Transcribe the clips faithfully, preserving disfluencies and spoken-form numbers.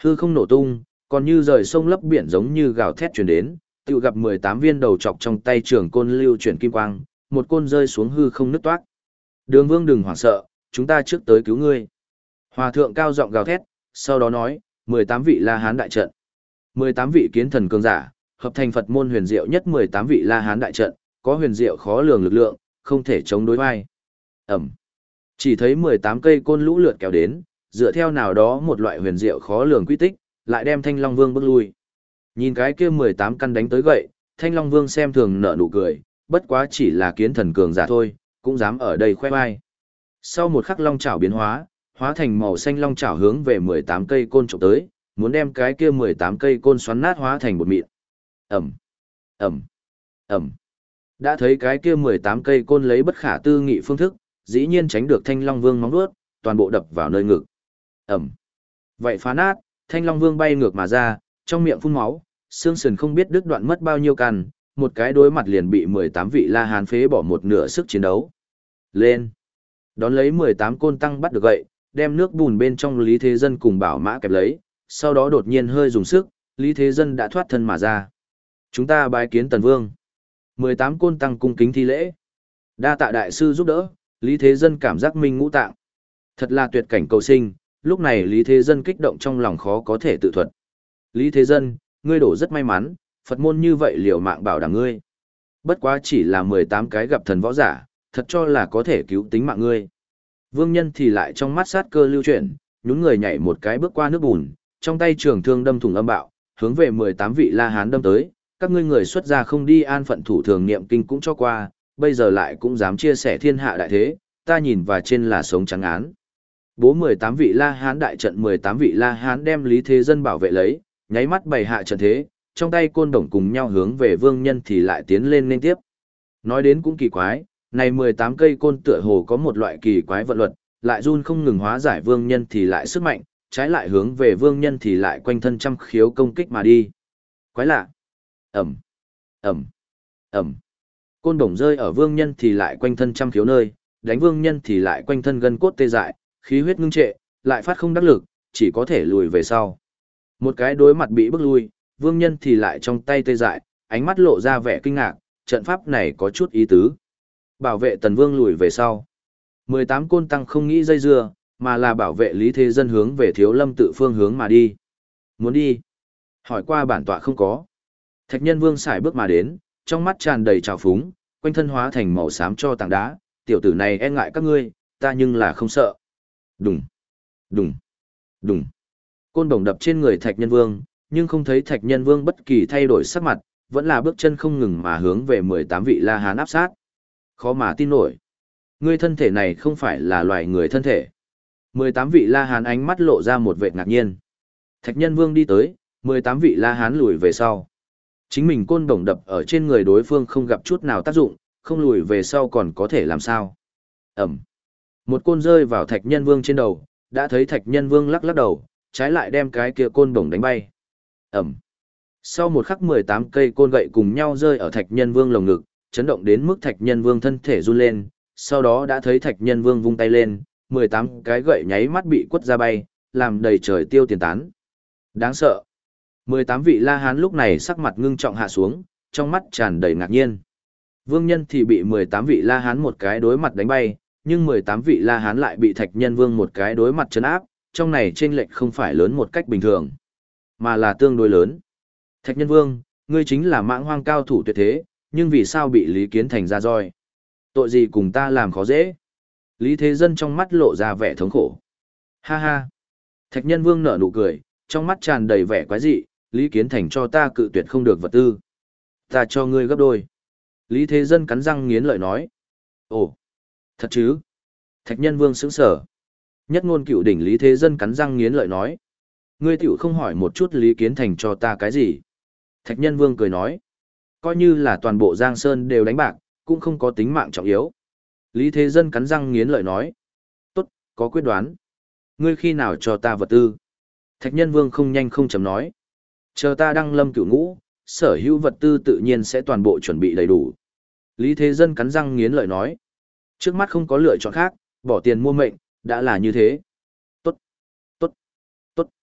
Hư không nổ tung, còn như rời sông lấp biển giống như gào thét truyền đến, tự gặp mười tám viên đầu chọc trong tay trường côn lưu chuyển kim quang, một côn rơi xuống hư không nứt toát. Đường Vương đừng hoảng sợ, chúng ta trước tới cứu ngươi. Hòa thượng cao giọng gào thét, sau đó nói, mười tám vị La Hán đại trận. mười tám vị kiến thần cường giả, hợp thành Phật môn huyền diệu nhất mười tám vị La Hán đại trận, có huyền diệu khó lường lực lượng, không thể chống đối vai. Ẩm. Chỉ thấy mười tám cây côn lũ lượt kéo đến, dựa theo nào đó một loại huyền diệu khó lường quy tích, lại đem Thanh Long Vương bước lui. Nhìn cái kia mười tám căn đánh tới gậy, Thanh Long Vương xem thường nở nụ cười, bất quá chỉ là kiến thần cường giả thôi, cũng dám ở đây khoe vai. Sau một khắc long chảo biến hóa, hóa thành màu xanh long chảo hướng về mười tám cây côn chụp tới, muốn đem cái kia mười tám cây côn xoắn nát hóa thành bột mịn. Ẩm, Ẩm, Ẩm. Đã thấy cái kia mười tám cây côn lấy bất khả tư nghị phương thức, dĩ nhiên tránh được Thanh Long Vương móng vuốt, toàn bộ đập vào nơi ngực. Ẩm. Vậy phá nát, Thanh Long Vương bay ngược mà ra, trong miệng phun máu, xương sườn không biết đứt đoạn mất bao nhiêu căn, một cái đối mặt liền bị mười tám vị La Hán phế bỏ một nửa sức chiến đấu. Lên. Đón lấy mười tám côn tăng bắt được gậy, đem nước bùn bên trong Lý Thế Dân cùng Bảo Mã kẹp lấy, sau đó đột nhiên hơi dùng sức, Lý Thế Dân đã thoát thân mà ra. Chúng ta bái kiến Tần Vương. mười tám côn tăng cung kính thi lễ. Đa tạ đại sư giúp đỡ, Lý Thế Dân cảm giác minh ngũ tạng. Thật là tuyệt cảnh cầu sinh, lúc này Lý Thế Dân kích động trong lòng khó có thể tự thuật. Lý Thế Dân, ngươi đổ rất may mắn, Phật môn như vậy liều mạng bảo đảm ngươi. Bất quá chỉ là mười tám cái gặp thần võ giả, thật cho là có thể cứu tính mạng ngươi. Vương Nhân thì lại trong mắt sát cơ lưu chuyển, nhún người nhảy một cái bước qua nước bùn, trong tay trường thương đâm thủng âm bạo, hướng về mười tám vị La Hán đâm tới, các ngươi người xuất gia không đi an phận thủ thường niệm kinh cũng cho qua, bây giờ lại cũng dám chia sẻ thiên hạ đại thế, ta nhìn và trên là sống trắng án. Bố mười tám vị La Hán đại trận mười tám vị La Hán đem Lý Thế Dân bảo vệ lấy, nháy mắt bày hạ trận thế, trong tay côn đồng cùng nhau hướng về Vương Nhân thì lại tiến lên nên tiếp. Nói đến cũng kỳ quái, này mười tám cây côn tựa hồ có một loại kỳ quái vận luật, lại run không ngừng hóa giải Vương Nhân thì lại sức mạnh, trái lại hướng về Vương Nhân thì lại quanh thân trăm khiếu công kích mà đi. Quái lạ. Ẩm, Ẩm, Ẩm. Côn đồng rơi ở Vương Nhân thì lại quanh thân trăm khiếu nơi, đánh Vương Nhân thì lại quanh thân gân cốt tê dại, khí huyết ngưng trệ, lại phát không đắc lực, chỉ có thể lùi về sau. Một cái đối mặt bị bức lui, Vương Nhân thì lại trong tay tê dại, ánh mắt lộ ra vẻ kinh ngạc, trận pháp này có chút ý tứ. Bảo vệ Tần Vương lùi về sau. mười tám côn tăng không nghĩ dây dưa, mà là bảo vệ Lý Thế Dân hướng về Thiếu Lâm tự phương hướng mà đi. Muốn đi? Hỏi qua bản tọa không có. Thạch Nhân Vương xài bước mà đến, trong mắt tràn đầy trào phúng, quanh thân hóa thành màu xám cho tảng đá, tiểu tử này e ngại các ngươi, ta nhưng là không sợ. Đùng, đùng, đùng. Côn đồng đập trên người Thạch Nhân Vương, nhưng không thấy Thạch Nhân Vương bất kỳ thay đổi sắc mặt, vẫn là bước chân không ngừng mà hướng về mười tám vị La Hán áp sát. Khó mà tin nổi. Ngươi thân thể này không phải là loài người thân thể. mười tám vị La Hán ánh mắt lộ ra một vẻ ngạc nhiên. Thạch Nhân Vương đi tới, mười tám vị La Hán lùi về sau. Chính mình côn đồng đập ở trên người đối phương không gặp chút nào tác dụng, không lùi về sau còn có thể làm sao. Ẩm. Một côn rơi vào Thạch Nhân Vương trên đầu, đã thấy Thạch Nhân Vương lắc lắc đầu, trái lại đem cái kia côn đồng đánh bay. Ẩm. Sau một khắc mười tám cây côn gậy cùng nhau rơi ở Thạch Nhân Vương lồng ngực, chấn động đến mức Thạch Nhân Vương thân thể run lên, sau đó đã thấy Thạch Nhân Vương vung tay lên, mười tám cái gậy nháy mắt bị quất ra bay, làm đầy trời tiêu tiền tán. Đáng sợ. mười tám vị La Hán lúc này sắc mặt ngưng trọng hạ xuống, trong mắt tràn đầy ngạc nhiên. Vương Nhân thì bị mười tám vị La Hán một cái đối mặt đánh bay, nhưng mười tám vị La Hán lại bị Thạch Nhân Vương một cái đối mặt trấn áp, trong này chênh lệch không phải lớn một cách bình thường, mà là tương đối lớn. Thạch Nhân Vương, ngươi chính là mãng hoang cao thủ tuyệt thế, nhưng vì sao bị Lý Kiến Thành ra roi? Tội gì cùng ta làm khó dễ? Lý Thế Dân trong mắt lộ ra vẻ thống khổ. Ha ha! Thạch Nhân Vương nở nụ cười, trong mắt tràn đầy vẻ quái dị, Lý Kiến Thành cho ta cự tuyệt không được vật tư. Ta cho ngươi gấp đôi. Lý Thế Dân cắn răng nghiến lợi nói. Ồ! Thật chứ? Thạch Nhân Vương sững sờ. Nhất ngôn cựu đỉnh Lý Thế Dân cắn răng nghiến lợi nói. Ngươi tiểu không hỏi một chút Lý Kiến Thành cho ta cái gì? Thạch Nhân Vương cười nói. Coi như là toàn bộ Giang Sơn đều đánh bạc, cũng không có tính mạng trọng yếu. Lý Thế Dân cắn răng nghiến lợi nói. Tốt, có quyết đoán. Ngươi khi nào cho ta vật tư? Thạch Nhân Vương không nhanh không chậm nói. Chờ ta đăng lâm cửu ngũ, sở hữu vật tư tự nhiên sẽ toàn bộ chuẩn bị đầy đủ. Lý Thế Dân cắn răng nghiến lợi nói. Trước mắt không có lựa chọn khác, bỏ tiền mua mệnh, đã là như thế. Tốt, tốt, tốt.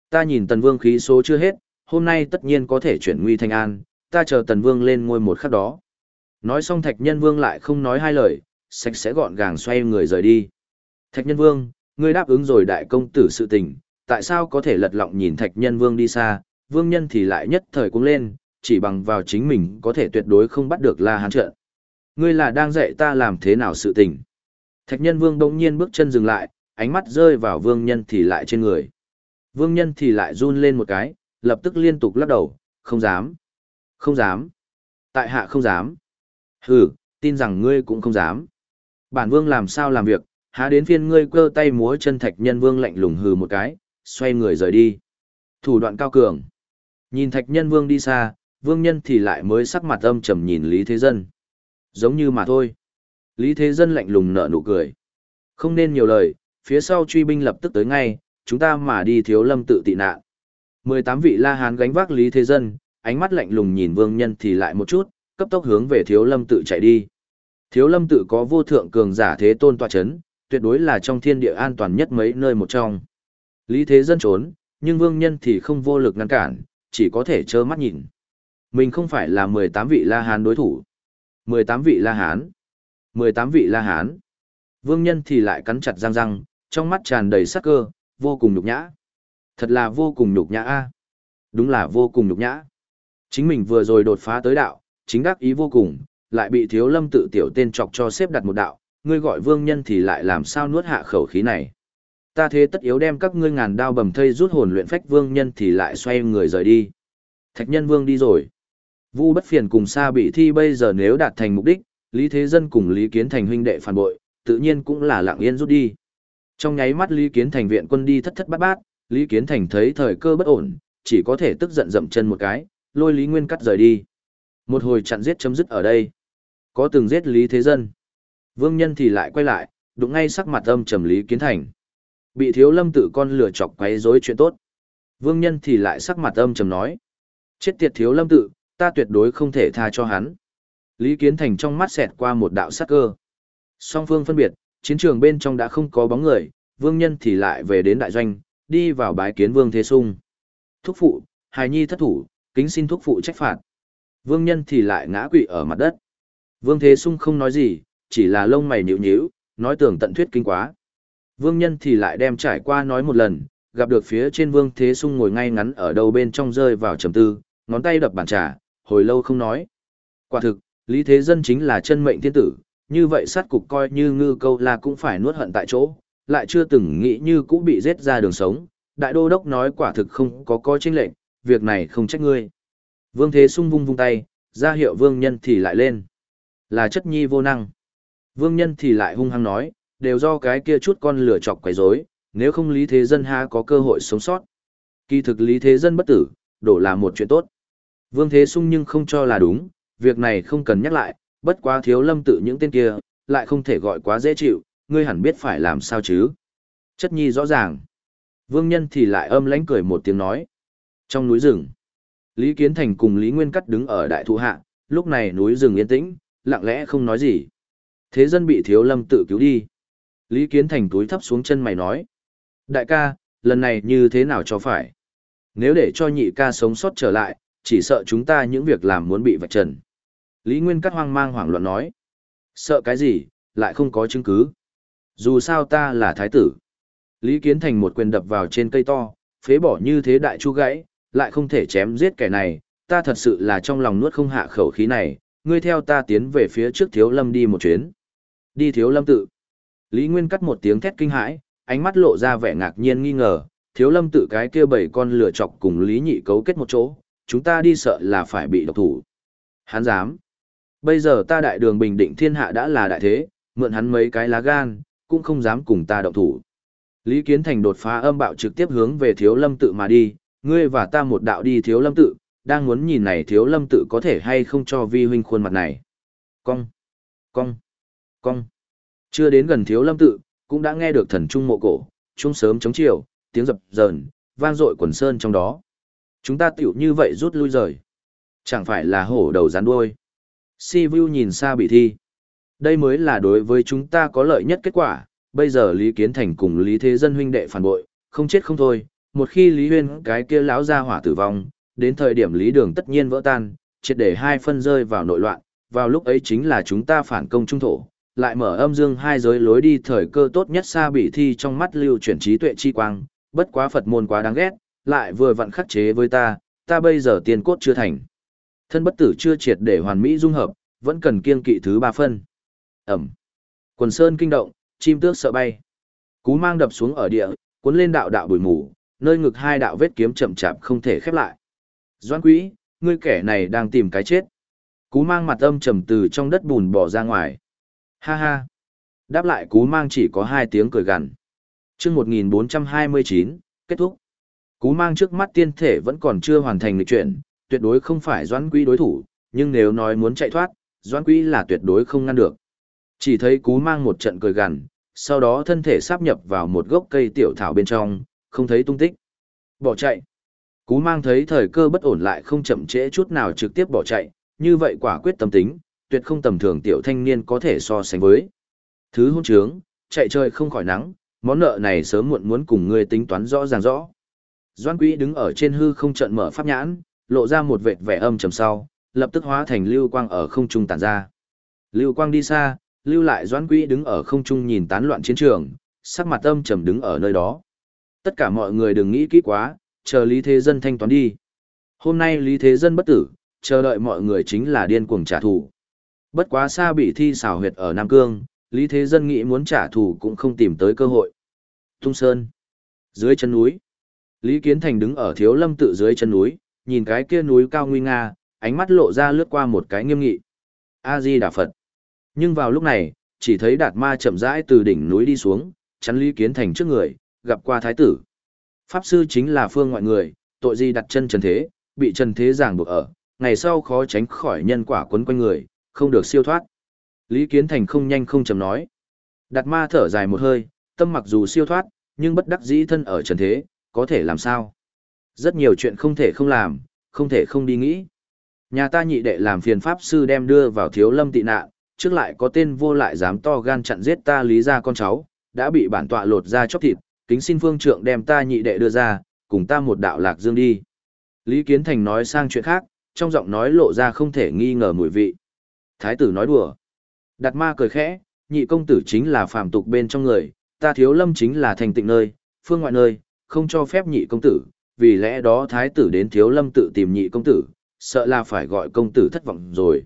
Ta nhìn Tần Vương khí số chưa hết, hôm nay tất nhiên có thể chuyển nguy thành an, ta chờ Tần Vương lên ngôi một khắc đó. Nói xong Thạch Nhân Vương lại không nói hai lời, sạch sẽ gọn gàng xoay người rời đi. Thạch Nhân Vương, ngươi đáp ứng rồi đại công tử sự tình, tại sao có thể lật lọng nhìn Thạch Nhân Vương đi xa, Vương Nhân thì lại nhất thời cũng lên, chỉ bằng vào chính mình có thể tuyệt đối không bắt được La Hán trợn. Ngươi là đang dạy ta làm thế nào sự tình. Thạch Nhân Vương bỗng nhiên bước chân dừng lại, ánh mắt rơi vào Vương Nhân thì lại trên người. Vương Nhân thì lại run lên một cái, lập tức liên tục lắc đầu, không dám, không dám, tại hạ không dám. Hừ, tin rằng ngươi cũng không dám. Bản Vương làm sao làm việc, há đến phiên ngươi cơ tay múa chân. Thạch Nhân Vương lạnh lùng hừ một cái, xoay người rời đi. Thủ đoạn cao cường. Nhìn Thạch Nhân Vương đi xa, Vương Nhân thì lại mới sắc mặt âm trầm nhìn Lý Thế Dân. Giống như mà thôi. Lý Thế Dân lạnh lùng nở nụ cười. Không nên nhiều lời, phía sau truy binh lập tức tới ngay, chúng ta mà đi Thiếu Lâm tự tị nạn. mười tám vị La Hán gánh vác Lý Thế Dân, ánh mắt lạnh lùng nhìn Vương Nhân thì lại một chút, cấp tốc hướng về Thiếu Lâm tự chạy đi. Thiếu Lâm tự có vô thượng cường giả thế tôn tọa chấn, tuyệt đối là trong thiên địa an toàn nhất mấy nơi một trong. Lý Thế Dân trốn, nhưng Vương Nhân thì không vô lực ngăn cản, chỉ có thể trơ mắt nhìn. Mình không phải là mười tám vị La Hán đối thủ. mười tám vị La Hán. mười tám vị La Hán. Vương Nhân thì lại cắn chặt răng răng, trong mắt tràn đầy sắc cơ, vô cùng nhục nhã. Thật là vô cùng nhục nhã a. Đúng là vô cùng nhục nhã. Chính mình vừa rồi đột phá tới đạo, chính đắc ý vô cùng, lại bị Thiếu Lâm tự tiểu tên chọc cho xếp đặt một đạo, ngươi gọi Vương Nhân thì lại làm sao nuốt hạ khẩu khí này. Ta thế tất yếu đem các ngươi ngàn đao bầm thây rút hồn luyện phách. Vương Nhân thì lại xoay người rời đi. Thạch Nhân Vương đi rồi. Vu Bất Phiền cùng Sa Bị Thi bây giờ nếu đạt thành mục đích, Lý Thế Dân cùng Lý Kiến Thành huynh đệ phản bội, tự nhiên cũng là lặng yên rút đi. Trong nháy mắt Lý Kiến Thành viện quân đi thất thất bát bát, Lý Kiến Thành thấy thời cơ bất ổn, chỉ có thể tức giận dậm chân một cái, lôi Lý Nguyên Cắt rời đi. Một hồi chặn giết chấm dứt ở đây. Có từng giết Lý Thế Dân. Vương Nhân thì lại quay lại, đụng ngay sắc mặt âm trầm Lý Kiến Thành. Bị Thiếu Lâm tự con lửa chọc quấy rối chuyện tốt. Vương Nhân thì lại sắc mặt âm trầm nói. Chết tiệt Thiếu Lâm tự, ta tuyệt đối không thể tha cho hắn. Lý Kiến Thành trong mắt xẹt qua một đạo sắc cơ. Song phương phân biệt, chiến trường bên trong đã không có bóng người, Vương Nhân thì lại về đến đại doanh, đi vào bái kiến Vương Thế Sung. Thúc phụ, hài nhi thất thủ, kính xin thúc phụ trách phạt. Vương Nhân thì lại ngã quỵ ở mặt đất. Vương Thế Sung không nói gì, chỉ là lông mày nhíu nhíu, nói tường tận thuyết kinh quá. Vương Nhân thì lại đem trải qua nói một lần, gặp được phía trên Vương Thế Sung ngồi ngay ngắn ở đầu bên trong rơi vào trầm tư, ngón tay đập bàn trà, hồi lâu không nói. Quả thực, Lý Thế Dân chính là chân mệnh thiên tử, như vậy sát cục coi như ngư câu là cũng phải nuốt hận tại chỗ, lại chưa từng nghĩ như cũng bị giết ra đường sống. Đại đô đốc nói quả thực không có coi chênh lệnh, việc này không trách ngươi. Vương Thế Sung vung vung tay, ra hiệu Vương Nhân thì lại lên. Là chất nhi vô năng. Vương Nhân thì lại hung hăng nói, đều do cái kia chút con lửa chọc quấy rối, nếu không Lý Thế Dân ha có cơ hội sống sót. Kỳ thực Lý Thế Dân bất tử, đổ là một chuyện tốt. Vương Thế Sung nhưng không cho là đúng, việc này không cần nhắc lại, bất quá Thiếu Lâm tự những tên kia, lại không thể gọi quá dễ chịu, ngươi hẳn biết phải làm sao chứ. Chất nhi rõ ràng. Vương Nhân thì lại âm lãnh cười một tiếng nói. Trong núi rừng, Lý Kiến Thành cùng Lý Nguyên Cắt đứng ở đại thụ hạ, lúc này núi rừng yên tĩnh, lặng lẽ không nói gì. Thế Dân bị Thiếu Lâm tự cứu đi. Lý Kiến Thành túi thấp xuống chân mày nói. Đại ca, lần này như thế nào cho phải? Nếu để cho nhị ca sống sót trở lại, chỉ sợ chúng ta những việc làm muốn bị vạch trần. Lý Nguyên Cắt hoang mang hoảng loạn nói. Sợ cái gì, lại không có chứng cứ. Dù sao ta là thái tử. Lý Kiến Thành một quyền đập vào trên cây to, phế bỏ như thế đại chu gãy, lại không thể chém giết kẻ này, ta thật sự là trong lòng nuốt không hạ khẩu khí này, ngươi theo ta tiến về phía trước Thiếu Lâm đi một chuyến. Đi Thiếu Lâm tự. Lý Nguyên Cắt một tiếng thét kinh hãi, ánh mắt lộ ra vẻ ngạc nhiên nghi ngờ, Thiếu Lâm tự cái kia bảy con lửa chọc cùng Lý Nhị cấu kết một chỗ, chúng ta đi sợ là phải bị độc thủ. Hắn dám. Bây giờ ta đại đường bình định thiên hạ đã là đại thế, mượn hắn mấy cái lá gan, cũng không dám cùng ta động thủ. Lý Kiến Thành đột phá âm bạo trực tiếp hướng về Thiếu Lâm tự mà đi, ngươi và ta một đạo đi Thiếu Lâm tự, đang muốn nhìn này Thiếu Lâm tự có thể hay không cho vi huynh khuôn mặt này. Cong, cong, cong. Chưa đến gần Thiếu Lâm tự, cũng đã nghe được thần trung mộ cổ, trung sớm chống chiều, tiếng dập dờn, vang dội quần sơn trong đó. Chúng ta tiểu như vậy rút lui rời. Chẳng phải là hổ đầu rắn đuôi. Si Vu nhìn Sa Bị Thi. Đây mới là đối với chúng ta có lợi nhất kết quả, bây giờ Lý Kiến Thành cùng Lý Thế Dân huynh đệ phản bội, không chết không thôi, một khi Lý Huyên cái kia lão gia hỏa tử vong, đến thời điểm Lý Đường tất nhiên vỡ tan, triệt để hai phân rơi vào nội loạn, vào lúc ấy chính là chúng ta phản công trung thổ, lại mở âm dương hai giới lối đi thời cơ tốt nhất. Xa bị thi trong mắt lưu chuyển trí tuệ chi quang, bất quá Phật môn quá đáng ghét, lại vừa vặn khắc chế với ta, ta bây giờ tiên cốt chưa thành. Thân bất tử chưa triệt để hoàn mỹ dung hợp, vẫn cần kiêng kỵ thứ ba phân. Ẩm. Quần sơn kinh động, chim tước sợ bay. Cú mang đập xuống ở địa, cuốn lên đạo đạo bụi mù, nơi ngực hai đạo vết kiếm chậm chạp không thể khép lại. Doãn Quý, ngươi kẻ này đang tìm cái chết. Cú mang mặt âm trầm từ trong đất bùn bỏ ra ngoài. Ha ha. Đáp lại cú mang chỉ có hai tiếng cười gằn. Chương một nghìn bốn trăm hai mươi chín, kết thúc. Cú mang trước mắt tiên thể vẫn còn chưa hoàn thành lịch chuyển, tuyệt đối không phải Doãn Quý đối thủ, nhưng nếu nói muốn chạy thoát, Doãn Quý là tuyệt đối không ngăn được. Chỉ thấy cú mang một trận cười gằn, sau đó thân thể sáp nhập vào một gốc cây tiểu thảo bên trong, không thấy tung tích. Bỏ chạy. Cú mang thấy thời cơ bất ổn lại không chậm trễ chút nào trực tiếp bỏ chạy, như vậy quả quyết tâm tính, tuyệt không tầm thường tiểu thanh niên có thể so sánh với. Thứ hôn trướng, chạy chơi không khỏi nắng, món nợ này sớm muộn muốn cùng ngươi tính toán rõ ràng rõ. Doãn Quý đứng ở trên hư không trận mở pháp nhãn, lộ ra một vệt vẻ âm trầm sau, lập tức hóa thành lưu quang ở không trung tản ra. Lưu quang đi xa, lưu lại Doãn Quý đứng ở không trung nhìn tán loạn chiến trường, sắc mặt âm trầm đứng ở nơi đó. Tất cả mọi người đừng nghĩ kỹ quá, chờ Lý Thế Dân thanh toán đi. Hôm nay Lý Thế Dân bất tử, chờ đợi mọi người chính là điên cuồng trả thù. Bất quá xa bị thi xảo huyệt ở Nam Cương, Lý Thế Dân nghĩ muốn trả thù cũng không tìm tới cơ hội. Tung Sơn. Dưới chân núi. Lý Kiến Thành đứng ở Thiếu Lâm tự dưới chân núi, nhìn cái kia núi cao nguy nga, ánh mắt lộ ra lướt qua một cái nghiêm nghị. A-di Đà Phật. Nhưng vào lúc này, chỉ thấy Đạt Ma chậm rãi từ đỉnh núi đi xuống, chắn Lý Kiến Thành trước người, gặp qua thái tử. Pháp sư chính là phương ngoại người, tội gì đặt chân trần thế, bị trần thế ràng buộc ở, ngày sau khó tránh khỏi nhân quả quấn quanh người, không được siêu thoát. Lý Kiến Thành không nhanh không chậm nói. Đạt Ma thở dài một hơi, tâm mặc dù siêu thoát, nhưng bất đắc dĩ thân ở trần thế, có thể làm sao? Rất nhiều chuyện không thể không làm, không thể không đi nghĩ. Nhà ta nhị đệ làm phiền pháp sư đem đưa vào Thiếu Lâm tị nạn, trước lại có tên vô lại dám to gan chặn giết ta Lý gia con cháu, đã bị bản tọa lột ra chóc thịt, kính xin phương trượng đem ta nhị đệ đưa ra, cùng ta một đạo lạc dương đi. Lý Kiến Thành nói sang chuyện khác, trong giọng nói lộ ra không thể nghi ngờ mùi vị. Thái tử nói đùa. Đạt Ma cười khẽ, nhị công tử chính là phàm tục bên trong người, ta Thiếu Lâm chính là thành tịnh nơi, phương ngoại nơi, không cho phép nhị công tử, vì lẽ đó thái tử đến Thiếu Lâm tự tìm nhị công tử, sợ là phải gọi công tử thất vọng rồi.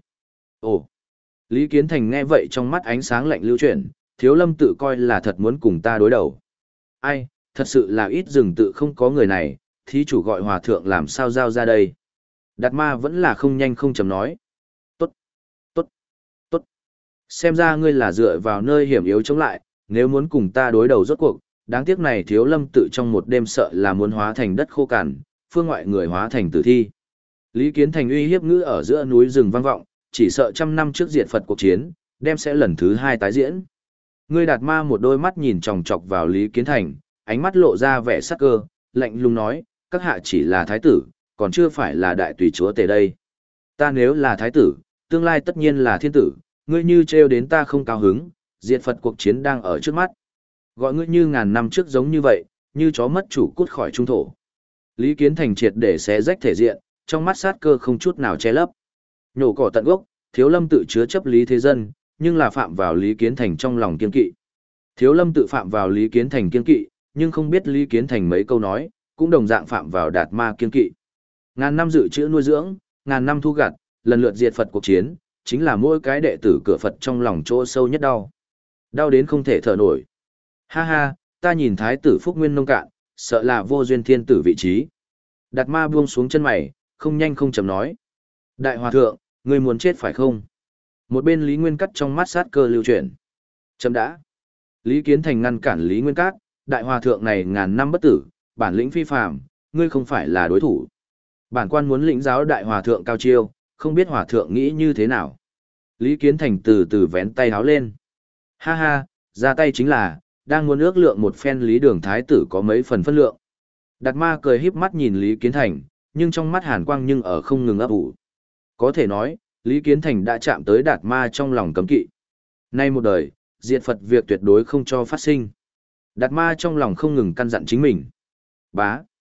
Ồ. Lý Kiến Thành nghe vậy trong mắt ánh sáng lạnh lưu chuyển, Thiếu Lâm tự coi là thật muốn cùng ta đối đầu. Ai, thật sự là ít rừng tự không có người này, thí chủ gọi hòa thượng làm sao giao ra đây. Đạt Ma vẫn là không nhanh không chậm nói. Tốt, tốt, tốt. Xem ra ngươi là dựa vào nơi hiểm yếu chống lại, nếu muốn cùng ta đối đầu rốt cuộc, đáng tiếc này Thiếu Lâm tự trong một đêm sợ là muốn hóa thành đất khô cằn, phương ngoại người hóa thành tử thi. Lý Kiến Thành uy hiếp ngữ ở giữa núi rừng vang vọng, chỉ sợ trăm năm trước diệt Phật cuộc chiến, đem sẽ lần thứ hai tái diễn. Ngươi Đạt Ma một đôi mắt nhìn chòng chọc vào Lý Kiến Thành, ánh mắt lộ ra vẻ sắc cơ, lạnh lùng nói, các hạ chỉ là thái tử, còn chưa phải là đại tùy chúa tể đây. Ta nếu là thái tử, tương lai tất nhiên là thiên tử, ngươi như trêu đến ta không cao hứng, diệt Phật cuộc chiến đang ở trước mắt. Gọi ngươi như ngàn năm trước giống như vậy, như chó mất chủ cút khỏi trung thổ. Lý Kiến Thành triệt để xé rách thể diện, trong mắt sát cơ không chút nào che lấp. Nhổ cỏ tận gốc, Thiếu Lâm tự chứa chấp Lý Thế Dân, nhưng là phạm vào Lý Kiến Thành trong lòng kiên kỵ. Thiếu Lâm tự phạm vào Lý Kiến Thành kiên kỵ, nhưng không biết Lý Kiến Thành mấy câu nói, cũng đồng dạng phạm vào Đạt Ma kiên kỵ. Ngàn năm dự trữ nuôi dưỡng, ngàn năm thu gặt, lần lượt diệt Phật cuộc chiến, chính là mỗi cái đệ tử cửa Phật trong lòng chỗ sâu nhất đau. Đau đến không thể thở nổi. Ha ha, ta nhìn thái tử Phúc Nguyên nông cạn, sợ là vô duyên thiên tử vị trí. Đạt Ma buông xuống chân mày, không nhanh không chậm nói. Đại hòa thượng, ngươi muốn chết phải không? Một bên Lý Nguyên Cát trong mắt sát cơ lưu chuyển. Chậm đã. Lý Kiến Thành ngăn cản Lý Nguyên Cát, đại hòa thượng này ngàn năm bất tử, bản lĩnh phi phàm, ngươi không phải là đối thủ. Bản quan muốn lĩnh giáo đại hòa thượng cao chiêu, không biết hòa thượng nghĩ như thế nào. Lý Kiến Thành từ từ vén tay háo lên. Ha ha, ra tay chính là, đang muốn ước lượng một phen Lý Đường Thái tử có mấy phần phân lượng. Đạt Ma cười híp mắt nhìn Lý Kiến Thành, nhưng trong mắt hàn quang nhưng ở không ngừng ấp ủ. Có thể nói, Lý Kiến Thành đã chạm tới Đạt Ma trong lòng cấm kỵ. Nay một đời, diệt Phật việc tuyệt đối không cho phát sinh. Đạt Ma trong lòng không ngừng căn dặn chính mình. Bá.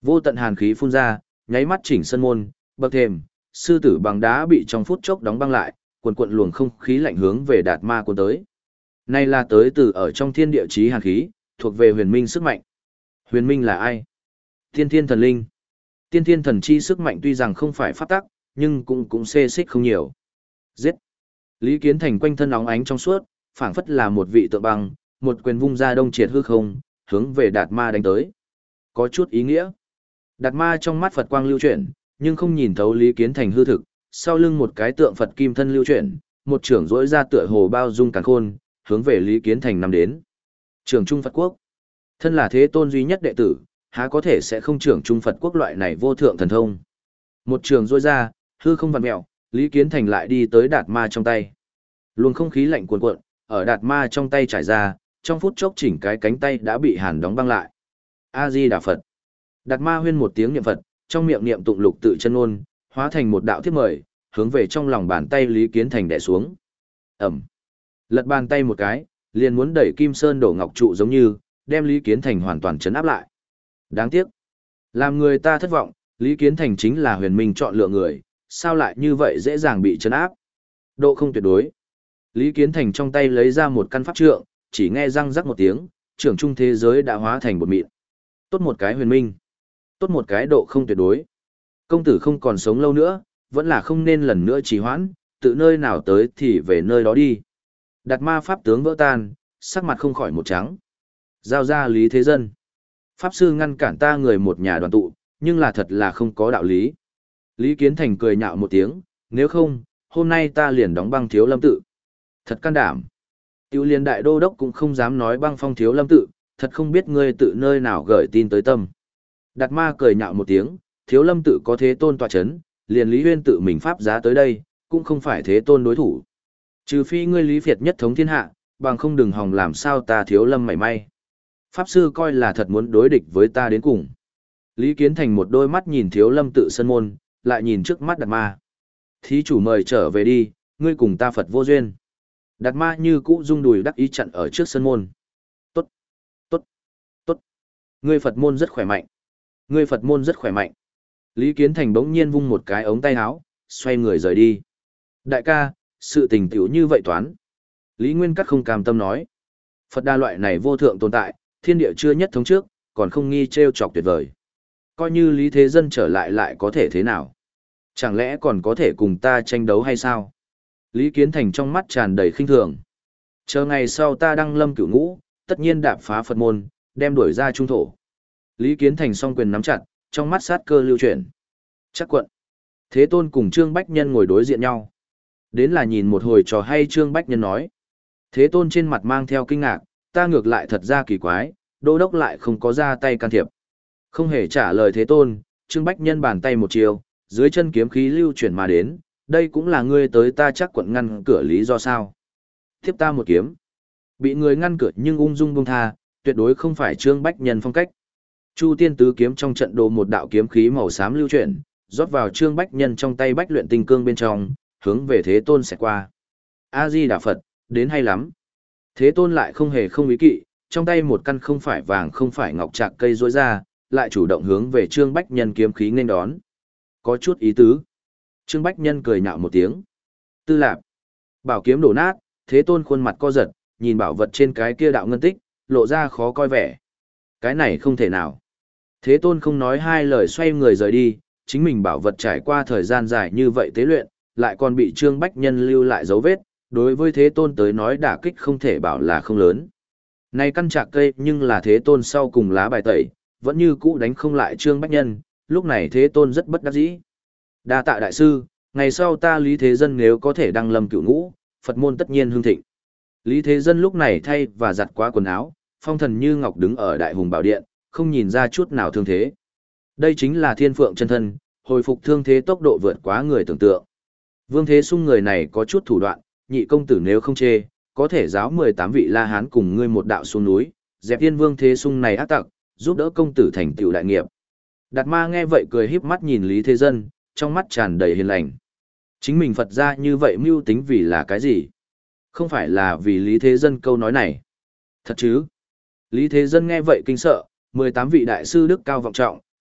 Vô tận hàn khí phun ra, nháy mắt chỉnh sân môn, bậc thềm, sư tử bằng đá bị trong phút chốc đóng băng lại, cuồn cuộn luồng không khí lạnh hướng về Đạt Ma cuốn tới. Này là tới từ ở trong thiên địa chí hàn khí, thuộc về huyền minh sức mạnh. Huyền minh là ai? Tiên thiên thần linh. Tiên thiên thần chi sức mạnh tuy rằng không phải pháp tắc, nhưng cũng cũng xê xích không nhiều. Giết! Lý Kiến Thành quanh thân óng ánh trong suốt, phảng phất là một vị tượng băng, một quyền vung ra đông triệt hư không, hướng về Đạt Ma đánh tới. Có chút ý nghĩa. Đạt Ma trong mắt Phật quang lưu chuyển, nhưng không nhìn thấu Lý Kiến Thành hư thực, sau lưng một cái tượng Phật kim thân lưu chuyển, một trưởng rỗi ra tựa hồ bao dung càn khôn, hướng về Lý Kiến Thành nằm đến. Trưởng Trung Phật Quốc. Thân là thế tôn duy nhất đệ tử, há có thể sẽ không trưởng Trung Phật Quốc loại này vô thượng thần thông. Một trường rỗi ra, hư không vặn mẹo, Lý Kiến Thành lại đi tới Đạt Ma trong tay. Luồng không khí lạnh cuồn cuộn, ở Đạt Ma trong tay trải ra, trong phút chốc chỉnh cái cánh tay đã bị hàn đóng băng lại. A Di Đà Phật. Đạt Ma huyên một tiếng niệm Phật, trong miệng niệm tụng lục tự chân ngôn, hóa thành một đạo thiếp mời, hướng về trong lòng bàn tay Lý Kiến Thành đè xuống. Ẩm. Lật bàn tay một cái, liền muốn đẩy Kim Sơn đổ ngọc trụ giống như, đem Lý Kiến Thành hoàn toàn chấn áp lại. Đáng tiếc. Làm người ta thất vọng, Lý Kiến Thành chính là huyền minh chọn lựa người, sao lại như vậy dễ dàng bị chấn áp. Độ không tuyệt đối. Lý Kiến Thành trong tay lấy ra một căn pháp trượng, chỉ nghe răng rắc một tiếng, trưởng trung thế giới đã hóa thành bột mịn. Tốt một cái huyền minh. Tốt một cái độ không tuyệt đối. Công tử không còn sống lâu nữa, vẫn là không nên lần nữa trì hoãn, tự nơi nào tới thì về nơi đó đi. Đạt Ma pháp tướng vỡ tan, sắc mặt không khỏi một trắng. Giao ra Lý Thế Dân. Pháp sư ngăn cản ta người một nhà đoàn tụ, nhưng là thật là không có đạo lý. Lý Kiến Thành cười nhạo một tiếng, nếu không, hôm nay ta liền đóng băng Thiếu Lâm tự. Thật can đảm. Tiểu liên đại đô đốc cũng không dám nói băng phong Thiếu Lâm tự, thật không biết ngươi tự nơi nào gửi tin tới tâm. Đạt Ma cười nhạo một tiếng, Thiếu Lâm tự có thế tôn tọa chấn, liền Lý Huyên tự mình pháp giá tới đây, cũng không phải thế tôn đối thủ. Trừ phi ngươi Lý Việt nhất thống thiên hạ, bằng không đừng hòng làm sao ta Thiếu Lâm mảy may. Pháp sư coi là thật muốn đối địch với ta đến cùng. Lý Kiến Thành một đôi mắt nhìn Thiếu Lâm tự sân môn, lại nhìn trước mắt Đạt Ma. Thí chủ mời trở về đi, ngươi cùng ta Phật vô duyên. Đạt Ma như cũ rung đùi đắc ý chặn ở trước sân môn. Tốt, tốt, tốt. Ngươi Phật môn rất khỏe mạnh. Ngươi Phật môn rất khỏe mạnh. Lý Kiến Thành bỗng nhiên vung một cái ống tay áo, xoay người rời đi. Đại ca, sự tình tiểu như vậy toán. Lý Nguyên Cắt không cam tâm nói. Phật đa loại này vô thượng tồn tại, thiên địa chưa nhất thống trước, còn không nghi trêu chọc tuyệt vời. Coi như Lý Thế Dân trở lại lại có thể thế nào? Chẳng lẽ còn có thể cùng ta tranh đấu hay sao? Lý Kiến Thành trong mắt tràn đầy khinh thường. Chờ ngày sau ta đăng lâm cửu ngũ, tất nhiên đạp phá Phật môn, đem đuổi ra trung thổ. Lý Kiến Thành song quyền nắm chặt, trong mắt sát cơ lưu chuyển. Chắc quận. Thế Tôn cùng Trương Bách Nhân ngồi đối diện nhau. Đến là nhìn một hồi trò hay Trương Bách Nhân nói. Thế Tôn trên mặt mang theo kinh ngạc, ta ngược lại thật ra kỳ quái, đô đốc lại không có ra tay can thiệp. Không hề trả lời Thế Tôn, Trương Bách Nhân bàn tay một chiều, dưới chân kiếm khí lưu chuyển mà đến, đây cũng là ngươi tới ta chắc quận ngăn cửa lý do sao. Tiếp ta một kiếm. Bị người ngăn cửa nhưng ung dung buông tha, tuyệt đối không phải Trương Bách Nhân phong cách. Chu Tiên tứ kiếm trong trận đồ một đạo kiếm khí màu xám lưu chuyển, rót vào Trương Bách Nhân trong tay bách luyện tinh cương bên trong, hướng về Thế Tôn sẽ qua. A Di Đà Phật, đến hay lắm. Thế Tôn lại không hề không ý kỵ, trong tay một căn không phải vàng không phải ngọc trạc cây rối ra, lại chủ động hướng về Trương Bách Nhân kiếm khí nên đón. Có chút ý tứ. Trương Bách Nhân cười nhạo một tiếng. Tư lạp. Bảo kiếm đổ nát, Thế Tôn khuôn mặt co giật, nhìn bảo vật trên cái kia đạo ngân tích, lộ ra khó coi vẻ. Cái này không thể nào. Thế Tôn không nói hai lời xoay người rời đi, chính mình bảo vật trải qua thời gian dài như vậy tế luyện, lại còn bị Trương Bách Nhân lưu lại dấu vết, đối với Thế Tôn tới nói đả kích không thể bảo là không lớn. Này căn trạc cây nhưng là Thế Tôn sau cùng lá bài tẩy, vẫn như cũ đánh không lại Trương Bách Nhân, lúc này Thế Tôn rất bất đắc dĩ. Đa tạ đại sư, ngày sau ta Lý Thế Dân nếu có thể đăng lâm cửu ngũ, Phật môn tất nhiên hưng thịnh. Lý Thế Dân lúc này thay và giặt quá quần áo, phong thần như ngọc đứng ở đại hùng bảo điện, không nhìn ra chút nào thương thế. Đây chính là thiên phượng chân thân, hồi phục thương thế tốc độ vượt quá người tưởng tượng. Vương Thế Sung người này có chút thủ đoạn, nhị công tử nếu không chê, có thể giáo mười tám vị La Hán cùng ngươi một đạo xuống núi, dẹp yên Vương Thế Sung này ác tặc, giúp đỡ công tử thành tựu đại nghiệp. Đạt Ma nghe vậy cười híp mắt nhìn Lý Thế Dân, trong mắt tràn đầy hiền lành. Chính mình Phật ra như vậy mưu tính vì là cái gì? Không phải là vì Lý Thế Dân câu nói này. Thật chứ? Lý Thế Dân nghe vậy kinh sợ, mười tám vị đại sư đức cao vọng trọng,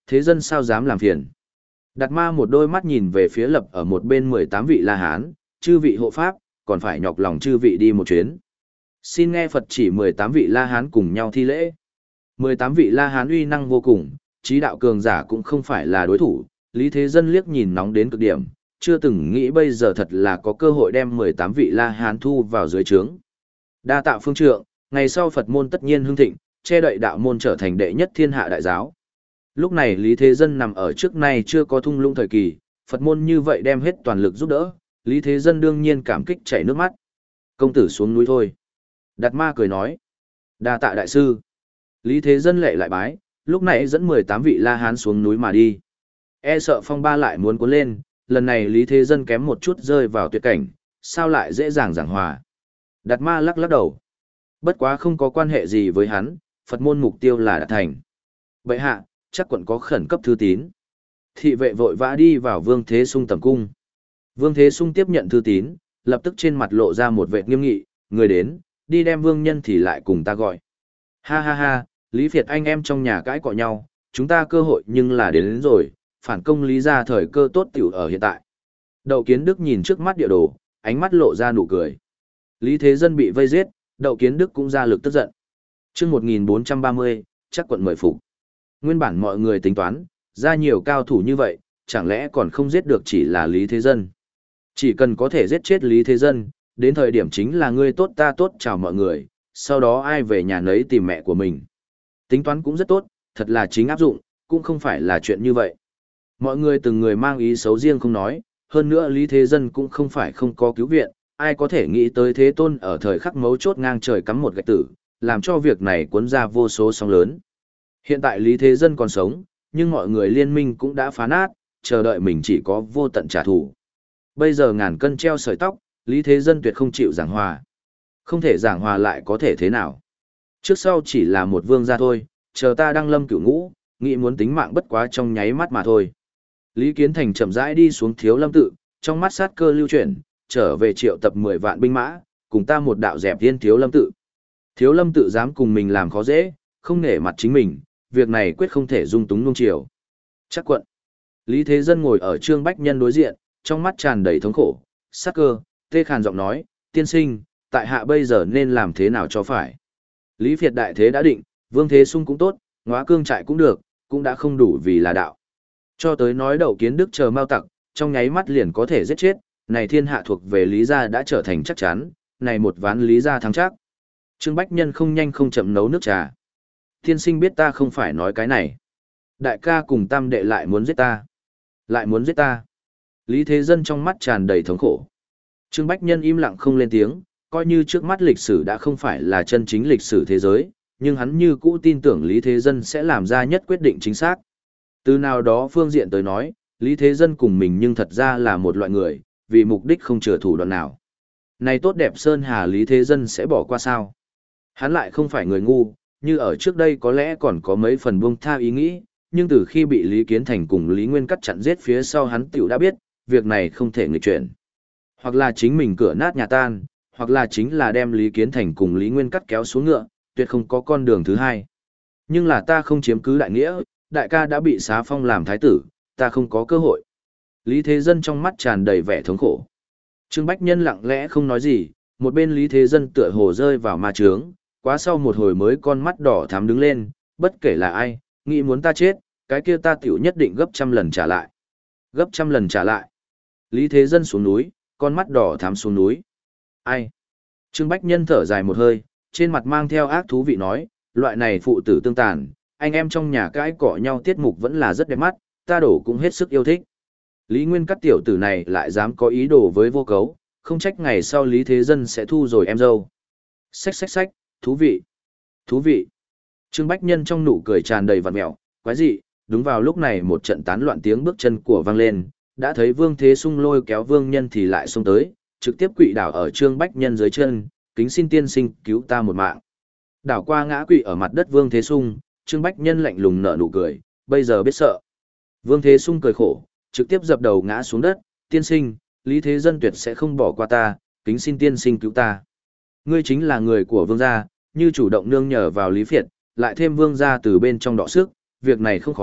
Thế dân sao dám làm phiền. Đạt ma một đôi mắt nhìn về phía lập ở một bên mười tám vị La Hán, chư vị hộ pháp, còn phải nhọc lòng chư vị đi một chuyến. Xin nghe Phật chỉ mười tám vị La Hán cùng nhau thi lễ. mười tám vị La Hán uy năng vô cùng, trí đạo cường giả cũng không phải là đối thủ, Lý Thế Dân liếc nhìn nóng đến cực điểm, chưa từng nghĩ bây giờ thật là có cơ hội đem mười tám vị La Hán thu vào dưới trướng. Đa tạ phương trượng, ngày sau Phật môn tất nhiên hưng thịnh, che đậy đạo môn trở thành đệ nhất thiên hạ đại giáo. Lúc này Lý Thế Dân nằm ở trước nay chưa có thung lũng thời kỳ, Phật môn như vậy đem hết toàn lực giúp đỡ, Lý Thế Dân đương nhiên cảm kích chảy nước mắt. Công tử xuống núi thôi. Đạt ma cười nói. Đa tạ đại sư. Lý Thế Dân lệ lại bái, lúc này dẫn mười tám vị La Hán xuống núi mà đi. E sợ phong ba lại muốn cuốn lên, lần này Lý Thế Dân kém một chút rơi vào tuyệt cảnh, sao lại dễ dàng giảng hòa. Đạt ma lắc lắc đầu. Bất quá không có quan hệ gì với hắn, Phật môn mục tiêu là đạt thành. Bệ hạ, chắc quận có khẩn cấp thư tín. Thị vệ vội vã đi vào Vương Thế Sung tầm cung. Vương Thế Sung tiếp nhận thư tín, lập tức trên mặt lộ ra một vẻ nghiêm nghị, người đến, đi đem vương nhân thì lại cùng ta gọi. Ha ha ha, Lý Việt anh em trong nhà cãi cọ nhau, chúng ta cơ hội nhưng là đến, đến rồi, phản công Lý ra thời cơ tốt tiểu ở hiện tại. Đậu Kiến Đức nhìn trước mắt địa đồ, ánh mắt lộ ra nụ cười. Lý Thế Dân bị vây giết, Đậu Kiến Đức cũng ra lực tức giận. Chương một nghìn bốn trăm ba mươi, chắc quận mời phục. Nguyên bản mọi người tính toán, ra nhiều cao thủ như vậy, chẳng lẽ còn không giết được chỉ là Lý Thế Dân. Chỉ cần có thể giết chết Lý Thế Dân, đến thời điểm chính là ngươi tốt ta tốt chào mọi người, sau đó ai về nhà nấy tìm mẹ của mình. Tính toán cũng rất tốt, thật là chính áp dụng, cũng không phải là chuyện như vậy. Mọi người từng người mang ý xấu riêng không nói, hơn nữa Lý Thế Dân cũng không phải không có cứu viện, ai có thể nghĩ tới Thế Tôn ở thời khắc mấu chốt ngang trời cắm một gạch tử, làm cho việc này cuốn ra vô số sóng lớn. Hiện tại Lý Thế Dân còn sống, nhưng mọi người liên minh cũng đã phá nát, chờ đợi mình chỉ có vô tận trả thù. Bây giờ ngàn cân treo sợi tóc, Lý Thế Dân tuyệt không chịu giảng hòa. Không thể giảng hòa lại có thể thế nào? Trước sau chỉ là một vương gia thôi, chờ ta đăng lâm cửu ngũ, nghĩ muốn tính mạng bất quá trong nháy mắt mà thôi. Lý Kiến Thành chậm rãi đi xuống Thiếu Lâm tự, trong mắt sát cơ lưu chuyển, trở về triệu tập mười vạn binh mã, cùng ta một đạo dẹp tiên Thiếu Lâm tự. Thiếu Lâm tự dám cùng mình làm khó dễ, không nể mặt chính mình, việc này quyết không thể dung túng nung chiều. Chắc quận. Lý Thế Dân ngồi ở Trương Bách Nhân đối diện, trong mắt tràn đầy thống khổ, sát cơ, tê khàn giọng nói, tiên sinh, tại hạ bây giờ nên làm thế nào cho phải. Lý Việt đại thế đã định, Vương Thế Sung cũng tốt, Ngóa Cương trại cũng được, cũng đã không đủ vì là đạo. Cho tới nói Đậu Kiến Đức chờ Mao Tặc, trong nháy mắt liền có thể giết chết, này thiên hạ thuộc về Lý gia đã trở thành chắc chắn, này một ván Lý gia thắng chắc. Trương Bách Nhân không nhanh không chậm nấu nước trà. Tiên sinh biết ta không phải nói cái này. Đại ca cùng tam đệ lại muốn giết ta. Lại muốn giết ta. Lý Thế Dân trong mắt tràn đầy thống khổ. Trương Bách Nhân im lặng không lên tiếng, coi như trước mắt lịch sử đã không phải là chân chính lịch sử thế giới, nhưng hắn như cũ tin tưởng Lý Thế Dân sẽ làm ra nhất quyết định chính xác. Từ nào đó phương diện tới nói, Lý Thế Dân cùng mình nhưng thật ra là một loại người, vì mục đích không chừa thủ đoạn nào. Này tốt đẹp Sơn Hà Lý Thế Dân sẽ bỏ qua sao? Hắn lại không phải người ngu, như ở trước đây có lẽ còn có mấy phần buông tha ý nghĩ, nhưng từ khi bị Lý Kiến Thành cùng Lý Nguyên cắt chặn giết phía sau hắn tiểu đã biết, việc này không thể nghịch chuyển. Hoặc là chính mình cửa nát nhà tan, hoặc là chính là đem Lý Kiến Thành cùng Lý Nguyên cắt kéo xuống ngựa, tuyệt không có con đường thứ hai. Nhưng là ta không chiếm cứ đại nghĩa, đại ca đã bị xá phong làm thái tử, ta không có cơ hội. Lý Thế Dân trong mắt tràn đầy vẻ thống khổ. Trương Bách Nhân lặng lẽ không nói gì, một bên Lý Thế Dân tựa hồ rơi vào ma trướng, quá sau một hồi mới con mắt đỏ thắm đứng lên, bất kể là ai, nghĩ muốn ta chết, cái kia ta tiểu nhất định gấp trăm lần trả lại. Gấp trăm lần trả lại. Lý Thế Dân xuống núi, con mắt đỏ thắm xuống núi. Ai? Trương Bách Nhân thở dài một hơi, trên mặt mang theo ác thú vị nói, loại này phụ tử tương tàn, anh em trong nhà cãi cọ nhau tiết mục vẫn là rất đẹp mắt, ta đổ cũng hết sức yêu thích. Lý Nguyên cắt tiểu tử này lại dám có ý đồ với vô cấu, không trách ngày sau Lý Thế Dân sẽ thu rồi em dâu. Xách xách xách, thú vị, thú vị. Trương Bách Nhân trong nụ cười tràn đầy vặn mẹo, quái dị, đúng vào lúc này một trận tán loạn tiếng bước chân của vang lên, đã thấy Vương Thế Sung lôi kéo Vương Nhân thì lại xông tới, trực tiếp quỵ đảo ở Trương Bách Nhân dưới chân, kính xin tiên sinh cứu ta một mạng. Đảo qua ngã quỵ ở mặt đất Vương Thế Sung, Trương Bách Nhân lạnh lùng nở nụ cười, bây giờ biết sợ. Vương Thế Sung cười khổ, trực tiếp dập đầu ngã xuống đất, tiên sinh, Lý Thế Dân tuyệt sẽ không bỏ qua ta, kính xin tiên sinh cứu ta. Ngươi chính là người của Vương gia, như chủ động nương nhờ vào Lý Việt, lại thêm Vương gia từ bên trong đọ sức, việc này không khó,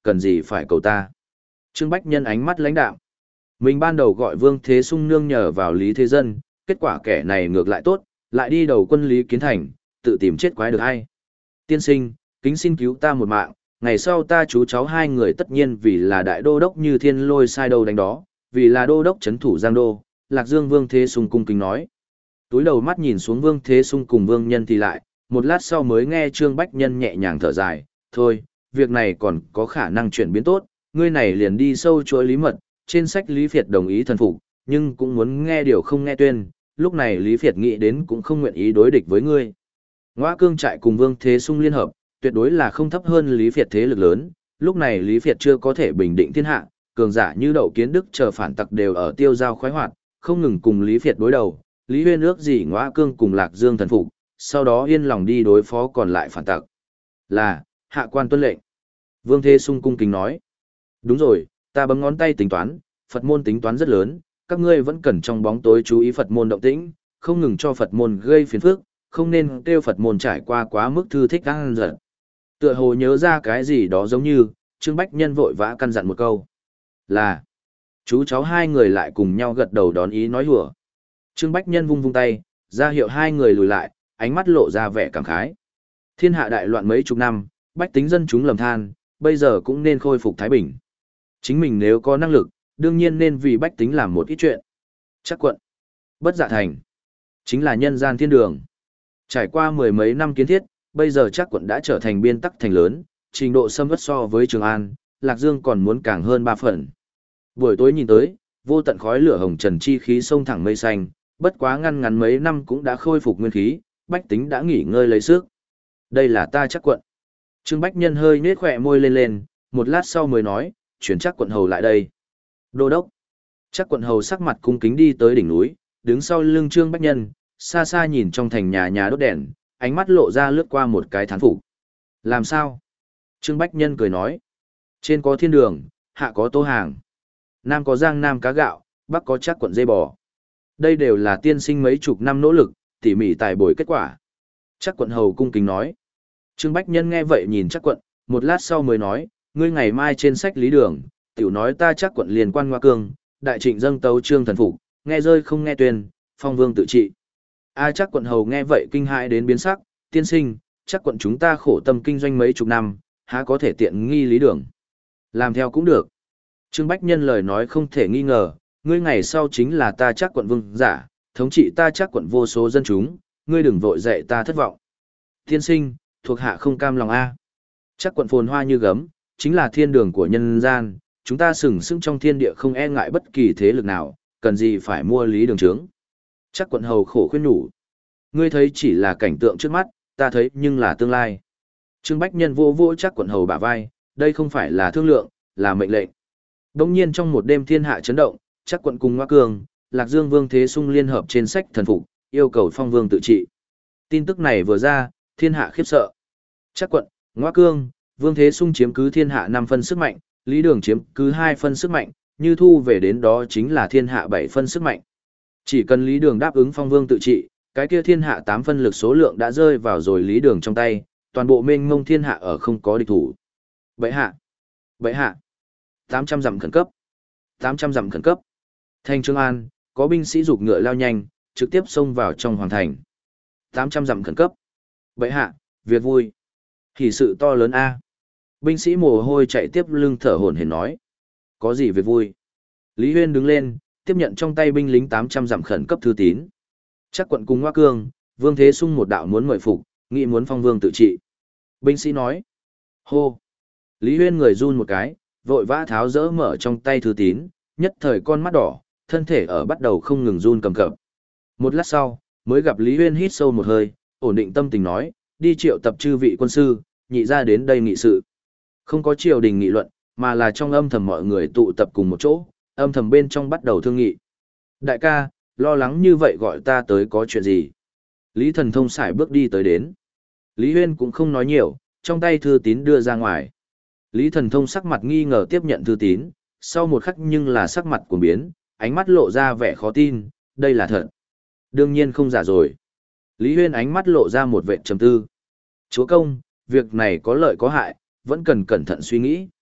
cần gì phải cầu ta. Trương Bách Nhân ánh mắt lãnh đạm. Mình ban đầu gọi Vương Thế Sung nương nhờ vào Lý Thế Dân, kết quả kẻ này ngược lại tốt, lại đi đầu quân Lý Kiến Thành, tự tìm chết quái được hay. Tiên sinh, kính xin cứu ta một mạng, ngày sau ta chú cháu hai người tất nhiên vì là đại đô đốc như thiên lôi sai đầu đánh đó, vì là đô đốc chấn thủ Giang Đô, Lạc Dương Vương Thế Sung cung kính nói. Túi đầu mắt nhìn xuống Vương Thế Sung cùng Vương Nhân thì lại, một lát sau mới nghe Trương Bách Nhân nhẹ nhàng thở dài, thôi, việc này còn có khả năng chuyển biến tốt, ngươi này liền đi sâu chuỗi lý mật, trên sách Lý Việt đồng ý thần phục, nhưng cũng muốn nghe điều không nghe tuyên, lúc này Lý Việt nghĩ đến cũng không nguyện ý đối địch với ngươi. Ngoa Cương trại cùng Vương Thế Sung liên hợp, tuyệt đối là không thấp hơn Lý Việt thế lực lớn, lúc này Lý Việt chưa có thể bình định thiên hạ, cường giả như Đậu Kiến Đức chờ phản tặc đều ở tiêu giao khoái hoạt, không ngừng cùng Lý Việt đối đầu, Lý Huyên ước gì Ngoa Cương cùng Lạc Dương thần phục, sau đó yên lòng đi đối phó còn lại phản tặc. Là, hạ quan tuân lệnh. Vương Thế Sung cung kính nói. Đúng rồi, ta bấm ngón tay tính toán, Phật môn tính toán rất lớn, các ngươi vẫn cần trong bóng tối chú ý Phật môn động tĩnh, không ngừng cho Phật môn gây phiền phức, không nên kêu Phật môn trải qua quá mức thư thích ăn giận. Tựa hồ nhớ ra cái gì đó giống như, Trương Bách Nhân vội vã căn dặn một câu. Là, chú cháu hai người lại cùng nhau gật đầu đón ý nói hùa. Trương Bách Nhân vung vung tay, ra hiệu hai người lùi lại, ánh mắt lộ ra vẻ cảm khái. Thiên hạ đại loạn mấy chục năm, bách tính dân chúng lầm than, bây giờ cũng nên khôi phục thái bình. Chính mình nếu có năng lực, đương nhiên nên vì bách tính làm một ít chuyện. Chắc quận, bất dạ thành, chính là nhân gian thiên đường. Trải qua mười mấy năm kiến thiết, bây giờ chắc quận đã trở thành biên tắc thành lớn, trình độ xâm vất so với Trường An, Lạc Dương còn muốn càng hơn ba phần. Buổi tối nhìn tới, vô tận khói lửa hồng trần chi khí sông thẳng mây xanh, bất quá ngăn ngắn mấy năm cũng đã khôi phục nguyên khí, bách tính đã nghỉ ngơi lấy sức. Đây là ta chắc quận. Trương Bách Nhân hơi nhếch khỏe môi lên lên, một lát sau mới nói, chuyển chắc quận hầu lại đây. Đô đốc. Chắc quận hầu sắc mặt cung kính đi tới đỉnh núi, đứng sau lưng Trương Bách Nhân, xa xa nhìn trong thành nhà nhà đốt đèn, ánh mắt lộ ra lướt qua một cái thán phục. Làm sao? Trương Bách Nhân cười nói. Trên có thiên đường, hạ có tô hàng. Nam có giang nam cá gạo, bắc có chắc quận dây bò. Đây đều là tiên sinh mấy chục năm nỗ lực, tỉ mỉ tài bồi kết quả. Chắc quận hầu cung kính nói. Trương Bách Nhân nghe vậy nhìn chắc quận, một lát sau mới nói, ngươi ngày mai trên sách lý đường, tiểu nói ta chắc quận liên quan Ngoa Cương, đại trịnh dâng tấu trương thần phục, nghe rơi không nghe tuyên, phong vương tự trị. A chắc quận hầu nghe vậy kinh hãi đến biến sắc, tiên sinh, chắc quận chúng ta khổ tâm kinh doanh mấy chục năm, há có thể tiện nghi lý đường. Làm theo cũng được. Trương Bách Nhân lời nói không thể nghi ngờ, ngươi ngày sau chính là ta chắc quận vương giả, thống trị ta chắc quận vô số dân chúng, ngươi đừng vội dạy ta thất vọng. Tiên sinh, thuộc hạ không cam lòng a. Chắc quận phồn hoa như gấm, chính là thiên đường của nhân gian, chúng ta sừng sững trong thiên địa không e ngại bất kỳ thế lực nào, cần gì phải mua lý đường trướng. Chắc quận hầu khổ khuyên nhủ. Ngươi thấy chỉ là cảnh tượng trước mắt, ta thấy nhưng là tương lai. Trương Bách Nhân vô vô chắc quận hầu bả vai, đây không phải là thương lượng, là mệnh lệnh. Đông nhiên trong một đêm thiên hạ chấn động, chắc quận cùng Ngoa Cương, Lạc Dương Vương Thế Sung liên hợp trên sách thần phục, yêu cầu phong vương tự trị. Tin tức này vừa ra, thiên hạ khiếp sợ. Chắc quận, Ngoa Cương, Vương Thế Sung chiếm cứ thiên hạ năm phân sức mạnh, Lý Đường chiếm cứ hai phân sức mạnh, như thu về đến đó chính là thiên hạ bảy phân sức mạnh. Chỉ cần Lý Đường đáp ứng phong vương tự trị, cái kia thiên hạ tám phân lực số lượng đã rơi vào rồi Lý Đường trong tay, toàn bộ mênh mông thiên hạ ở không có địch thủ. Bệ hạ, bệ hạ, tám trăm dặm khẩn cấp, tám trăm dặm khẩn cấp. Thành Trường An, có binh sĩ giục ngựa lao nhanh, trực tiếp xông vào trong hoàng thành. tám trăm dặm khẩn cấp. Bệ hạ, việc vui. Hỷ sự to lớn a. Binh sĩ mồ hôi chạy tiếp lưng thở hổn hển nói. Có gì việc vui? Lý Huyên đứng lên, tiếp nhận trong tay binh lính tám trăm dặm khẩn cấp thư tín. Chắc quận cùng Ngoa Cương, Vương Thế Sung một đạo muốn mời phục, nghị muốn phong vương tự trị. Binh sĩ nói. Hô. Lý Huyên người run một cái, vội vã tháo rỡ mở trong tay thư tín, nhất thời con mắt đỏ, thân thể ở bắt đầu không ngừng run cầm cập. Một lát sau, mới gặp Lý Huyên hít sâu một hơi, ổn định tâm tình nói, đi triệu tập chư vị quân sư, nhị ra đến đây nghị sự. Không có triều đình nghị luận, mà là trong âm thầm mọi người tụ tập cùng một chỗ, âm thầm bên trong bắt đầu thương nghị. Đại ca, lo lắng như vậy gọi ta tới có chuyện gì? Lý Thần Thông sải bước đi tới đến. Lý Huyên cũng không nói nhiều, trong tay thư tín đưa ra ngoài. Lý Thần Thông sắc mặt nghi ngờ tiếp nhận thư tín, sau một khắc nhưng là sắc mặt cuồng biến, ánh mắt lộ ra vẻ khó tin, đây là thật. Đương nhiên không giả rồi. Lý Huyên ánh mắt lộ ra một vẻ trầm tư. Chúa công, việc này có lợi có hại, vẫn cần cẩn thận suy nghĩ.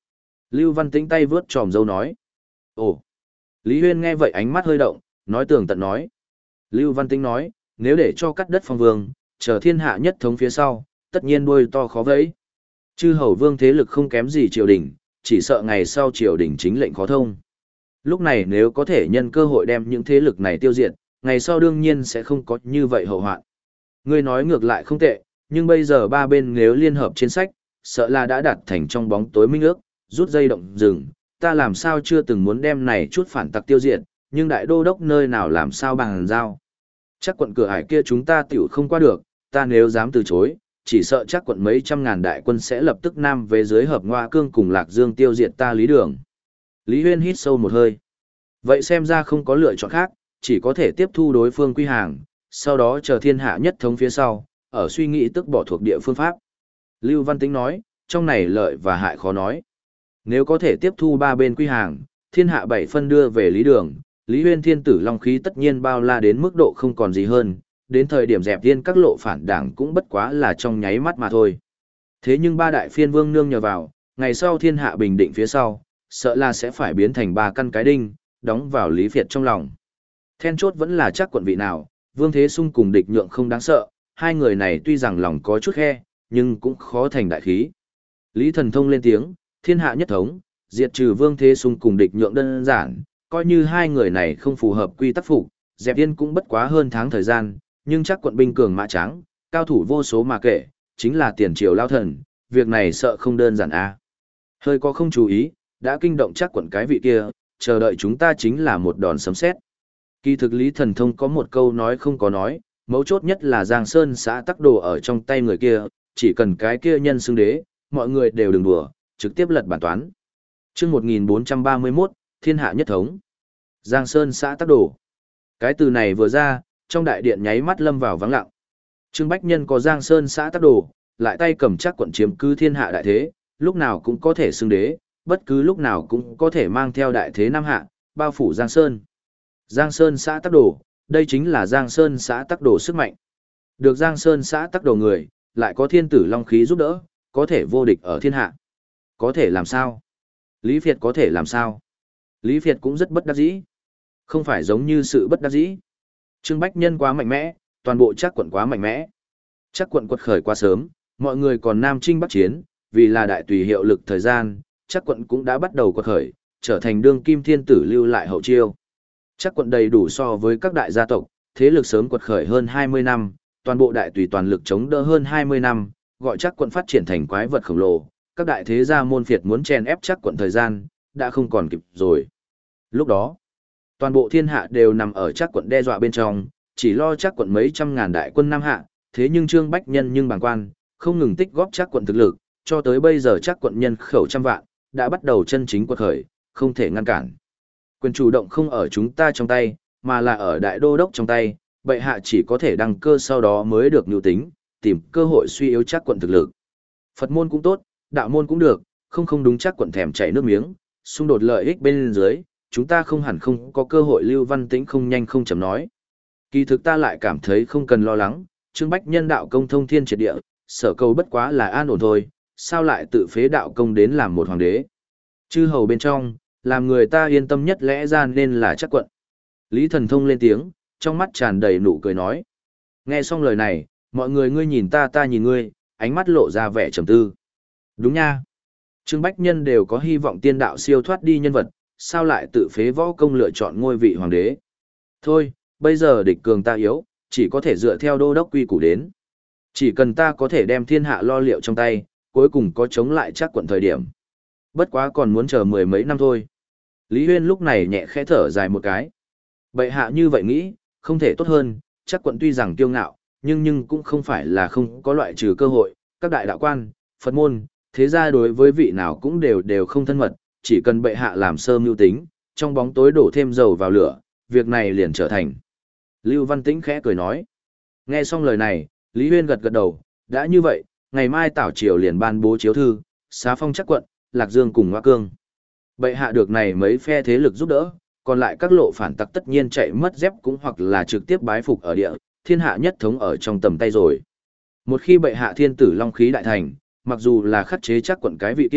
Lưu Văn Tĩnh tay vướt tròm dâu nói. Ồ! Lý Huyên nghe vậy ánh mắt hơi động, nói tường tận nói. Lưu Văn Tĩnh nói, nếu để cho cắt đất phong vương, chờ thiên hạ nhất thống phía sau, tất nhiên đuôi to khó vẫy. Chư hầu vương thế lực không kém gì triều đình, chỉ sợ ngày sau triều đình chính lệnh khó thông. Lúc này nếu có thể nhân cơ hội đem những thế lực này tiêu diệt, ngày sau đương nhiên sẽ không có như vậy hậu hoạn. Ngươi nói ngược lại không tệ, nhưng bây giờ ba bên nếu liên hợp trên sách, sợ là đã đạt thành trong bóng tối minh ước, rút dây động rừng, ta làm sao chưa từng muốn đem này chút phản tặc tiêu diệt, nhưng đại đô đốc nơi nào làm sao bằng giao. Chắc quận cửa hải kia chúng ta tiểu không qua được, ta nếu dám từ chối, chỉ sợ chắc quận mấy trăm ngàn đại quân sẽ lập tức nam về dưới hợp Ngoa Cương cùng Lạc Dương tiêu diệt ta Lý Đường. Lý Huyên hít sâu một hơi. Vậy xem ra không có lựa chọn khác, chỉ có thể tiếp thu đối phương quy hàng, sau đó chờ thiên hạ nhất thống phía sau, ở suy nghĩ tức bỏ thuộc địa phương pháp. Lưu Văn Tĩnh nói, trong này lợi và hại khó nói. Nếu có thể tiếp thu ba bên quy hàng, thiên hạ bảy phân đưa về Lý Đường, Lý Huyên thiên tử long khí tất nhiên bao la đến mức độ không còn gì hơn, đến thời điểm dẹp tiên các lộ phản đảng cũng bất quá là trong nháy mắt mà thôi. Thế nhưng ba đại phiên vương nương nhờ vào, ngày sau thiên hạ bình định phía sau, sợ là sẽ phải biến thành ba căn cái đinh, đóng vào Lý Việt trong lòng. Then chốt vẫn là chắc quận vị nào, Vương Thế Sung cùng địch nhượng không đáng sợ, hai người này tuy rằng lòng có chút khe, nhưng cũng khó thành đại khí. Lý Thần Thông lên tiếng, thiên hạ nhất thống, diệt trừ Vương Thế Sung cùng địch nhượng đơn giản, coi như hai người này không phù hợp quy tắc phục, dẹp yên cũng bất quá hơn tháng thời gian, nhưng chắc quận binh cường mã trắng, cao thủ vô số mà kể, chính là tiền triều lao thần, việc này sợ không đơn giản a. À. Hơi có không chú ý, đã kinh động chắc quận cái vị kia, chờ đợi chúng ta chính là một đòn sấm sét. Kỳ thực Lý Thần Thông có một câu nói không có nói, mấu chốt nhất là Giang Sơn xã tắc đồ ở trong tay người kia, chỉ cần cái kia nhân xưng đế, mọi người đều đừng đùa, trực tiếp lật bản toán. Chương một nghìn bốn trăm ba mươi mốt, Thiên hạ nhất thống. Giang Sơn xã tắc đồ. Cái từ này vừa ra, trong đại điện nháy mắt lâm vào vắng lặng. Trương Bách Nhân có Giang Sơn xã tắc đồ, lại tay cầm chắc quận chiếm cứ thiên hạ đại thế, lúc nào cũng có thể xưng đế, bất cứ lúc nào cũng có thể mang theo đại thế Nam Hạ, bao phủ Giang Sơn. Giang Sơn xã tắc đồ, đây chính là Giang Sơn xã tắc đồ sức mạnh. Được Giang Sơn xã tắc đồ người, lại có thiên tử long khí giúp đỡ, có thể vô địch ở thiên hạ. Có thể làm sao? Lý Việt có thể làm sao? Lý Việt cũng rất bất đắc dĩ. Không phải giống như sự bất đắc dĩ. Trương Bách Nhân quá mạnh mẽ, toàn bộ chắc quận quá mạnh mẽ. Chắc quận quật khởi quá sớm, mọi người còn nam chinh bắc chiến, vì là đại tùy hiệu lực thời gian, chắc quận cũng đã bắt đầu quật khởi, trở thành đương kim thiên tử lưu lại hậu chiêu. Chắc quận đầy đủ so với các đại gia tộc, thế lực sớm quật khởi hơn hai mươi năm, toàn bộ đại tùy toàn lực chống đỡ hơn hai mươi năm, gọi chắc quận phát triển thành quái vật khổng lồ, các đại thế gia môn phiệt muốn chèn ép chắc quận thời gian, đã không còn kịp rồi. Lúc đó, toàn bộ thiên hạ đều nằm ở chắc quận đe dọa bên trong, chỉ lo chắc quận mấy trăm ngàn đại quân Nam Hạ, thế nhưng Trương Bách Nhân nhưng bàng quan, không ngừng tích góp chắc quận thực lực, cho tới bây giờ chắc quận nhân khẩu trăm vạn, đã bắt đầu chân chính quật khởi, không thể ngăn cản. Quyền chủ động không ở chúng ta trong tay, mà là ở đại đô đốc trong tay, bệ hạ chỉ có thể đăng cơ sau đó mới được nhu tính, tìm cơ hội suy yếu chắc quận thực lực. Phật môn cũng tốt, đạo môn cũng được, không không đúng chắc quận thèm chảy nước miếng, xung đột lợi ích bên dưới, chúng ta không hẳn không có cơ hội. Lưu Văn Tĩnh không nhanh không chậm nói. Kỳ thực ta lại cảm thấy không cần lo lắng, Trương Bách Nhân đạo công thông thiên triệt địa, sở cầu bất quá là an ổn thôi, sao lại tự phế đạo công đến làm một hoàng đế. Chư hầu bên trong, làm người ta yên tâm nhất lẽ ra nên là chắc quận. Lý Thần Thông lên tiếng, trong mắt tràn đầy nụ cười nói. Nghe xong lời này, mọi người ngươi nhìn ta ta nhìn ngươi, ánh mắt lộ ra vẻ trầm tư. Đúng nha. Trương Bách Nhân đều có hy vọng tiên đạo siêu thoát đi nhân vật, sao lại tự phế võ công lựa chọn ngôi vị hoàng đế. Thôi, bây giờ địch cường ta yếu, chỉ có thể dựa theo đô đốc quy củ đến. Chỉ cần ta có thể đem thiên hạ lo liệu trong tay, cuối cùng có chống lại chắc quận thời điểm. Bất quá còn muốn chờ mười mấy năm thôi. Lý Huyên lúc này nhẹ khẽ thở dài một cái. Bệ hạ như vậy nghĩ, không thể tốt hơn, chắc quận tuy rằng kiêu ngạo, nhưng nhưng cũng không phải là không có loại trừ cơ hội, các đại đạo quan, Phật môn, thế gia đối với vị nào cũng đều đều không thân mật, chỉ cần bệ hạ làm sơ mưu tính, trong bóng tối đổ thêm dầu vào lửa, việc này liền trở thành. Lưu Văn Tĩnh khẽ cười nói. Nghe xong lời này, Lý Huyên gật gật đầu, đã như vậy, ngày mai Tảo Triều liền ban bố chiếu thư, xá phong chắc quận, Lạc Dương cùng Ngoa Cương. Bệ hạ được này mấy phe thế lực giúp đỡ, còn lại các lộ phản tặc tất nhiên chạy mất dép cũng hoặc là trực tiếp bái phục ở địa, thiên hạ nhất thống ở trong tầm tay rồi. Một khi bệ hạ thiên tử long khí đại thành, mặc dù là khắc chế chắc quận cái vị kia,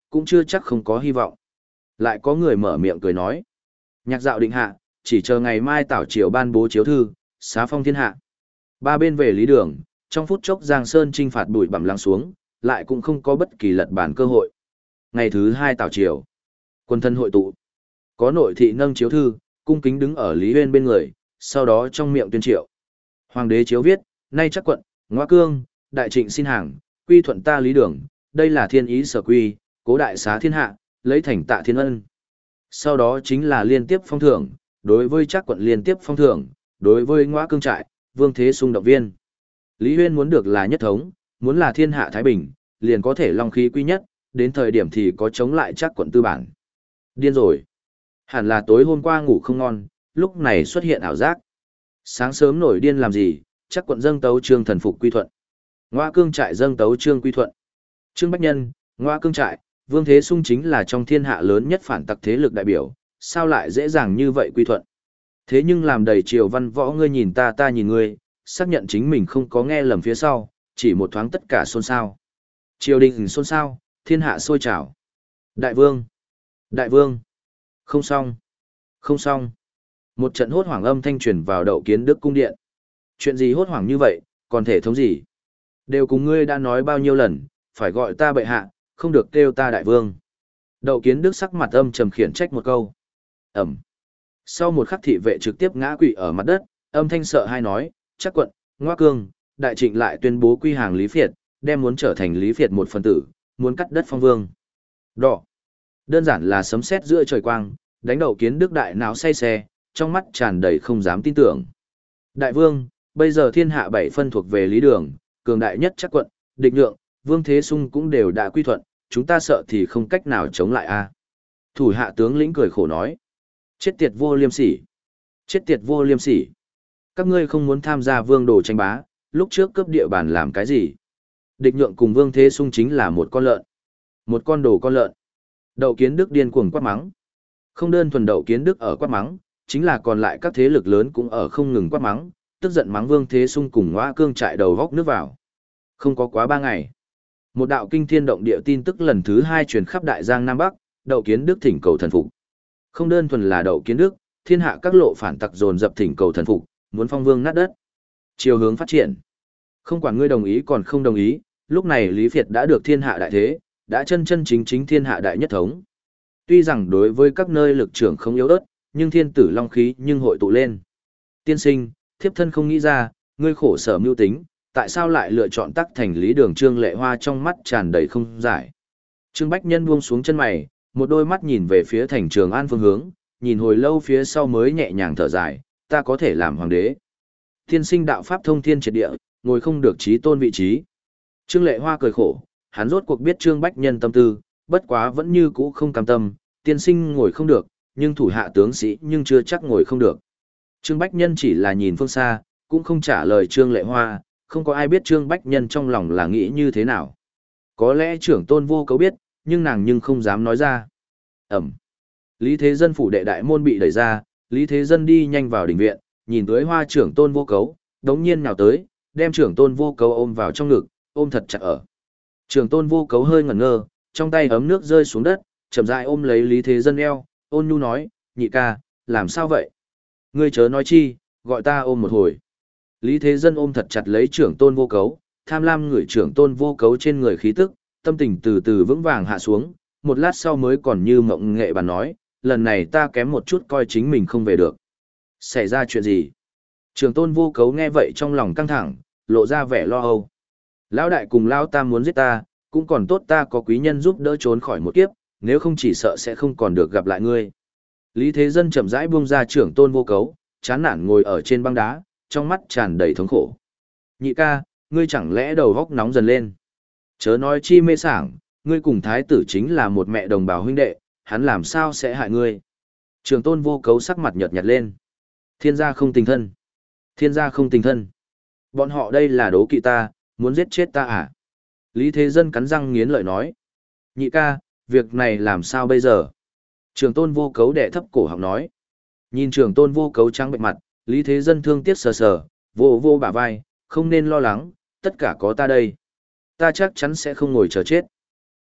cũng chưa chắc không có hy vọng. Lại có người mở miệng cười nói. Nhạc dạo định hạ, chỉ chờ ngày mai tảo triều ban bố chiếu thư, xá phong thiên hạ. Ba bên về lý đường, trong phút chốc Giang Sơn trinh phạt bụi bặm lắng xuống, lại cũng không có bất kỳ lật bản cơ hội. Ngày thứ hai tảo triều, quân thân hội tụ. Có nội thị nâng chiếu thư, cung kính đứng ở Lý Huyên bên người, sau đó trong miệng tuyên triệu. Hoàng đế chiếu viết, nay chắc quận, Ngoa Cương, đại trịnh xin hàng, quy thuận ta Lý Đường, đây là thiên ý sở quy, cố đại xá thiên hạ, lấy thành tạ thiên ân. Sau đó chính là liên tiếp phong thưởng, đối với chắc quận liên tiếp phong thưởng, đối với Ngoa Cương trại, Vương Thế Sung động viên. Lý Huyên muốn được là nhất thống, muốn là thiên hạ thái bình, liền có thể long khí quy nhất, đến thời điểm thì có chống lại chắc quận tư bản. Điên rồi. Hẳn là tối hôm qua ngủ không ngon, lúc này xuất hiện ảo giác. Sáng sớm nổi điên làm gì, chắc quận dâng tấu trương thần phục quy thuận. Ngoa Cương trại dâng tấu trương quy thuận. Trương Bách Nhân, Ngoa Cương trại, Vương Thế Sung chính là trong thiên hạ lớn nhất phản tặc thế lực đại biểu, sao lại dễ dàng như vậy quy thuận. Thế nhưng làm đầy triều văn võ ngươi nhìn ta ta nhìn ngươi, xác nhận chính mình không có nghe lầm phía sau, chỉ một thoáng tất cả xôn xao. Triều đình xôn xao, thiên hạ sôi trào. Đại vương, đại vương, không xong, không xong. Một trận hốt hoảng âm thanh truyền vào Đậu Kiến Đức cung điện. Chuyện gì hốt hoảng như vậy, còn thể thống gì? Đều cùng ngươi đã nói bao nhiêu lần, phải gọi ta bệ hạ, không được kêu ta đại vương. Đậu Kiến Đức sắc mặt âm trầm khiển trách một câu. Ẩm. Sau một khắc thị vệ trực tiếp ngã quỵ ở mặt đất, âm thanh sợ hai nói, chắc quận, Ngoa Cương, đại trịnh lại tuyên bố quy hàng Lý Phiệt, đem muốn trở thành Lý Phiệt một phần tử, muốn cắt đất phong vương. Đỏ. Đơn giản là sấm sét giữa trời quang, đánh Đậu Kiến Đức đại não say xe, trong mắt tràn đầy không dám tin tưởng. Đại vương, bây giờ thiên hạ bảy phân thuộc về Lý Đường, cường đại nhất chắc quận, địch nhượng, Vương Thế Sung cũng đều đã quy thuận, chúng ta sợ thì không cách nào chống lại a. Thủ hạ tướng lĩnh cười khổ nói. Chết tiệt vô liêm sỉ. Chết tiệt vô liêm sỉ. Các ngươi không muốn tham gia vương đồ tranh bá, lúc trước cướp địa bàn làm cái gì? Địch nhượng cùng Vương Thế Sung chính là một con lợn. Một con đồ con lợn. Đậu Kiến Đức điên cuồng quát mắng. Không đơn thuần Đậu Kiến Đức ở quát mắng, chính là còn lại các thế lực lớn cũng ở không ngừng quát mắng, tức giận mắng Vương Thế Sung cùng Ngoa Cương trại đầu góc nước vào. Không có quá ba ngày. Một đạo kinh thiên động địa tin tức lần thứ hai truyền khắp Đại Giang Nam Bắc, Đậu Kiến Đức thỉnh cầu thần phục. Không đơn thuần là Đậu Kiến Đức, thiên hạ các lộ phản tặc dồn dập thỉnh cầu thần phục, muốn phong vương nát đất. Chiều hướng phát triển. Không quản ngươi đồng ý còn không đồng ý, lúc này Lý Phiệt đã được thiên hạ đại thế, đã chân chân chính chính thiên hạ đại nhất thống. Tuy rằng đối với các nơi lực trưởng không yếu ớt, nhưng thiên tử long khí nhưng hội tụ lên. Tiên sinh, thiếp thân không nghĩ ra, ngươi khổ sở mưu tính, tại sao lại lựa chọn tắc thành Lý Đường? Trương Lệ Hoa trong mắt tràn đầy không giải. Trương Bách Nhân buông xuống chân mày, một đôi mắt nhìn về phía thành Trường An phương hướng, nhìn hồi lâu phía sau mới nhẹ nhàng thở dài, ta có thể làm hoàng đế. Tiên sinh đạo pháp thông thiên triệt địa, ngồi không được trí tôn vị trí. Trương Lệ Hoa cười khổ, hắn rốt cuộc biết Trương Bách Nhân tâm tư, bất quá vẫn như cũ không cam tâm, tiên sinh ngồi không được, nhưng thủ hạ tướng sĩ nhưng chưa chắc ngồi không được. Trương Bách Nhân chỉ là nhìn phương xa, cũng không trả lời Trương Lệ Hoa, không có ai biết Trương Bách Nhân trong lòng là nghĩ như thế nào. Có lẽ trưởng tôn vô cấu biết, nhưng nàng nhưng không dám nói ra. Ẩm. Lý Thế Dân phủ đệ đại môn bị đẩy ra, Lý Thế Dân đi nhanh vào đình viện, nhìn tới hoa trưởng tôn vô cấu, đống nhiên nhào tới, đem trưởng tôn vô cấu ôm vào trong ngực, ôm thật chặt ở. Trưởng tôn vô cấu hơi ngẩn ngơ, trong tay ấm nước rơi xuống đất, chậm rãi ôm lấy Lý Thế Dân eo, ôn nhu nói, nhị ca, làm sao vậy? Ngươi chớ nói chi, gọi ta ôm một hồi. Lý Thế Dân ôm thật chặt lấy trưởng tôn vô cấu, tham lam ngửi trưởng tôn vô cấu trên người khí tức, tâm tình từ từ vững vàng hạ xuống, một lát sau mới còn như mộng nghệ bàn nói, lần này ta kém một chút coi chính mình không về được. Xảy ra chuyện gì? Trưởng tôn vô cấu nghe vậy trong lòng căng thẳng, lộ ra vẻ lo âu. Lão đại cùng Lão Tam muốn giết ta, cũng còn tốt ta có quý nhân giúp đỡ trốn khỏi một kiếp, nếu không chỉ sợ sẽ không còn được gặp lại ngươi. Lý Thế Dân chậm rãi buông ra trưởng tôn vô cấu, chán nản ngồi ở trên băng đá, trong mắt tràn đầy thống khổ. Nhị ca, ngươi chẳng lẽ đầu góc nóng dần lên? Chớ nói chi mê sảng, ngươi cùng thái tử chính là một mẹ đồng bào huynh đệ, hắn làm sao sẽ hại ngươi? Trưởng tôn vô cấu sắc mặt nhợt nhạt lên. Thiên gia không tình thân. Thiên gia không tình thân. Bọn họ đây là đố kỵ ta, muốn giết chết ta à? Lý Thế Dân cắn răng nghiến lợi nói. Nhị ca, việc này làm sao bây giờ? Trưởng tôn vô cấu đẻ thấp cổ họng nói. Nhìn trưởng tôn vô cấu trắng bệnh mặt, Lý Thế Dân thương tiếc sờ sờ, vô vô bả vai, không nên lo lắng, tất cả có ta đây. Ta chắc chắn sẽ không ngồi chờ chết.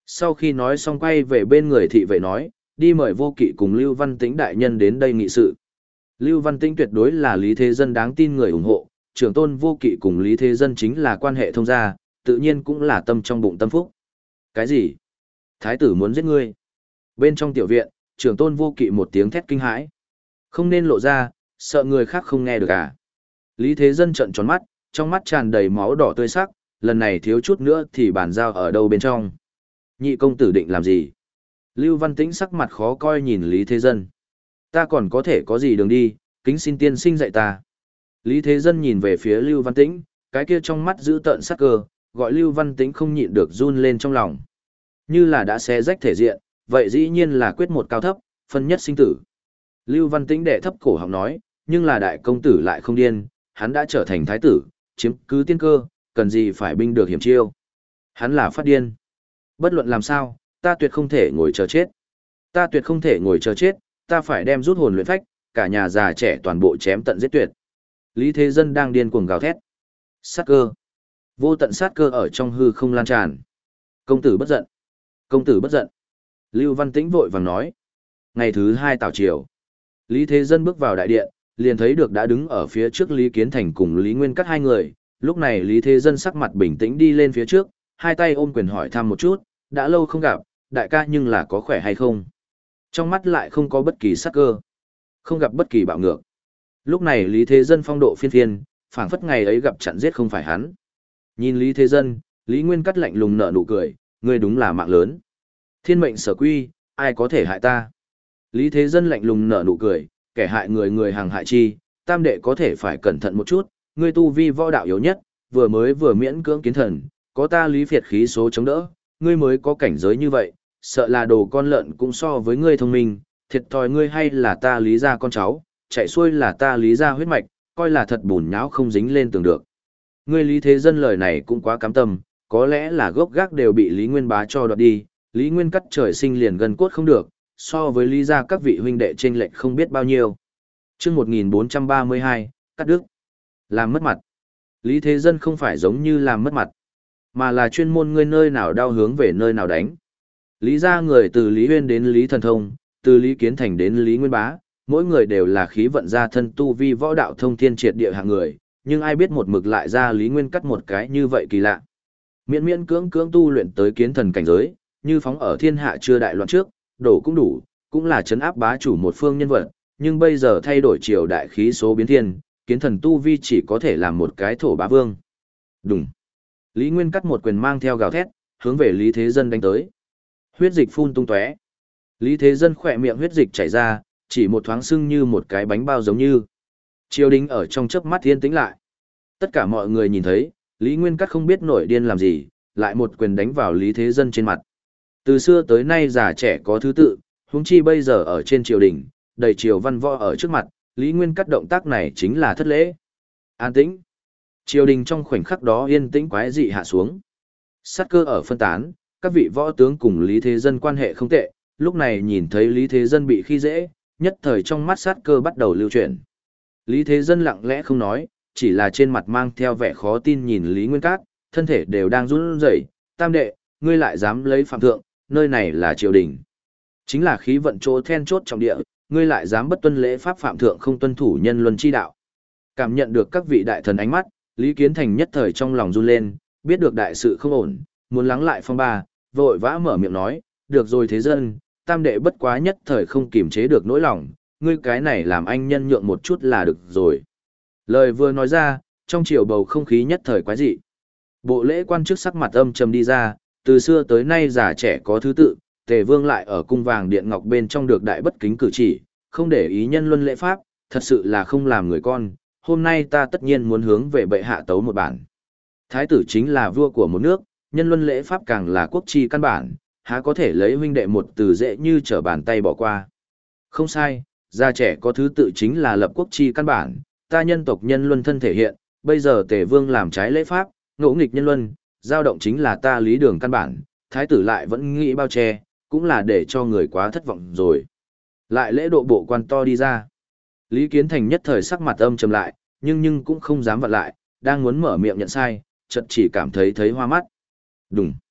Sau khi nói xong quay về bên người thị vệ nói, đi mời Vô Kỵ cùng Lưu Văn Tĩnh đại nhân đến đây nghị sự. Lưu Văn Tĩnh tuyệt đối là Lý Thế Dân đáng tin người ủng hộ, trưởng tôn Vô Kỵ cùng Lý Thế Dân chính là quan hệ thông gia, tự nhiên cũng là tâm trong bụng tâm phúc. Cái gì? Thái tử muốn giết ngươi? Bên trong tiểu viện, trưởng tôn Vô Kỵ một tiếng thét kinh hãi. Không nên lộ ra, sợ người khác không nghe được à? Lý Thế Dân trợn tròn mắt, trong mắt tràn đầy máu đỏ tươi sắc, lần này thiếu chút nữa thì bàn giao ở đâu bên trong. Nhị công tử định làm gì? Lưu Văn Tĩnh sắc mặt khó coi nhìn Lý Thế Dân. Ta còn có thể có gì đường đi, kính xin tiên sinh dạy ta. Lý Thế Dân nhìn về phía Lưu Văn Tĩnh, cái kia trong mắt giữ tợn sắc cơ, gọi Lưu Văn Tĩnh không nhịn được run lên trong lòng. Như là đã xé rách thể diện, vậy dĩ nhiên là quyết một cao thấp, phân nhất sinh tử. Lưu Văn Tĩnh đệ thấp cổ họng nói, nhưng là đại công tử lại không điên, hắn đã trở thành thái tử, chiếm cứ tiên cơ, cần gì phải binh được hiểm chiêu. Hắn là phát điên. Bất luận làm sao, ta tuyệt không thể ngồi chờ chết. Ta tuyệt không thể ngồi chờ chết, ta phải đem rút hồn luyện phách, cả nhà già trẻ toàn bộ chém tận giết tuyệt. Lý Thế Dân đang điên cuồng gào thét. Sát cơ. Vô tận sát cơ ở trong hư không lan tràn. Công tử bất giận. Công tử bất giận. Lưu Văn Tĩnh vội vàng nói. Ngày thứ hai tảo chiều. Lý Thế Dân bước vào đại điện, liền thấy được đã đứng ở phía trước Lý Kiến Thành cùng Lý Nguyên Cắt hai người. Lúc này Lý Thế Dân sắc mặt bình tĩnh đi lên phía trước, hai tay ôm quyền hỏi thăm một chút, đã lâu không gặp, đại ca nhưng là có khỏe hay không? Trong mắt lại không có bất kỳ sắc cơ, không gặp bất kỳ bạo ngược. Lúc này Lý Thế Dân phong độ phiên phiên, phảng phất ngày ấy gặp chặn giết không phải hắn. Nhìn Lý Thế Dân, Lý Nguyên Cắt lạnh lùng nở nụ cười, ngươi đúng là mạng lớn. Thiên mệnh sở quy, ai có thể hại ta? Lý Thế Dân lạnh lùng nở nụ cười, kẻ hại người người hàng hại chi, tam đệ có thể phải cẩn thận một chút, ngươi tu vi võ đạo yếu nhất, vừa mới vừa miễn cưỡng kiến thần, có ta Lý Việt khí số chống đỡ, ngươi mới có cảnh giới như vậy, sợ là đồ con lợn cũng so với ngươi thông minh, thiệt thòi ngươi hay là ta Lý gia con cháu, chạy xuôi là ta Lý gia huyết mạch, coi là thật bùn nhão không dính lên tường được. Ngươi Lý Thế Dân lời này cũng quá cám tâm, có lẽ là gốc gác đều bị Lý Nguyên Bá cho đoạt đi, Lý Nguyên Cắt trời sinh liền gần cốt không được, so với Lý gia các vị huynh đệ chênh lệch không biết bao nhiêu. Chương một nghìn bốn trăm ba mươi hai, cắt đứt. Làm mất mặt. Lý Thế Dân không phải giống như làm mất mặt, mà là chuyên môn ngươi nơi nào đau hướng về nơi nào đánh. Lý gia người từ Lý Huyên đến Lý Thần Thông, từ Lý Kiến Thành đến Lý Nguyên Bá, mỗi người đều là khí vận gia thân tu vi võ đạo thông thiên triệt địa hạng người, nhưng ai biết một mực lại ra Lý Nguyên Cắt một cái như vậy kỳ lạ. Miễn miễn cưỡng cưỡng tu luyện tới kiến thần cảnh giới, như phóng ở thiên hạ chưa đại loạn trước, đổ cũng đủ, cũng là trấn áp bá chủ một phương nhân vật, nhưng bây giờ thay đổi triều đại khí số biến thiên, kiến thần tu vi chỉ có thể làm một cái thổ bá vương. Đúng. Lý Nguyên Cắt một quyền mang theo gào thét, hướng về Lý Thế Dân đánh tới. Huyết dịch phun tung tóe. Lý Thế Dân khỏe miệng huyết dịch chảy ra, chỉ một thoáng sưng như một cái bánh bao giống như. Triều đình ở trong chớp mắt yên tĩnh lại. Tất cả mọi người nhìn thấy, Lý Nguyên Cắt không biết nổi điên làm gì, lại một quyền đánh vào Lý Thế Dân trên mặt. Từ xưa tới nay già trẻ có thứ tự, huống chi bây giờ ở trên triều đình, đầy triều văn võ ở trước mặt, Lý Nguyên Cắt động tác này chính là thất lễ. An tĩnh. Triều đình trong khoảnh khắc đó yên tĩnh quái dị hạ xuống. Sát cơ ở phân tán, các vị võ tướng cùng Lý Thế Dân quan hệ không tệ, lúc này nhìn thấy Lý Thế Dân bị khi dễ, nhất thời trong mắt sát cơ bắt đầu lưu chuyển. Lý Thế Dân lặng lẽ không nói, chỉ là trên mặt mang theo vẻ khó tin nhìn Lý Nguyên Cát, thân thể đều đang run rẩy. Tam đệ, ngươi lại dám lấy phạm thượng, nơi này là triều đình. Chính là khí vận chỗ then chốt trọng địa, ngươi lại dám bất tuân lễ pháp phạm thượng không tuân thủ nhân luân chi đạo. Cảm nhận được các vị đại thần ánh mắt, Lý Kiến Thành nhất thời trong lòng run lên, biết được đại sự không ổn, muốn lắng lại phong ba, vội vã mở miệng nói, được rồi Thế Dân, tam đệ bất quá nhất thời không kiềm chế được nỗi lòng, ngươi cái này làm anh nhân nhượng một chút là được rồi. Lời vừa nói ra, trong triều bầu không khí nhất thời quái dị. Bộ lễ quan chức sắc mặt âm trầm đi ra, từ xưa tới nay già trẻ có thứ tự, Tề Vương lại ở cung vàng điện ngọc bên trong được đại bất kính cử chỉ, không để ý nhân luân lễ pháp, thật sự là không làm người con, hôm nay ta tất nhiên muốn hướng về bệ hạ tấu một bản. Thái tử chính là vua của một nước, nhân luân lễ pháp càng là quốc chi căn bản, há có thể lấy huynh đệ một từ dễ như trở bàn tay bỏ qua. Không sai, già trẻ có thứ tự chính là lập quốc chi căn bản, ta nhân tộc nhân luân thân thể hiện, bây giờ Tề Vương làm trái lễ pháp, ngỗ nghịch nhân luân, dao động chính là ta lý đường căn bản, thái tử lại vẫn nghĩ bao che, cũng là để cho người quá thất vọng rồi. Lại lễ độ bộ quan to đi ra. Lý Kiến Thành nhất thời sắc mặt âm trầm lại, nhưng nhưng cũng không dám vặn lại, đang muốn mở miệng nhận sai, chợt chỉ cảm thấy thấy hoa mắt. Đùng.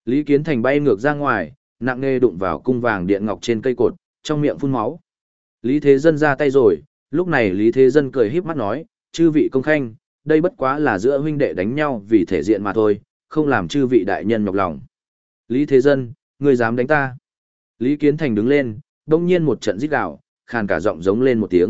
Lý Kiến Thành bay ngược ra ngoài, nặng nề đụng vào cung vàng điện ngọc trên cây cột, trong miệng phun máu. Lý Thế Dân ra tay rồi, lúc này Lý Thế Dân cười híp mắt nói, chư vị công khanh, đây bất quá là giữa huynh đệ đánh nhau vì thể diện mà thôi, không làm chư vị đại nhân nhọc lòng. Lý Thế Dân, ngươi dám đánh ta? Lý Kiến Thành đứng lên, đông nhiên một trận rít gào, khàn cả giọng giống lên một tiếng.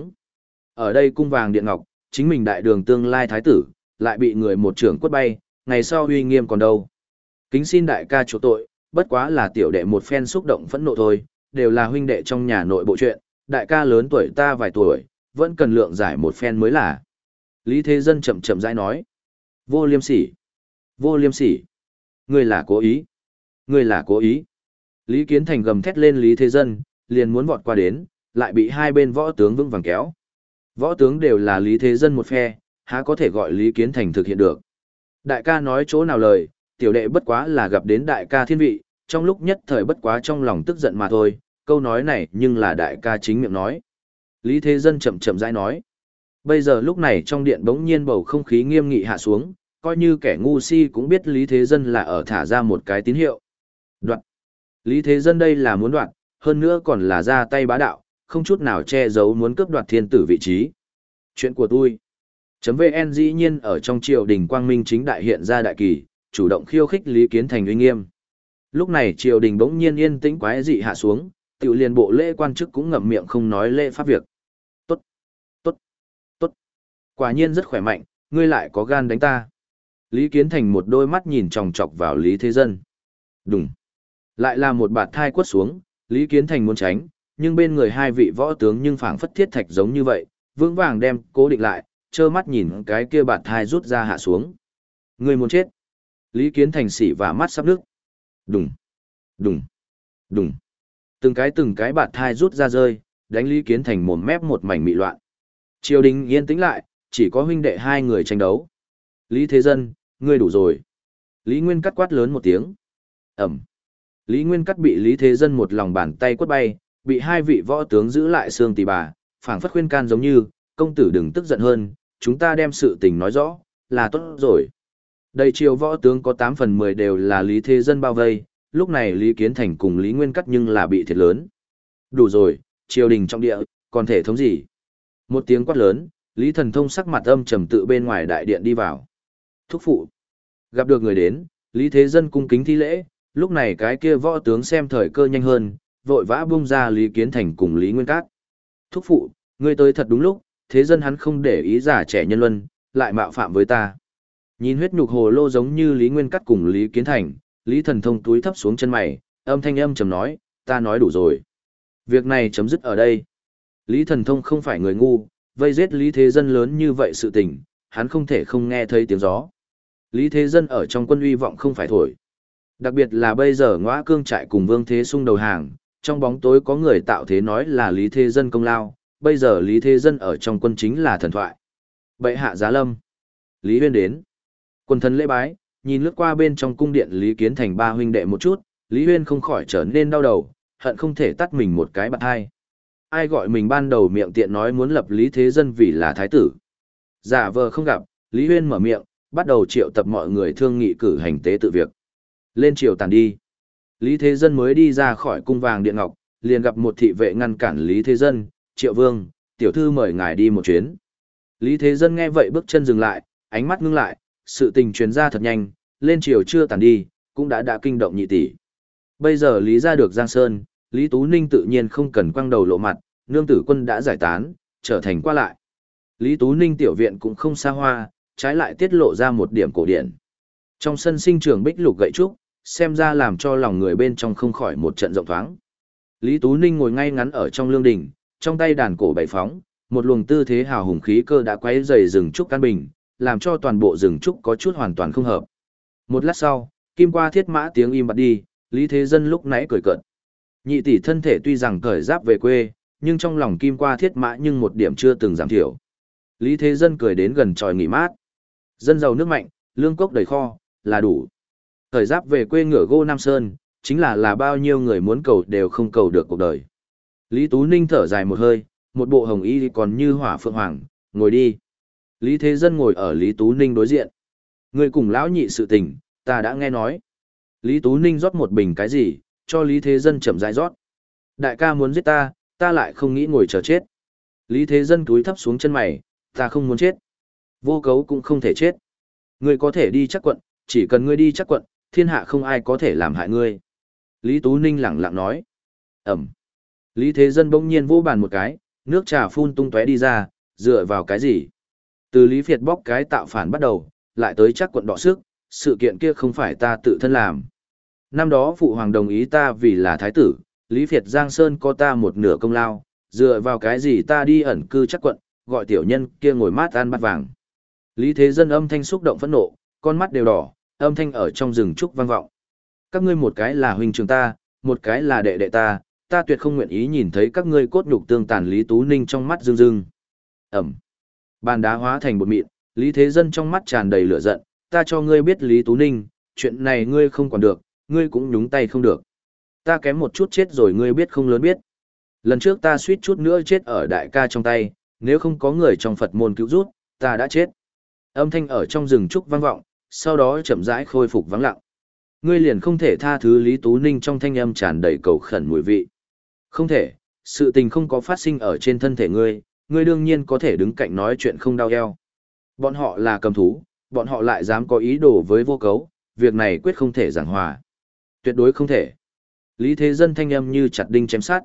Ở đây cung vàng điện ngọc, chính mình đại đường tương lai thái tử, lại bị người một trưởng quất bay, ngày sau uy nghiêm còn đâu. Kính xin đại ca chỗ tội, bất quá là tiểu đệ một phen xúc động phẫn nộ thôi, đều là huynh đệ trong nhà nội bộ chuyện, đại ca lớn tuổi ta vài tuổi, vẫn cần lượng giải một phen mới là. Lý Thế Dân chậm chậm rãi nói. Vô liêm sỉ. Vô liêm sỉ. Ngươi là cố ý. Ngươi là cố ý. Lý Kiến Thành gầm thét lên Lý Thế Dân, liền muốn vọt qua đến, lại bị hai bên võ tướng vững vàng kéo. Võ tướng đều là Lý Thế Dân một phe, há có thể gọi Lý Kiến Thành thực hiện được. Đại ca nói chỗ nào lời, tiểu đệ bất quá là gặp đến đại ca thiên vị, trong lúc nhất thời bất quá trong lòng tức giận mà thôi, câu nói này nhưng là đại ca chính miệng nói. Lý Thế Dân chậm chậm rãi nói. Bây giờ lúc này trong điện bỗng nhiên bầu không khí nghiêm nghị hạ xuống, coi như kẻ ngu si cũng biết Lý Thế Dân là ở thả ra một cái tín hiệu. Đoạn. Lý Thế Dân đây là muốn đoạn, hơn nữa còn là ra tay bá đạo, không chút nào che giấu muốn cướp đoạt thiên tử vị trí. Chuyện của tôi. Chấm vn dĩ nhiên ở trong triều đình quang minh chính đại hiện ra đại kỳ, chủ động khiêu khích Lý Kiến Thành uy nghiêm. Lúc này triều đình bỗng nhiên yên tĩnh quái dị hạ xuống, tiểu liền bộ lễ quan chức cũng ngậm miệng không nói lễ pháp việc. Tốt, tốt, tốt. Quả nhiên rất khỏe mạnh, ngươi lại có gan đánh ta. Lý Kiến Thành một đôi mắt nhìn chòng chọc vào Lý Thế Dân. Đùng. Lại là một bạt thai quất xuống, Lý Kiến Thành muốn tránh, nhưng bên người hai vị võ tướng nhưng phảng phất thiết thạch giống như vậy, vững vàng đem cố định lại, trơ mắt nhìn cái kia bạt thai rút ra hạ xuống. Ngươi muốn chết. Lý Kiến Thành xỉ và mắt sắp nước. Đùng, đùng, đùng. Từng cái từng cái bạt thai rút ra rơi, đánh Lý Kiến Thành mồm mép một mảnh mị loạn. Triều đình yên tĩnh lại, chỉ có huynh đệ hai người tranh đấu. Lý Thế Dân, ngươi đủ rồi. Lý Nguyên Cắt quát lớn một tiếng. Ẩm. Lý Nguyên Cắt bị Lý Thế Dân một lòng bàn tay quất bay, bị hai vị võ tướng giữ lại xương tỳ bà, phảng phất khuyên can giống như, công tử đừng tức giận hơn, chúng ta đem sự tình nói rõ, là tốt rồi. Đầy triều võ tướng có tám phần mười đều là Lý Thế Dân bao vây, lúc này Lý Kiến Thành cùng Lý Nguyên Cắt nhưng là bị thiệt lớn. Đủ rồi, triều đình trong địa, còn thể thống gì? Một tiếng quát lớn, Lý Thần Thông sắc mặt âm trầm tự bên ngoài đại điện đi vào. Thúc phụ. Gặp được người đến, Lý Thế Dân cung kính thi lễ, lúc này cái kia võ tướng xem thời cơ nhanh hơn, vội vã buông ra Lý Kiến Thành cùng Lý Nguyên Cát. Thúc phụ, ngươi tới thật đúng lúc, Thế Dân hắn không để ý già trẻ nhân luân, lại mạo phạm với ta. Nhìn huyết nhục hồ lô giống như Lý Nguyên Cát cùng Lý Kiến Thành, Lý Thần Thông túi thấp xuống chân mày, âm thanh âm trầm nói, ta nói đủ rồi. Việc này chấm dứt ở đây. Lý Thần Thông không phải người ngu, vây giết Lý Thế Dân lớn như vậy sự tình, hắn không thể không nghe thấy tiếng gió. Lý Thế Dân ở trong quân uy vọng không phải thổi. Đặc biệt là bây giờ Ngõa Cương trại cùng Vương Thế Sung đầu hàng, trong bóng tối có người tạo thế nói là Lý Thế Dân công lao, bây giờ Lý Thế Dân ở trong quân chính là thần thoại. Bệ hạ giá lâm. Lý Huyên đến. Quân thần lễ bái, nhìn lướt qua bên trong cung điện Lý Kiến Thành ba huynh đệ một chút, Lý Huyên không khỏi trở nên đau đầu, hận không thể tắt mình một cái bạt hai. Ai gọi mình ban đầu miệng tiện nói muốn lập Lý Thế Dân vì là thái tử. Giả vờ không gặp, Lý Huyên mở miệng, bắt đầu triệu tập mọi người thương nghị cử hành tế tự việc. Lên triều tàn đi. Lý Thế Dân mới đi ra khỏi cung vàng điện ngọc, liền gặp một thị vệ ngăn cản Lý Thế Dân, Triệu Vương, tiểu thư mời ngài đi một chuyến. Lý Thế Dân nghe vậy bước chân dừng lại, ánh mắt ngưng lại, sự tình truyền ra thật nhanh, lên triều chưa tàn đi, cũng đã đã kinh động nhị tỷ. Bây giờ Lý ra được Giang Sơn, Lý Tú Ninh tự nhiên không cần quăng đầu lộ mặt, nương tử quân đã giải tán, trở thành qua lại. Lý Tú Ninh tiểu viện cũng không xa hoa, trái lại tiết lộ ra một điểm cổ điển. Trong sân sinh trường bích lục gậy trúc, xem ra làm cho lòng người bên trong không khỏi một trận rộng thoáng. Lý Tú Ninh ngồi ngay ngắn ở trong lương đình, trong tay đàn cổ bảy phóng, một luồng tư thế hào hùng khí cơ đã quấy rầy rừng trúc căn bình, làm cho toàn bộ rừng trúc có chút hoàn toàn không hợp. Một lát sau, kim qua thiết mã tiếng im bặt đi, Lý Thế Dân lúc nãy cười cợt. Nhị tỷ thân thể tuy rằng cởi giáp về quê, nhưng trong lòng kim qua thiết mã nhưng một điểm chưa từng giảm thiểu. Lý Thế Dân cười đến gần tròi nghỉ mát. Dân giàu nước mạnh, lương cốc đầy kho, là đủ. Thời giáp về quê ngựa gô Nam Sơn, chính là là bao nhiêu người muốn cầu đều không cầu được cuộc đời. Lý Tú Ninh thở dài một hơi, một bộ hồng y còn như hỏa phượng hoàng, ngồi đi. Lý Thế Dân ngồi ở Lý Tú Ninh đối diện. Người cùng lão nhị sự tình, ta đã nghe nói. Lý Tú Ninh rót một bình cái gì, cho Lý Thế Dân chậm rãi rót. Đại ca muốn giết ta, ta lại không nghĩ ngồi chờ chết. Lý Thế Dân cúi thấp xuống chân mày, ta không muốn chết. Vô cấu cũng không thể chết. Ngươi có thể đi chắc quận, chỉ cần ngươi đi chắc quận, thiên hạ không ai có thể làm hại ngươi. Lý Tú Ninh lẳng lặng nói. Ẩm. Lý Thế Dân bỗng nhiên vỗ bàn một cái, nước trà phun tung tóe đi ra, dựa vào cái gì? Từ Lý Việt bóc cái tạo phản bắt đầu, lại tới chắc quận đọ sức, sự kiện kia không phải ta tự thân làm. Năm đó phụ hoàng đồng ý ta vì là thái tử, Lý Việt Giang Sơn có ta một nửa công lao, dựa vào cái gì ta đi ẩn cư chắc quận, gọi tiểu nhân kia ngồi mát ăn bát vàng. Lý Thế Dân âm thanh xúc động phẫn nộ, con mắt đều đỏ, âm thanh ở trong rừng trúc vang vọng. Các ngươi một cái là huynh trưởng ta, một cái là đệ đệ ta, ta tuyệt không nguyện ý nhìn thấy các ngươi cốt nhục tương tàn. Lý Tú Ninh trong mắt rưng rưng. Ẩm. Bàn đá hóa thành bột mịn, Lý Thế Dân trong mắt tràn đầy lửa giận, ta cho ngươi biết Lý Tú Ninh, chuyện này ngươi không quản được, ngươi cũng nhúng tay không được. Ta kém một chút chết rồi ngươi biết không lớn biết. Lần trước ta suýt chút nữa chết ở đại ca trong tay, nếu không có người trong Phật môn cứu rút, ta đã chết. Âm thanh ở trong rừng trúc vang vọng, sau đó chậm rãi khôi phục vắng lặng. Ngươi liền không thể tha thứ. Lý Tú Ninh trong thanh âm tràn đầy cầu khẩn mùi vị. Không thể, sự tình không có phát sinh ở trên thân thể ngươi, ngươi đương nhiên có thể đứng cạnh nói chuyện không đau eo. Bọn họ là cầm thú, bọn họ lại dám có ý đồ với vô cấu, việc này quyết không thể giảng hòa. Tuyệt đối không thể. Lý Thế Dân thanh âm như chặt đinh chém sát.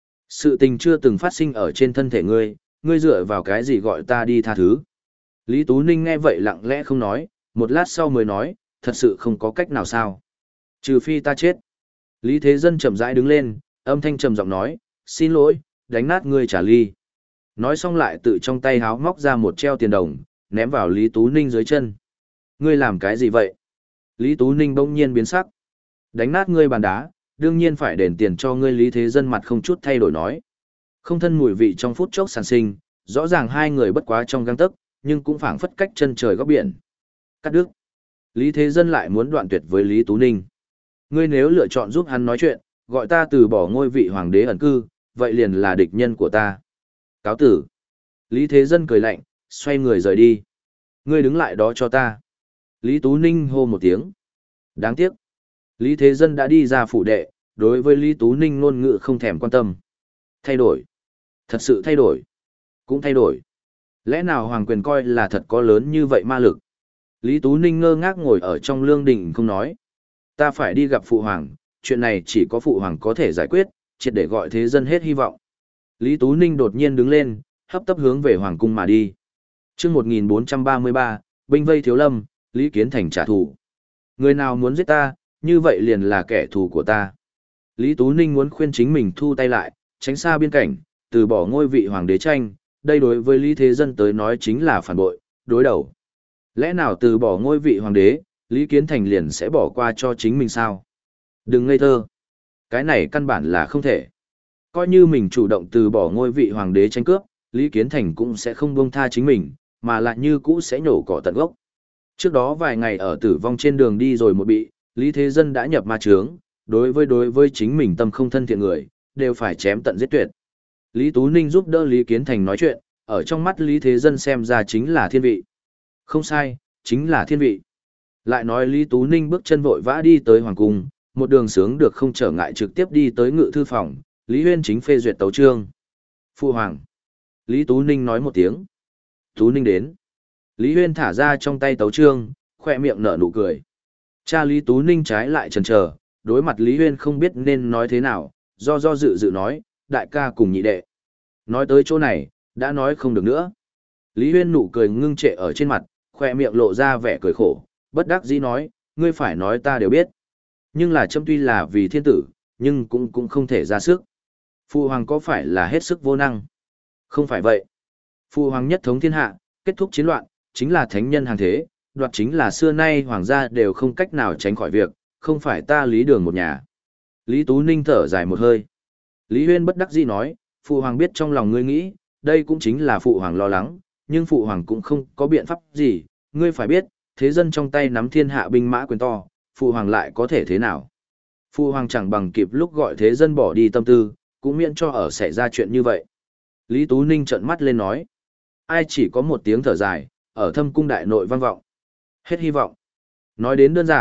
Sự tình chưa từng phát sinh ở trên thân thể ngươi, ngươi dựa vào cái gì gọi ta đi tha thứ. Lý Tú Ninh nghe vậy lặng lẽ không nói, một lát sau mới nói, thật sự không có cách nào sao. Trừ phi ta chết. Lý Thế Dân chậm rãi đứng lên, âm thanh trầm giọng nói, xin lỗi, đánh nát ngươi trả ly. Nói xong lại tự trong tay háo móc ra một treo tiền đồng, ném vào Lý Tú Ninh dưới chân. Ngươi làm cái gì vậy? Lý Tú Ninh bỗng nhiên biến sắc. Đánh nát ngươi bàn đá, đương nhiên phải đền tiền cho ngươi. Lý Thế Dân mặt không chút thay đổi nói. Không thân mùi vị trong phút chốc sản sinh, rõ ràng hai người bất quá trong găng tấc, nhưng cũng phảng phất cách chân trời góc biển. Cắt đứt. Lý Thế Dân lại muốn đoạn tuyệt với Lý Tú Ninh. Ngươi nếu lựa chọn giúp hắn nói chuyện, gọi ta từ bỏ ngôi vị hoàng đế ẩn cư, vậy liền là địch nhân của ta. Cáo tử. Lý Thế Dân cười lạnh, xoay người rời đi. Ngươi đứng lại đó cho ta. Lý Tú Ninh hô một tiếng. Đáng tiếc. Lý Thế Dân đã đi ra phủ đệ, đối với Lý Tú Ninh ngôn ngữ không thèm quan tâm. Thay đổi. Thật sự thay đổi. Cũng thay đổi. Lẽ nào hoàng quyền coi là thật có lớn như vậy ma lực? Lý Tú Ninh ngơ ngác ngồi ở trong lương đình không nói. Ta phải đi gặp phụ hoàng, chuyện này chỉ có phụ hoàng có thể giải quyết, triệt để gọi thế dân hết hy vọng. Lý Tú Ninh đột nhiên đứng lên, hấp tấp hướng về hoàng cung mà đi. Chương một nghìn bốn trăm ba mươi ba, binh vây Thiếu Lâm, Lý Kiến Thành trả thù. Người nào muốn giết ta, như vậy liền là kẻ thù của ta. Lý Tú Ninh muốn khuyên chính mình thu tay lại, tránh xa biên cảnh, từ bỏ ngôi vị hoàng đế tranh, đây đối với Lý Thế Dân tới nói chính là phản bội, đối đầu. Lẽ nào từ bỏ ngôi vị hoàng đế, Lý Kiến Thành liền sẽ bỏ qua cho chính mình sao? Đừng ngây thơ. Cái này căn bản là không thể. Coi như mình chủ động từ bỏ ngôi vị hoàng đế tranh cướp, Lý Kiến Thành cũng sẽ không buông tha chính mình, mà lại như cũ sẽ nhổ cỏ tận gốc. Trước đó vài ngày ở tử vong trên đường đi rồi một bị, Lý Thế Dân đã nhập ma chướng, đối với đối với chính mình tâm không thân thiện người, đều phải chém tận giết tuyệt. Lý Tú Ninh giúp đỡ Lý Kiến Thành nói chuyện, ở trong mắt Lý Thế Dân xem ra chính là thiên vị. Không sai, chính là thiên vị. Lại nói Lý Tú Ninh bước chân vội vã đi tới hoàng cung, một đường sướng được không trở ngại trực tiếp đi tới ngự thư phòng, Lý Huyên chính phê duyệt tấu chương. Phu hoàng. Lý Tú Ninh nói một tiếng. Tú Ninh đến. Lý Huyên thả ra trong tay tấu chương, khỏe miệng nở nụ cười. Cha Lý Tú Ninh trái lại chần chờ, đối mặt Lý Huyên không biết nên nói thế nào, do do dự dự nói, đại ca cùng nhị đệ. Nói tới chỗ này, đã nói không được nữa. Lý Huyên nụ cười ngưng trệ ở trên mặt, khỏe miệng lộ ra vẻ cười khổ, bất đắc dĩ nói, ngươi phải nói ta đều biết. Nhưng là châm tuy là vì thiên tử, nhưng cũng cũng không thể ra sức. Phụ hoàng có phải là hết sức vô năng? Không phải vậy. Phụ hoàng nhất thống thiên hạ, kết thúc chiến loạn, chính là thánh nhân hàng thế, đoạt chính là xưa nay hoàng gia đều không cách nào tránh khỏi việc, không phải ta Lý Đường một nhà. Lý Tú Ninh thở dài một hơi. Lý Huyên bất đắc dĩ nói, phụ hoàng biết trong lòng ngươi nghĩ, đây cũng chính là phụ hoàng lo lắng, nhưng phụ hoàng cũng không có biện pháp gì, ngươi phải biết, thế dân trong tay nắm thiên hạ binh mã quyền to, phụ hoàng lại có thể thế nào. Phụ hoàng chẳng bằng kịp lúc gọi thế dân bỏ đi tâm tư, cũng miễn cho ở xảy ra chuyện như vậy. Lý Tú Ninh trợn mắt lên nói, ai chỉ có một tiếng thở dài, ở thâm cung đại nội vang vọng. Hết hy vọng. Nói đến đơn giản,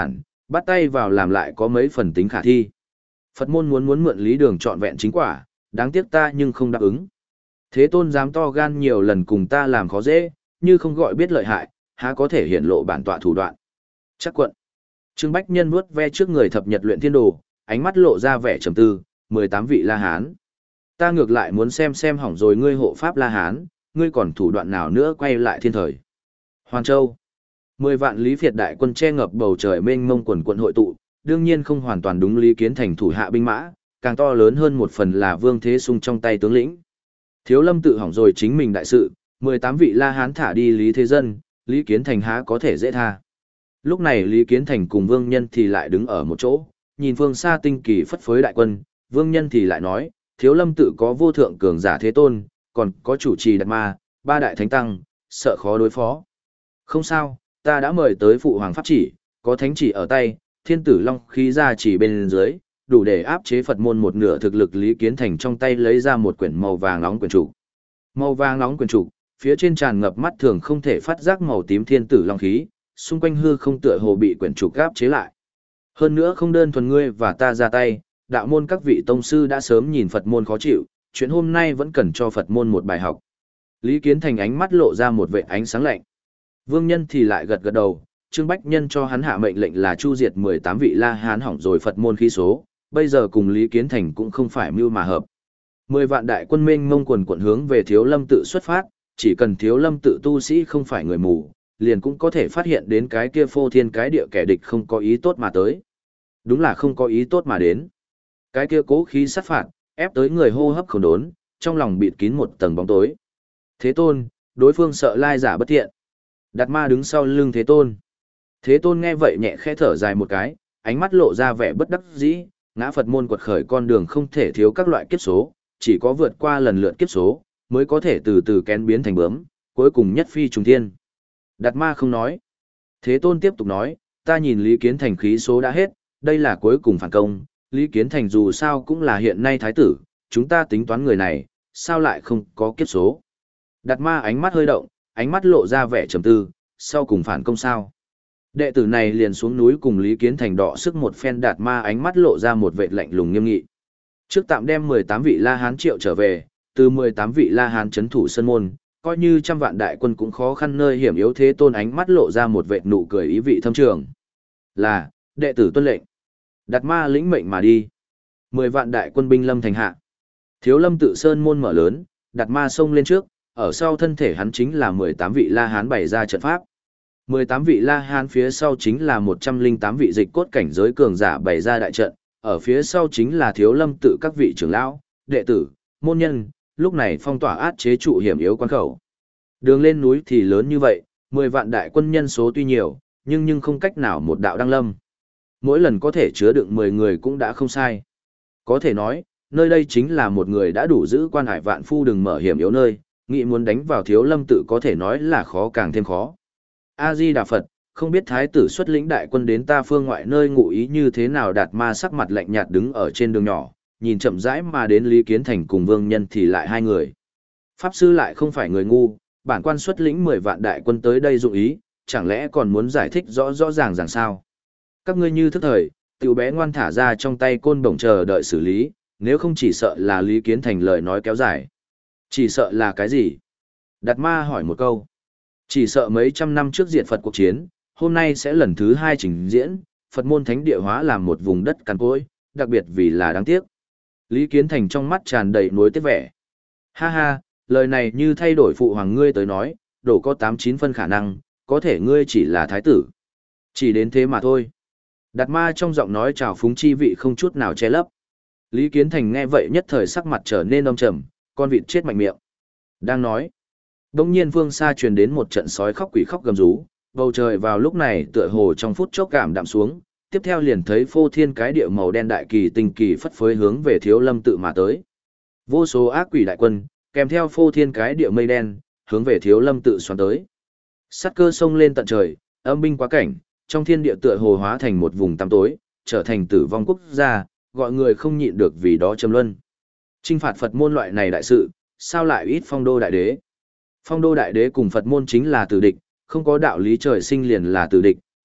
bắt tay vào làm lại có mấy phần tính khả thi. Phật môn muốn muốn mượn lý đường trọn vẹn chính quả, đáng tiếc ta nhưng không đáp ứng. Thế Tôn dám to gan nhiều lần cùng ta làm khó dễ, như không gọi biết lợi hại, há có thể hiển lộ bản tọa thủ đoạn. Chắc quận. Trương Bách Nhân vuốt ve trước người thập nhật luyện thiên đồ, ánh mắt lộ ra vẻ trầm tư, mười tám vị La Hán. Ta ngược lại muốn xem xem hỏng rồi ngươi hộ pháp La Hán, ngươi còn thủ đoạn nào nữa quay lại thiên thời. Hoàn Châu. Mười vạn Lý Việt đại quân che ngập bầu trời mênh mông quần quận hội tụ, đương nhiên không hoàn toàn đúng Lý Kiến Thành thủ hạ binh mã, càng to lớn hơn một phần là Vương Thế Sung trong tay tướng lĩnh. Thiếu Lâm tự hỏng rồi chính mình đại sự, mười tám vị La Hán thả đi Lý Thế Dân, Lý Kiến Thành há có thể dễ tha. Lúc này Lý Kiến Thành cùng Vương Nhân thì lại đứng ở một chỗ, nhìn phương xa tinh kỳ phất phới đại quân, Vương Nhân thì lại nói, Thiếu Lâm tự có vô thượng cường giả Thế Tôn, còn có chủ trì Đạt Ma, ba đại thánh tăng, sợ khó đối phó. Không sao, ta đã mời tới phụ hoàng pháp chỉ, có thánh chỉ ở tay, thiên tử long khí ra chỉ bên dưới, đủ để áp chế Phật môn một nửa thực lực. Lý Kiến Thành trong tay lấy ra một quyển màu vàng nóng quyển trục. Màu vàng nóng quyển trục, phía trên tràn ngập mắt thường không thể phát giác màu tím thiên tử long khí, xung quanh hư không tựa hồ bị quyển trục áp chế lại. Hơn nữa không đơn thuần ngươi và ta ra tay, đạo môn các vị tông sư đã sớm nhìn Phật môn khó chịu, chuyện hôm nay vẫn cần cho Phật môn một bài học. Lý Kiến Thành ánh mắt lộ ra một vệt ánh sáng lạnh. Vương Nhân thì lại gật gật đầu, Trương Bách Nhân cho hắn hạ mệnh lệnh là chu diệt mười tám vị La Hán hỏng rồi Phật môn khí số, bây giờ cùng Lý Kiến Thành cũng không phải mưu mà hợp. Mười vạn đại quân mênh mông quần quận hướng về Thiếu Lâm tự xuất phát, chỉ cần Thiếu Lâm tự tu sĩ không phải người mù, liền cũng có thể phát hiện đến cái kia phô thiên cái địa kẻ địch không có ý tốt mà tới. Đúng là không có ý tốt mà đến. Cái kia cố khí sát phạt, ép tới người hô hấp khổng đốn, trong lòng bịt kín một tầng bóng tối. Thế Tôn, đối phương sợ lai giả bất thiện. Đạt Ma đứng sau lưng Thế Tôn. Thế Tôn nghe vậy nhẹ khẽ thở dài một cái, ánh mắt lộ ra vẻ bất đắc dĩ, ngã Phật môn quật khởi con đường không thể thiếu các loại kiếp số, chỉ có vượt qua lần lượt kiếp số, mới có thể từ từ kén biến thành bướm, cuối cùng nhất phi trùng thiên. Đạt Ma không nói. Thế Tôn tiếp tục nói, ta nhìn Lý Kiến Thành khí số đã hết, đây là cuối cùng phản công, Lý Kiến Thành dù sao cũng là hiện nay thái tử, chúng ta tính toán người này, sao lại không có kiếp số. Đạt Ma ánh mắt hơi động, ánh mắt lộ ra vẻ trầm tư, sau cùng phản công sao. Đệ tử này liền xuống núi cùng Lý Kiến Thành đọ sức một phen. Đạt Ma ánh mắt lộ ra một vẻ lạnh lùng nghiêm nghị. Trước tạm đem mười tám vị La Hán triệu trở về, từ mười tám vị La Hán chấn thủ sân môn, coi như trăm vạn đại quân cũng khó khăn nơi hiểm yếu. Thế Tôn ánh mắt lộ ra một vẻ nụ cười ý vị thâm trường. Là, đệ tử tuân lệnh. Đạt Ma lĩnh mệnh mà đi. Mười vạn đại quân binh lâm thành hạ. Thiếu Lâm tự sơn môn mở lớn, Đạt Ma xông lên trước, ở sau thân thể hắn chính là mười tám vị La Hán bày ra trận pháp. mười tám vị La Hán phía sau chính là một trăm lẻ tám vị dịch cốt cảnh giới cường giả bày ra đại trận, ở phía sau chính là Thiếu Lâm tự các vị trưởng lão, đệ tử, môn nhân, lúc này phong tỏa át chế trụ hiểm yếu quan khẩu. Đường lên núi thì lớn như vậy, mười vạn đại quân nhân số tuy nhiều, nhưng nhưng không cách nào một đạo đăng lâm. Mỗi lần có thể chứa đựng mười người cũng đã không sai. Có thể nói, nơi đây chính là một người đã đủ giữ quan hải vạn phu đừng mở hiểm yếu nơi, nghĩ muốn đánh vào Thiếu Lâm tự có thể nói là khó càng thêm khó. A-di-đà Phật, không biết thái tử xuất lĩnh đại quân đến ta phương ngoại nơi ngụ ý như thế nào. Đạt Ma sắc mặt lạnh nhạt đứng ở trên đường nhỏ, nhìn chậm rãi mà đến Lý Kiến Thành cùng Vương Nhân thì lại hai người. Pháp sư lại không phải người ngu, bản quan xuất lĩnh mười vạn đại quân tới đây dụng ý, chẳng lẽ còn muốn giải thích rõ rõ ràng ràng sao? Các ngươi như thức thời, tiểu bé ngoan thả ra trong tay côn bổng chờ đợi xử lý, nếu không chỉ sợ là Lý Kiến Thành lời nói kéo dài. Chỉ sợ là cái gì? Đạt Ma hỏi một câu. Chỉ sợ mấy trăm năm trước diệt Phật cuộc chiến, hôm nay sẽ lần thứ hai trình diễn, Phật môn thánh địa hóa làm một vùng đất cằn cỗi, đặc biệt vì là đáng tiếc. Lý Kiến Thành trong mắt tràn đầy nuối tiếc vẻ. Ha ha, lời này như thay đổi phụ hoàng ngươi tới nói, đổ có tám chín phân khả năng, có thể ngươi chỉ là thái tử. Chỉ đến thế mà thôi. Đạt Ma trong giọng nói trào phúng chi vị không chút nào che lấp. Lý Kiến Thành nghe vậy nhất thời sắc mặt trở nên âm trầm, con vịt chết mạnh miệng. Đang nói. Đông nhiên phương xa truyền đến một trận sói khóc quỷ khóc gầm rú, bầu trời vào lúc này tựa hồ trong phút chốc cảm đạm xuống, tiếp theo liền thấy phô thiên cái địa màu đen đại kỳ tinh kỳ phất phới hướng về Thiếu Lâm tự mà tới. Vô số ác quỷ đại quân, kèm theo phô thiên cái địa mây đen, hướng về Thiếu Lâm tự xoắn tới. Sát cơ sông lên tận trời, âm binh quá cảnh, trong thiên địa tựa hồ hóa thành một vùng tăm tối, trở thành tử vong quốc gia, gọi người không nhịn được vì đó châm luân. Chinh phạt Phật môn loại này đại sự, sao lại ít phong đô đại đế? Phong đô đại đế cùng Phật môn chính là tử địch, không có đạo lý trời sinh liền là tử địch,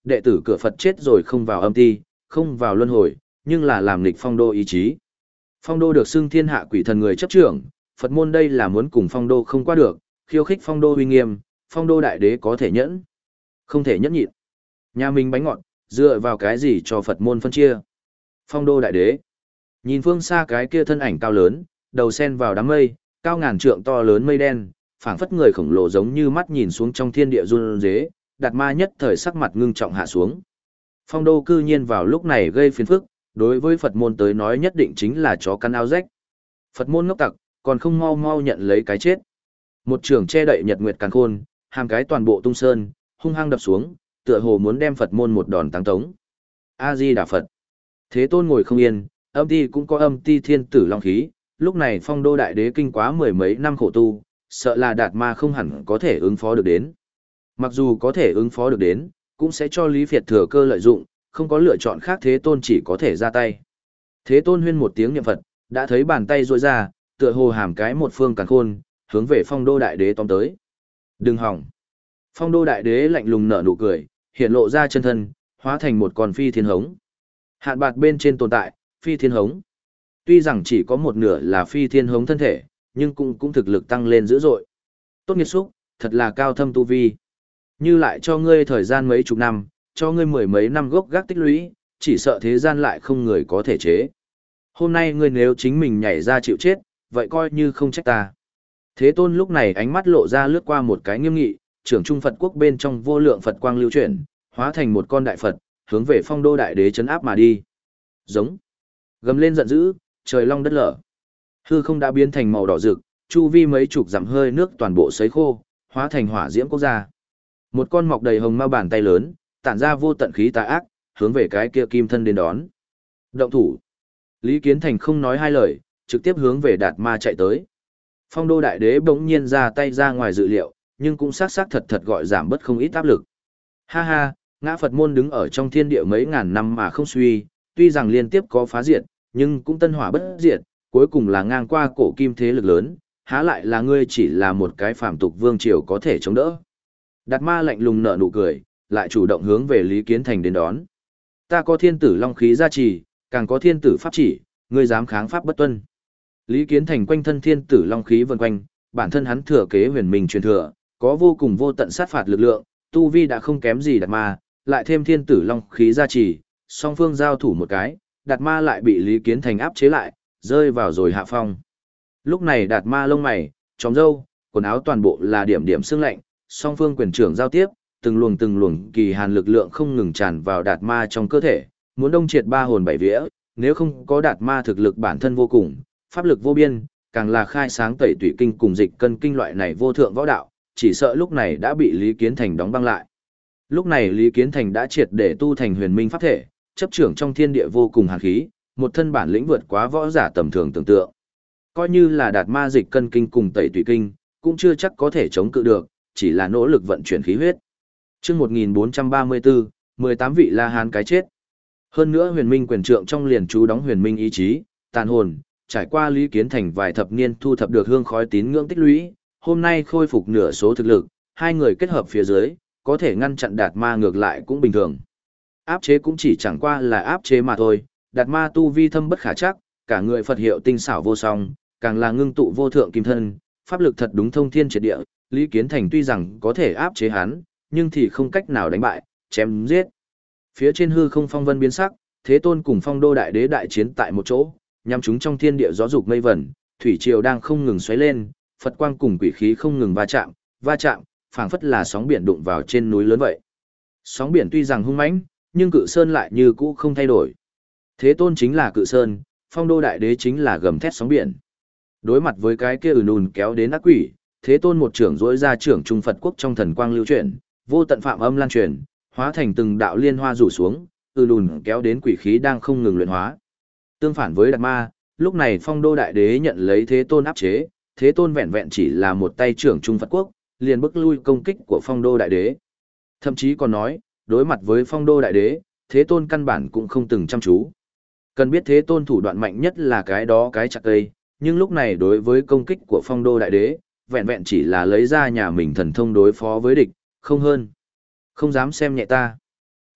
đệ tử cửa Phật chết rồi không vào âm ti, không vào luân hồi, nhưng là làm nghịch phong đô ý chí. Phong đô được xưng thiên hạ quỷ thần người chấp trưởng, Phật môn đây là muốn cùng phong đô không qua được, khiêu khích phong đô uy nghiêm, phong đô đại đế có thể nhẫn, không thể nhẫn nhịn. Nhà mình bánh ngọt, dựa vào cái gì cho Phật môn phân chia. Phong đô đại đế, nhìn phương xa cái kia thân ảnh cao lớn, đầu sen vào đám mây, cao ngàn trượng to lớn mây đen, phảng phất người khổng lồ giống như mắt nhìn xuống trong thiên địa run rế, Đạt Ma nhất thời sắc mặt ngưng trọng hạ xuống. Phong đô cư nhiên vào lúc này gây phiền phức, đối với Phật môn tới nói nhất định chính là chó cắn áo rách. Phật môn ngốc tặc, còn không mau mau nhận lấy cái chết. Một trường che đậy nhật nguyệt càn khôn, hàm cái toàn bộ tung sơn, hung hăng đập xuống, tựa hồ muốn đem Phật môn một đòn táng tống. A Di Đà Phật. Thế Tôn ngồi không yên, âm ti cũng có âm ti thiên tử long khí, lúc này phong đô đại đế kinh quá mười mấy năm khổ tu, sợ là Đạt Ma không hẳn có thể ứng phó được đến. Mặc dù có thể ứng phó được đến, cũng sẽ cho Lý Việt thừa cơ lợi dụng, không có lựa chọn khác Thế Tôn chỉ có thể ra tay. Thế Tôn huyên một tiếng niệm Phật, đã thấy bàn tay duỗi ra, tựa hồ hàm cái một phương càn khôn, hướng về phong đô đại đế tóm tới. Đừng hỏng. Phong đô đại đế lạnh lùng nở nụ cười, hiện lộ ra chân thân, hóa thành một con phi thiên hống. Hạn bạt bên trên tồn tại, phi thiên hống. Tuy rằng chỉ có một nửa là phi thiên hống thân thể, nhưng cũng cũng thực lực tăng lên dữ dội. Tốt nghiệt xúc, thật là cao thâm tu vi. Như lại cho ngươi thời gian mấy chục năm, cho ngươi mười mấy năm gốc gác tích lũy, chỉ sợ thế gian lại không người có thể chế. Hôm nay ngươi nếu chính mình nhảy ra chịu chết, vậy coi như không trách ta. Thế Tôn lúc này ánh mắt lộ ra lướt qua một cái nghiêm nghị, trưởng trung Phật quốc bên trong vô lượng Phật quang lưu chuyển, hóa thành một con đại Phật, hướng về phong đô đại đế chấn áp mà đi. Giống. Gầm lên giận dữ, trời long đất lở. Hư không đã biến thành màu đỏ rực, chu vi mấy chục dặm hơi nước toàn bộ sấy khô, hóa thành hỏa diễm quốc gia. Một con mọc đầy hồng ma bàn tay lớn, tản ra vô tận khí tà ác, hướng về cái kia kim thân đến đón. Động thủ. Lý Kiến Thành không nói hai lời, trực tiếp hướng về Đạt Ma chạy tới. Phong đô đại đế bỗng nhiên ra tay ra ngoài dự liệu, nhưng cũng xác xác thật thật gọi giảm bất không ít áp lực. Ha ha, ngã Phật môn đứng ở trong thiên địa mấy ngàn năm mà không suy, tuy rằng liên tiếp có phá diệt, nhưng cũng tân hỏa bất diệt, cuối cùng là ngang qua cổ kim thế lực lớn, há lại là ngươi chỉ là một cái phàm tục vương triều có thể chống đỡ. Đạt Ma lạnh lùng nở nụ cười, lại chủ động hướng về Lý Kiến Thành đến đón. Ta có thiên tử long khí gia trì, càng có thiên tử pháp chỉ, ngươi dám kháng pháp bất tuân. Lý Kiến Thành quanh thân thiên tử long khí vần quanh, bản thân hắn thừa kế huyền minh truyền thừa, có vô cùng vô tận sát phạt lực lượng, tu vi đã không kém gì Đạt Ma, lại thêm thiên tử long khí gia trì, song phương giao thủ một cái, Đạt Ma lại bị Lý Kiến Thành áp chế lại, rơi vào rồi hạ phong. Lúc này Đạt Ma lông mày, tròng râu, quần áo toàn bộ là điểm điểm sương lạnh, song phương quyền trưởng giao tiếp, từng luồng từng luồng kỳ hàn lực lượng không ngừng tràn vào Đạt Ma trong cơ thể, muốn đông triệt ba hồn bảy vía, nếu không có Đạt Ma thực lực bản thân vô cùng, pháp lực vô biên, càng là khai sáng tẩy tủy kinh cùng dịch cân kinh loại này vô thượng võ đạo, chỉ sợ lúc này đã bị Lý Kiến Thành đóng băng lại. Lúc này Lý Kiến Thành đã triệt để tu thành huyền minh pháp thể, chấp trưởng trong thiên địa vô cùng hàn khí, một thân bản lĩnh vượt quá võ giả tầm thường tưởng tượng. Coi như là Đạt Ma dịch cân kinh cùng tẩy tủy kinh, cũng chưa chắc có thể chống cự được, chỉ là nỗ lực vận chuyển khí huyết. Chương một nghìn bốn trăm ba mươi tư, mười tám vị La Hán cái chết. Hơn nữa huyền minh quyền trượng trong liền chú đóng huyền minh ý chí, tàn hồn, trải qua Lý Kiến Thành vài thập niên thu thập được hương khói tín ngưỡng tích lũy, hôm nay khôi phục nửa số thực lực, hai người kết hợp phía dưới, có thể ngăn chặn Đạt Ma ngược lại cũng bình thường. Áp chế cũng chỉ chẳng qua là áp chế mà thôi, Đạt Ma tu vi thâm bất khả chắc, cả người Phật hiệu tinh xảo vô song, càng là ngưng tụ vô thượng kim thân, pháp lực thật đúng thông thiên triệt địa, Lý Kiến Thành tuy rằng có thể áp chế hắn, nhưng thì không cách nào đánh bại, chém giết. Phía trên hư không phong vân biến sắc, Thế Tôn cùng Phong Đô đại đế đại chiến tại một chỗ, nhằm chúng trong thiên địa gió dục mây vẩn, thủy triều đang không ngừng xoáy lên, Phật quang cùng quỷ khí không ngừng va chạm, va chạm, phảng phất là sóng biển đụng vào trên núi lớn vậy. Sóng biển tuy rằng hung mãnh, nhưng Cự Sơn lại như cũ không thay đổi. Thế Tôn chính là Cự Sơn, Phong Đô đại đế chính là gầm thét sóng biển. Đối mặt với cái kia ùn ùn kéo đến ác quỷ, Thế Tôn một trưởng dỗi ra trưởng trung Phật quốc trong thần quang lưu chuyển, vô tận phạm âm lan truyền, hóa thành từng đạo liên hoa rủ xuống, ùn ùn kéo đến quỷ khí đang không ngừng luyện hóa. Tương phản với Đạt Ma, lúc này Phong Đô đại đế nhận lấy Thế Tôn áp chế, Thế Tôn vẹn vẹn chỉ là một tay trưởng trung Phật quốc, liền bức lui công kích của Phong Đô đại đế. Thậm chí còn nói, đối mặt với Phong Đô đại đế, Thế Tôn căn bản cũng không từng chăm chú. Cần biết Thế Tôn thủ đoạn mạnh nhất là cái đó cái chặt cây, nhưng lúc này đối với công kích của Phong Đô đại đế, vẹn vẹn chỉ là lấy ra nhà mình thần thông đối phó với địch, không hơn. Không dám xem nhẹ ta.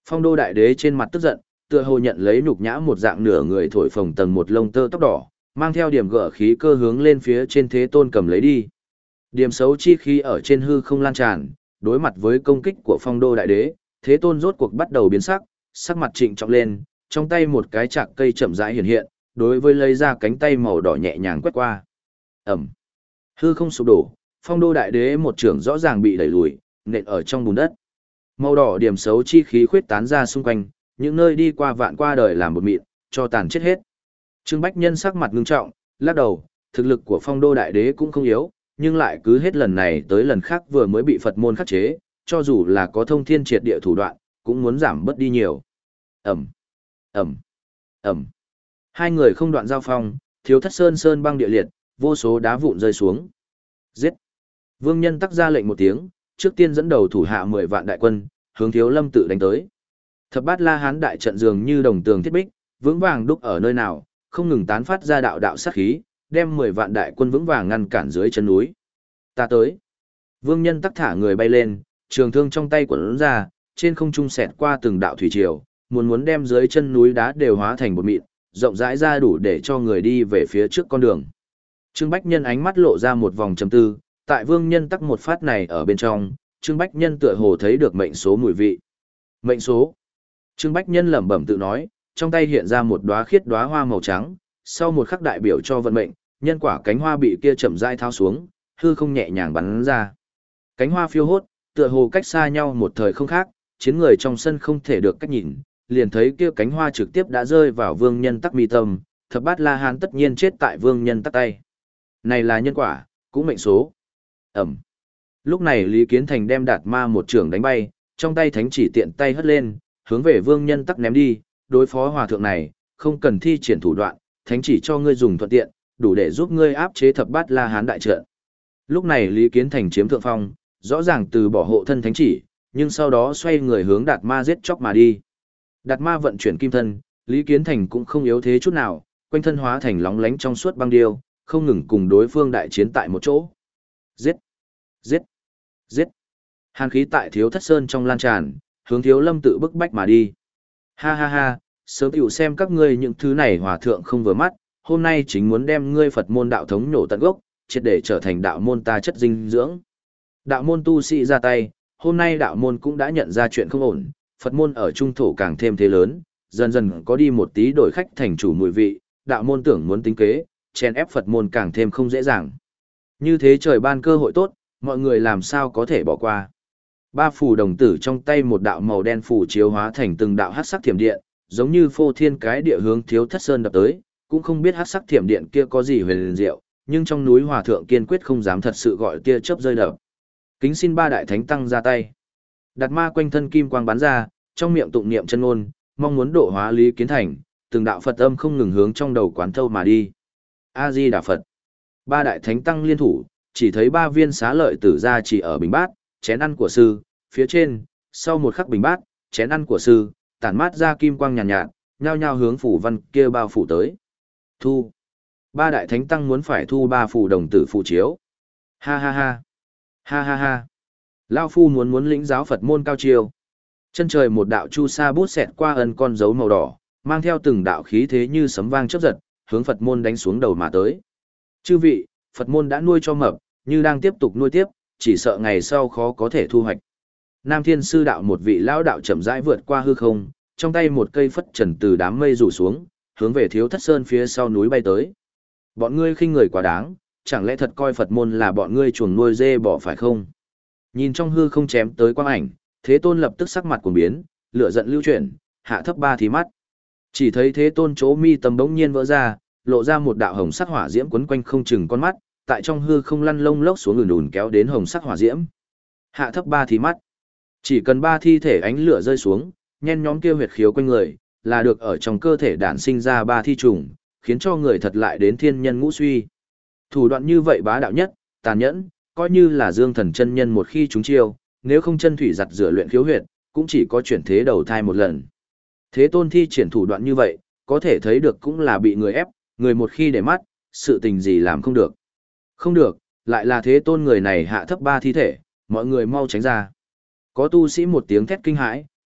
Phong đô đại đế trên mặt tức giận, tựa hồ nhận lấy nhục nhã một dạng nửa người thổi phồng tầng một lông tơ tóc đỏ, mang theo điểm gỡ khí cơ hướng lên phía trên Thế Tôn cầm lấy đi. Điểm xấu chi khí ở trên hư không lan tràn, đối mặt với công kích của Phong đô đại đế, Thế Tôn rốt cuộc bắt đầu biến sắc, sắc mặt trịnh trọng lên, trong tay một cái chạc cây chậm rãi hiện hiện, đối với lấy ra cánh tay màu đỏ nhẹ nhàng quét qua. Ẩm. Hư không sụp đổ, Phong đô đại đế một trưởng rõ ràng bị đẩy lùi, nện ở trong bùn đất. Màu đỏ điểm xấu chi khí khuyết tán ra xung quanh, những nơi đi qua vạn qua đời làm một mịn, cho tàn chết hết. Trương Bách Nhân sắc mặt ngưng trọng, lắc đầu, thực lực của Phong đô đại đế cũng không yếu, nhưng lại cứ hết lần này tới lần khác vừa mới bị Phật môn khắc chế, cho dù là có thông thiên triệt địa thủ đoạn, cũng muốn giảm bớt đi nhiều. Ẩm, Ẩm, Ẩm. Hai người không đoạn giao phong, thiếu thất sơn sơn băng địa liệt, vô số đá vụn rơi xuống. Giết! Vương Nhân tắc ra lệnh một tiếng, trước tiên dẫn đầu thủ hạ mười vạn đại quân, hướng Thiếu Lâm tự đánh tới. Thập bát La Hán đại trận dường như đồng tường thiết bích, vững vàng đúc ở nơi nào, không ngừng tán phát ra đạo đạo sát khí, đem mười vạn đại quân vững vàng ngăn cản dưới chân núi. Ta tới. Vương Nhân tắc thả người bay lên, trường thương trong tay quấn ra, trên không trung xẹt qua từng đạo thủy triều, muốn muốn đem dưới chân núi đá đều hóa thành bột mịn, rộng rãi ra đủ để cho người đi về phía trước con đường. Trương Bách Nhân ánh mắt lộ ra một vòng trầm tư, tại Vương Nhân tắc một phát này ở bên trong, Trương Bách Nhân tựa hồ thấy được mệnh số mùi vị. Mệnh số. Trương Bách Nhân lẩm bẩm tự nói, trong tay hiện ra một đóa khiết đóa hoa màu trắng, sau một khắc đại biểu cho vận mệnh, nhân quả cánh hoa bị kia chậm rãi tháo xuống, hư không nhẹ nhàng bắn ra. Cánh hoa phiêu hốt, tựa hồ cách xa nhau một thời không khác, chiến người trong sân không thể được cách nhìn, liền thấy kia cánh hoa trực tiếp đã rơi vào Vương Nhân tắc mi tâm, Thập bát La Hán tất nhiên chết tại Vương Nhân tắc tay. Này là nhân quả, cũng mệnh số. Ẩm. Lúc này Lý Kiến Thành đem Đạt Ma một trưởng đánh bay, trong tay thánh chỉ tiện tay hất lên, hướng về Vương Nhân tắc ném đi, đối phó hòa thượng này, không cần thi triển thủ đoạn, thánh chỉ cho ngươi dùng thuận tiện, đủ để giúp ngươi áp chế Thập bát La Hán đại trận. Lúc này Lý Kiến Thành chiếm thượng phong, rõ ràng từ bỏ hộ thân thánh chỉ, nhưng sau đó xoay người hướng Đạt Ma giết chóc mà đi. Đạt Ma vận chuyển kim thân, Lý Kiến Thành cũng không yếu thế chút nào, quanh thân hóa thành lóng lánh trong suốt băng điêu, không ngừng cùng đối phương đại chiến tại một chỗ. Giết! Giết! Giết! Hàn khí tại Thiếu Thất Sơn trong lan tràn, hướng Thiếu Lâm tự bức bách mà đi. Ha ha ha, sớm tiểu xem các ngươi những thứ này hòa thượng không vừa mắt, hôm nay chính muốn đem ngươi Phật môn đạo thống nhổ tận gốc, triệt để trở thành đạo môn ta chất dinh dưỡng. Đạo môn tu sĩ ra tay, hôm nay đạo môn cũng đã nhận ra chuyện không ổn, Phật môn ở trung thổ càng thêm thế lớn, dần dần có đi một tí đổi khách thành chủ mùi vị, đạo môn tưởng muốn tính kế, chèn ép Phật môn càng thêm không dễ dàng. Như thế trời ban cơ hội tốt, mọi người làm sao có thể bỏ qua. Ba phù đồng tử trong tay một đạo màu đen phù chiếu hóa thành từng đạo hắc sắc thiểm điện, giống như phô thiên cái địa hướng Thiếu Thất Sơn đập tới, cũng không biết hắc sắc thiểm điện kia có gì huyền diệu, nhưng trong núi hòa thượng kiên quyết không dám thật sự gọi tia chớp rơi đập. Kính xin ba đại thánh tăng ra tay. Đạt Ma quanh thân kim quang bắn ra, trong miệng tụng niệm chân ngôn, mong muốn độ hóa Lý Kiến Thành, từng đạo Phật âm không ngừng hướng trong đầu quán thâu mà đi. A Di Đà Phật. Ba đại thánh tăng liên thủ, chỉ thấy ba viên xá lợi tử ra chỉ ở bình bát, chén ăn của sư, phía trên, sau một khắc bình bát, chén ăn của sư, tản mát ra kim quang nhàn nhạt, nhạt, nhao nhao hướng phủ văn kia bao phủ tới. Thu. Ba đại thánh tăng muốn phải thu ba phủ đồng tử phù chiếu. Ha ha ha. Ha ha ha. Lao phu muốn muốn lĩnh giáo Phật môn cao chiêu. Chân trời một đạo chu sa bút xẹt qua ân con dấu màu đỏ, mang theo từng đạo khí thế như sấm vang chớp giật, hướng Phật môn đánh xuống đầu mà tới. Chư vị, Phật môn đã nuôi cho mập, như đang tiếp tục nuôi tiếp, chỉ sợ ngày sau khó có thể thu hoạch. Nam Thiên Sư đạo một vị lão đạo chậm rãi vượt qua hư không, trong tay một cây phất trần từ đám mây rủ xuống, hướng về Thiếu Thất Sơn phía sau núi bay tới. Bọn ngươi khinh người quá đáng, chẳng lẽ thật coi Phật môn là bọn ngươi chuồng nuôi dê bỏ phải không? Nhìn trong hư không chém tới quang ảnh, Thế Tôn lập tức sắc mặt cuồng biến, lửa giận lưu chuyển, hạ thấp ba thí mắt. Chỉ thấy Thế Tôn chỗ mi tâm bỗng nhiên vỡ ra, lộ ra một đạo hồng sắc hỏa diễm quấn quanh không chừng con mắt, tại trong hư không lăn lông lốc xuống ùn ùn kéo đến hồng sắc hỏa diễm. Hạ thấp ba thí mắt. Chỉ cần ba thi thể ánh lửa rơi xuống, nhen nhóm kia huyệt khiếu quanh người, là được ở trong cơ thể đản sinh ra ba thi trùng, khiến cho người thật lại đến thiên nhân ngũ suy. Thủ đoạn như vậy bá đạo nhất, tàn nhẫn, coi như là Dương Thần chân nhân một khi trúng chiêu, nếu không chân thủy giặt rửa luyện khiếu huyệt, cũng chỉ có chuyển thế đầu thai một lần. Thế Tôn thi triển thủ đoạn như vậy, có thể thấy được cũng là bị người ép, người một khi để mắt, sự tình gì làm không được. Không được, lại là Thế Tôn người này hạ thấp ba thi thể, mọi người mau tránh ra. Có tu sĩ một tiếng thét kinh hãi,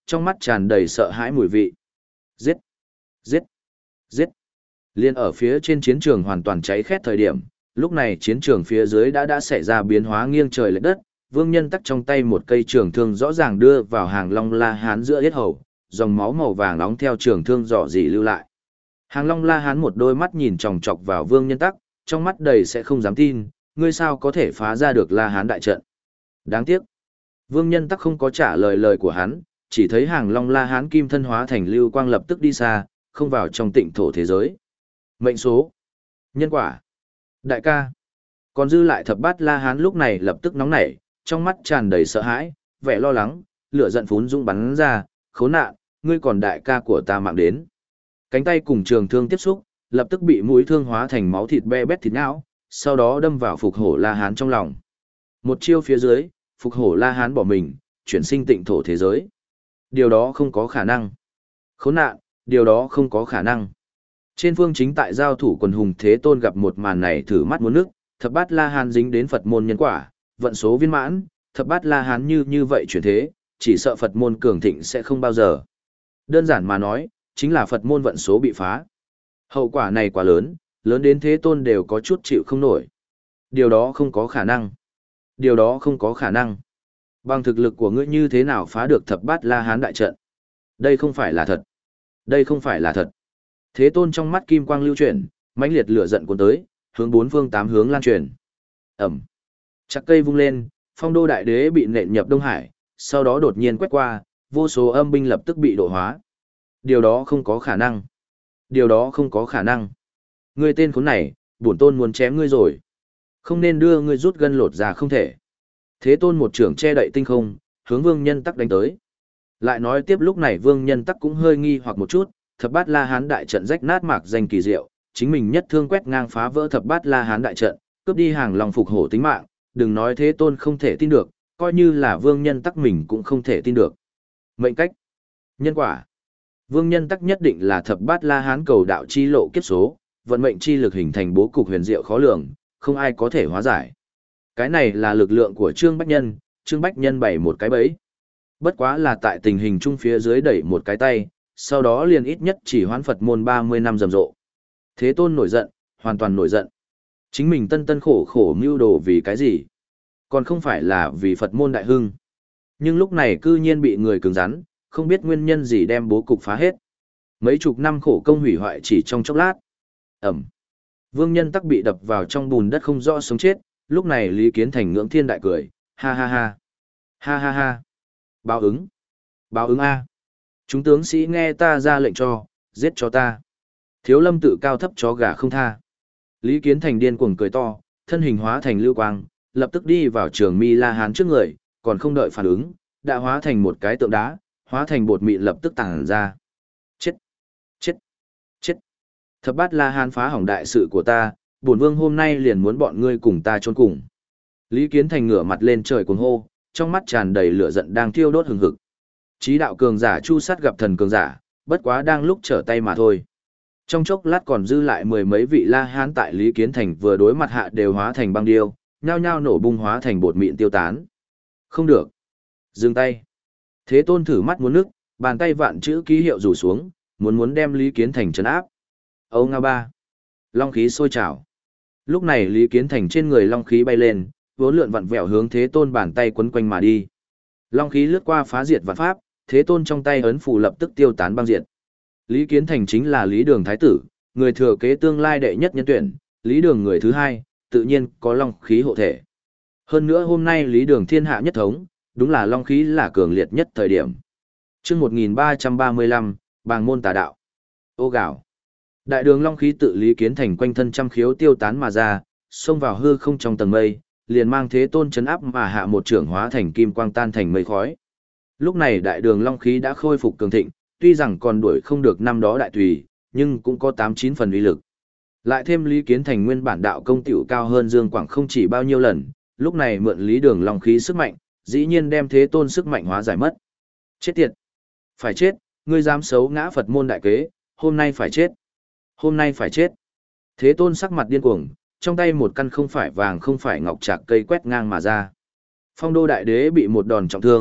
trong mắt tràn đầy sợ hãi mùi vị. Giết! Giết! Giết! Liên ở phía trên chiến trường hoàn toàn cháy khét thời điểm, lúc này chiến trường phía dưới đã đã xảy ra biến hóa nghiêng trời lệch đất, Vương Nhân Tắc trong tay một cây trường thương rõ ràng đưa vào Hàng Long La Hán giữa yết hầu, dòng máu màu vàng nóng theo trường thương rỏ rỉ lưu lại. Hàng Long La Hán một đôi mắt nhìn chòng chọc vào Vương Nhân Tắc, trong mắt đầy sẽ không dám tin, ngươi sao có thể phá ra được La Hán đại trận. Đáng tiếc. Vương Nhân Tắc không có trả lời lời của hắn, chỉ thấy Hàng Long La Hán kim thân hóa thành lưu quang lập tức đi xa, không vào trong tịnh thổ thế giới. Mệnh số. Nhân quả. Đại ca. Còn dư lại thập bát La Hán lúc này lập tức nóng nảy, trong mắt tràn đầy sợ hãi, vẻ lo lắng, lửa giận phún dũng bắn ra, khốn nạn, ngươi còn đại ca của ta mạng đến. Cánh tay cùng trường thương tiếp xúc, lập tức bị mũi thương hóa thành máu thịt be bét thịt não, sau đó đâm vào Phục Hổ La Hán trong lòng. Một chiêu phía dưới, Phục Hổ La Hán bỏ mình, chuyển sinh tịnh thổ thế giới. Điều đó không có khả năng. Khốn nạn, điều đó không có khả năng. Trên phương chính tại giao thủ quần hùng Thế Tôn gặp một màn này thử mắt muốn nước, thập bát La Hán dính đến Phật môn nhân quả, vận số viên mãn, thập bát La Hán như như vậy chuyển thế, chỉ sợ Phật môn cường thịnh sẽ không bao giờ. Đơn giản mà nói, chính là Phật môn vận số bị phá. Hậu quả này quá lớn, lớn đến Thế Tôn đều có chút chịu không nổi. Điều đó không có khả năng. Điều đó không có khả năng. Bằng thực lực của ngươi như thế nào phá được thập bát La Hán đại trận? Đây không phải là thật. Đây không phải là thật. Thế Tôn trong mắt kim quang lưu chuyển, mãnh liệt lửa giận cuốn tới, hướng bốn phương tám hướng lan truyền. Ẩm. Chắc cây vung lên, Phong Đô Đại Đế bị nện nhập Đông Hải, sau đó đột nhiên quét qua, vô số âm binh lập tức bị độ hóa. Điều đó không có khả năng. Điều đó không có khả năng. Ngươi tên khốn này, bổn tôn muốn chém ngươi rồi. Không nên đưa ngươi rút gân lột ra không thể. Thế Tôn một trưởng che đậy tinh không, hướng Vương Nhân Tắc đánh tới. Lại nói tiếp lúc này Vương Nhân Tắc cũng hơi nghi hoặc một chút, thập bát La Hán đại trận rách nát mạc danh kỳ diệu, chính mình nhất thương quét ngang phá vỡ thập bát La Hán đại trận, cướp đi Hàng Long Phục Hổ tính mạng, đừng nói Thế Tôn không thể tin được, coi như là Vương Nhân Tắc mình cũng không thể tin được. Mệnh cách, nhân quả. Vương Nhân Tắc nhất định là thập bát La Hán cầu đạo chi lộ kiếp số, vận mệnh chi lực hình thành bố cục huyền diệu khó lường, không ai có thể hóa giải. Cái này là lực lượng của Trương Bách Nhân, Trương Bách Nhân bày một cái bẫy. Bất quá là tại tình hình chung phía dưới đẩy một cái tay, sau đó liền ít nhất chỉ hoán Phật môn ba mươi năm rầm rộ. Thế Tôn nổi giận, hoàn toàn nổi giận. Chính mình tân tân khổ khổ mưu đồ vì cái gì? Còn không phải là vì Phật môn đại hưng. Nhưng lúc này cư nhiên bị người cứng rắn, không biết nguyên nhân gì đem bố cục phá hết. Mấy chục năm khổ công hủy hoại chỉ trong chốc lát. Ẩm. Vương Nhân Tắc bị đập vào trong bùn đất không rõ sống chết, lúc này Lý Kiến Thành ngưỡng thiên đại cười, ha ha ha. Ha ha ha. Báo ứng. Báo ứng A. Chúng tướng sĩ nghe ta ra lệnh cho, giết cho ta. Thiếu lâm tự cao thấp chó gà không tha. Lý Kiến Thành điên cuồng cười to, thân hình hóa thành lưu quang, lập tức đi vào trường Mi La Hán trước người, còn không đợi phản ứng, đã hóa thành một cái tượng đá, hóa thành bột mịn lập tức tàng ra. Chết! Chết! Chết! Thập bát La Hán phá hỏng đại sự của ta, bổn vương hôm nay liền muốn bọn ngươi cùng ta chôn cùng. Lý Kiến Thành ngửa mặt lên trời cuồng hô, trong mắt tràn đầy lửa giận đang thiêu đốt hừng hực. Chí đạo cường giả chu sát gặp thần cường giả, bất quá đang lúc trở tay mà thôi. Trong chốc lát còn dư lại mười mấy vị La Hán tại Lý Kiến Thành vừa đối mặt hạ đều hóa thành băng điêu, nhao nhao nổ bung hóa thành bột mịn tiêu tán. Không được. Dừng tay. Thế Tôn thử mắt muốn nước, bàn tay vạn chữ ký hiệu rủ xuống, muốn muốn đem Lý Kiến Thành trấn áp. Âu Nga Ba. Long khí sôi trào. Lúc này Lý Kiến Thành trên người long khí bay lên, vốn lượn vặn vẹo hướng Thế Tôn bàn tay quấn quanh mà đi. Long khí lướt qua phá diệt vạn pháp, Thế Tôn trong tay ấn phù lập tức tiêu tán băng diệt. Lý Kiến Thành chính là Lý Đường Thái tử, người thừa kế tương lai đệ nhất nhân tuyển, Lý Đường người thứ hai, tự nhiên có long khí hộ thể. Hơn nữa hôm nay Lý Đường thiên hạ nhất thống, đúng là long khí là cường liệt nhất thời điểm. Chương một nghìn ba trăm ba mươi lăm, Bàng môn tà đạo. Ô gạo. Đại đường long khí tự Lý Kiến Thành quanh thân trăm khiếu tiêu tán mà ra, xông vào hư không trong tầng mây, liền mang Thế Tôn chấn áp mà hạ một trưởng hóa thành kim quang tan thành mây khói. Lúc này đại đường long khí đã khôi phục cường thịnh, tuy rằng còn đuổi không được năm đó đại tùy, nhưng cũng có tám chín phần uy lực. Lại thêm Lý Kiến Thành nguyên bản đạo công tiểu cao hơn Dương Quảng không chỉ bao nhiêu lần, lúc này mượn Lý Đường long khí sức mạnh, dĩ nhiên đem Thế Tôn sức mạnh hóa giải mất. Chết tiệt! Phải chết, ngươi dám xấu ngã Phật môn đại kế, hôm nay phải chết. Hôm nay phải chết. Thế Tôn sắc mặt điên cuồng, trong tay một căn không phải vàng không phải ngọc trạc cây quét ngang mà ra. Phong Đô Đại Đế bị một đòn trọng thương,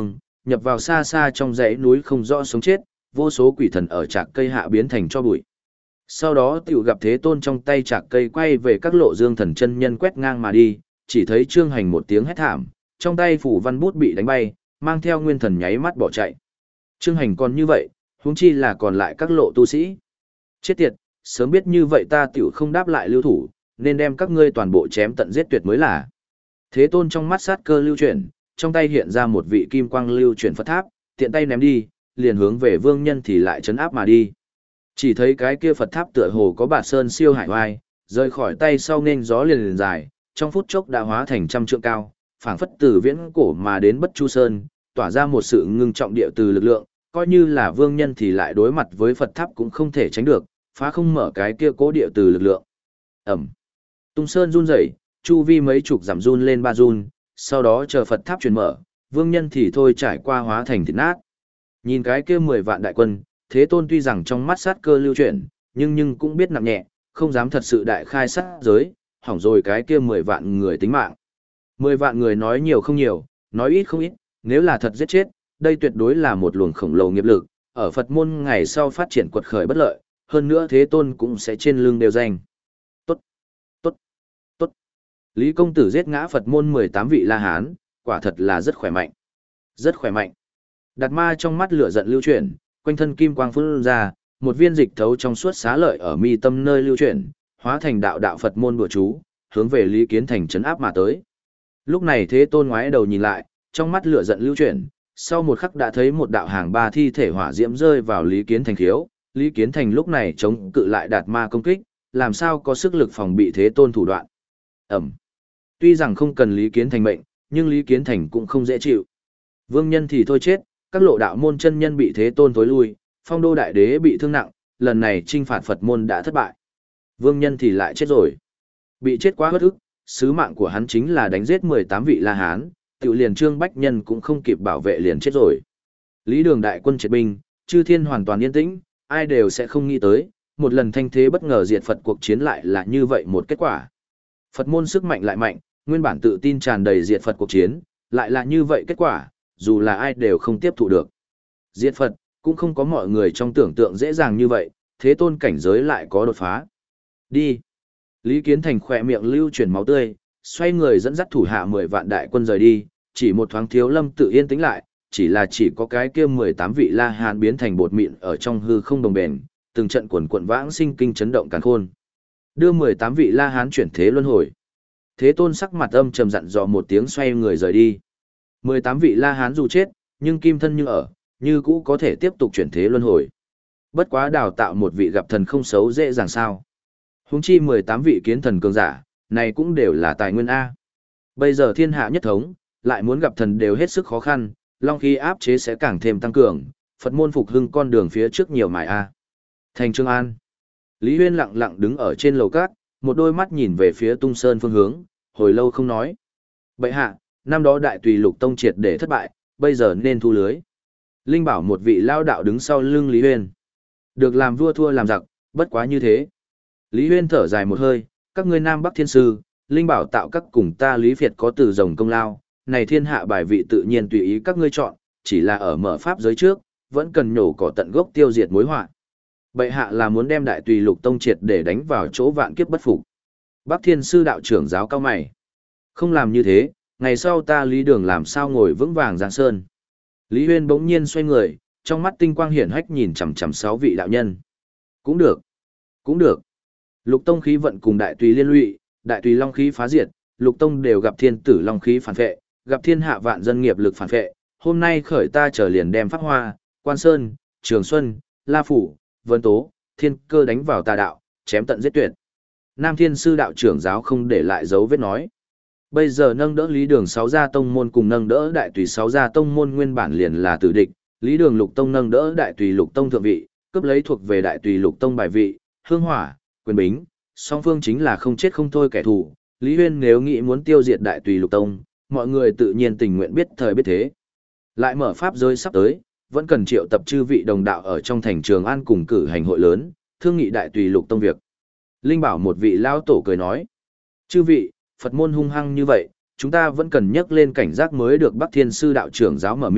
nhập vào xa xa trong dãy núi không rõ sống chết, vô số quỷ thần ở trạc cây hạ biến thành cho bụi. Sau đó tiểu gặp Thế Tôn trong tay trạc cây quay về các lộ dương thần chân nhân quét ngang mà đi, chỉ thấy Trương Hành một tiếng hét thảm, trong tay phủ văn bút bị đánh bay, mang theo nguyên thần nháy mắt bỏ chạy. Trương Hành còn như vậy, huống chi là còn lại các lộ tu sĩ. Chết tiệt, sớm biết như vậy ta tiểu không đáp lại lưu thủ, nên đem các ngươi toàn bộ chém tận giết tuyệt mới là. Thế Tôn trong mắt sát cơ lưu chuyển, trong tay hiện ra một vị kim quang lưu chuyển Phật tháp, tiện tay ném đi, liền hướng về Vương Nhân thì lại chấn áp mà đi. Chỉ thấy cái kia Phật tháp tựa hồ có bạt sơn siêu hải oai, rơi khỏi tay sau nên gió liền liền dài, trong phút chốc đã hóa thành trăm trượng cao, phảng phất từ viễn cổ mà đến Bất Chu Sơn, tỏa ra một sự ngưng trọng địa từ lực lượng, coi như là Vương Nhân thì lại đối mặt với Phật tháp cũng không thể tránh được, phá không mở cái kia cố địa từ lực lượng. Ẩm. Tung Sơn run rẩy, chu vi mấy chục giảm run lên ba run, sau đó chờ Phật tháp truyền mở, Vương Nhân thì thôi trải qua hóa thành thịt nát. Nhìn cái kia mười vạn đại quân, Thế Tôn tuy rằng trong mắt sát cơ lưu chuyển, nhưng nhưng cũng biết nặng nhẹ, không dám thật sự đại khai sát giới, hỏng rồi cái kia mười vạn người tính mạng. Mười vạn người nói nhiều không nhiều, nói ít không ít, nếu là thật giết chết, đây tuyệt đối là một luồng khổng lồ nghiệp lực, ở Phật môn ngày sau phát triển quật khởi bất lợi, hơn nữa Thế Tôn cũng sẽ trên lưng đều danh. Tốt, tốt, tốt. Lý công tử giết ngã Phật môn mười tám vị La Hán, quả thật là rất khỏe mạnh. Rất khỏe mạnh. Đạt Ma trong mắt lửa giận lưu chuyển, quanh thân kim quang phun ra, một viên dịch thấu trong suốt xá lợi ở mi tâm nơi lưu chuyển, hóa thành đạo đạo Phật môn bùa chú, hướng về Lý Kiến Thành trấn áp mà tới. Lúc này Thế Tôn ngoái đầu nhìn lại, trong mắt lửa giận lưu chuyển, sau một khắc đã thấy một đạo hàng ba thi thể hỏa diễm rơi vào Lý Kiến Thành khiếu, Lý Kiến Thành lúc này chống cự lại Đạt Ma công kích, làm sao có sức lực phòng bị Thế Tôn thủ đoạn. Ẩm. Tuy rằng không cần Lý Kiến Thành mệnh, nhưng Lý Kiến Thành cũng không dễ chịu. Vương Nhân thì thôi chết, các lộ đạo môn chân nhân bị Thế Tôn tối lui, Phong Đô đại đế bị thương nặng, lần này chinh phạt Phật môn đã thất bại. Vương Nhân thì lại chết rồi. Bị chết quá bất ức, sứ mạng của hắn chính là đánh giết mười tám vị La Hán, tiểu liền Trương Bách Nhân cũng không kịp bảo vệ liền chết rồi. Lý Đường đại quân triệt binh, chư thiên hoàn toàn yên tĩnh, ai đều sẽ không nghĩ tới, một lần thanh thế bất ngờ diệt Phật cuộc chiến lại là như vậy một kết quả. Phật môn sức mạnh lại mạnh, nguyên bản tự tin tràn đầy diệt Phật cuộc chiến, lại là như vậy kết quả, dù là ai đều không tiếp thụ được. Diệt Phật, cũng không có mọi người trong tưởng tượng dễ dàng như vậy, Thế Tôn cảnh giới lại có đột phá. Đi. Lý Kiến Thành khỏe miệng lưu chuyển máu tươi, xoay người dẫn dắt thủ hạ mười vạn đại quân rời đi, chỉ một thoáng Thiếu Lâm tự yên tĩnh lại, chỉ là chỉ có cái kia mười tám vị La Hán biến thành bột mịn ở trong hư không đồng bền, từng trận quần quần vãng sinh kinh chấn động càn khôn. Đưa mười tám vị La Hán chuyển thế luân hồi. Thế Tôn sắc mặt âm trầm dặn dò một tiếng xoay người rời đi. mười tám vị La Hán dù chết, nhưng kim thân như ở, như cũ có thể tiếp tục chuyển thế luân hồi. Bất quá đào tạo một vị gặp thần không xấu dễ dàng sao. Huống chi mười tám vị kiến thần cường giả, này cũng đều là tài nguyên A. Bây giờ thiên hạ nhất thống, lại muốn gặp thần đều hết sức khó khăn, long khí áp chế sẽ càng thêm tăng cường, Phật môn phục hưng con đường phía trước nhiều mài A. Thành Trương An. Lý Huyên lặng lặng đứng ở trên lầu cát, một đôi mắt nhìn về phía Tung Sơn phương hướng, hồi lâu không nói. Bệ hạ, năm đó đại tùy lục tông triệt để thất bại, bây giờ nên thu lưới. Linh bảo một vị lao đạo đứng sau lưng Lý Huyên. Được làm vua thua làm giặc, bất quá như thế. Lý Huyên thở dài một hơi, các ngươi Nam Bắc Thiên Sư, Linh bảo tạo các cùng ta Lý Việt có từ rồng công lao, này thiên hạ bài vị tự nhiên tùy ý các ngươi chọn, chỉ là ở mở pháp giới trước, vẫn cần nhổ cỏ tận gốc tiêu diệt mối họa. Bệ hạ là muốn đem đại tùy lục tông triệt để đánh vào chỗ vạn kiếp bất phục. Bắc Thiên Sư đạo trưởng giáo cao mày. Không làm như thế, ngày sau ta Lý Đường làm sao ngồi vững vàng giang sơn. Lý Huyên bỗng nhiên xoay người, trong mắt tinh quang hiển hách nhìn chằm chằm sáu vị đạo nhân. Cũng được, cũng được. Lục tông khí vận cùng đại tùy liên lụy, đại tùy long khí phá diệt, lục tông đều gặp thiên tử long khí phản vệ, gặp thiên hạ vạn dân nghiệp lực phản vệ. Hôm nay khởi ta trở liền đem Pháp Hoa, Quan Sơn, Trường Xuân, La Phủ, Vân Tố, Thiên Cơ đánh vào tà đạo, chém tận giết tuyệt. Nam Thiên Sư đạo trưởng giáo không để lại dấu vết nói. Bây giờ nâng đỡ Lý Đường sáu gia tông môn cùng nâng đỡ đại tùy sáu gia tông môn nguyên bản liền là tử địch, Lý Đường lục tông nâng đỡ đại tùy lục tông thượng vị, cướp lấy thuộc về đại tùy lục tông bài vị, hương hỏa, quyền bính, song phương chính là không chết không thôi kẻ thù. Lý Huyên nếu nghĩ muốn tiêu diệt đại tùy lục tông, mọi người tự nhiên tình nguyện biết thời biết thế. Lại mở pháp giới sắp tới, vẫn cần triệu tập chư vị đồng đạo ở trong thành Trường An cùng cử hành hội lớn, thương nghị đại tùy lục tông việc. Linh bảo một vị lao tổ cười nói, chư vị, Phật môn hung hăng như vậy, chúng ta vẫn cần nhắc lên cảnh giác mới được Bắc Thiên Sư đạo trưởng giáo mở miệng,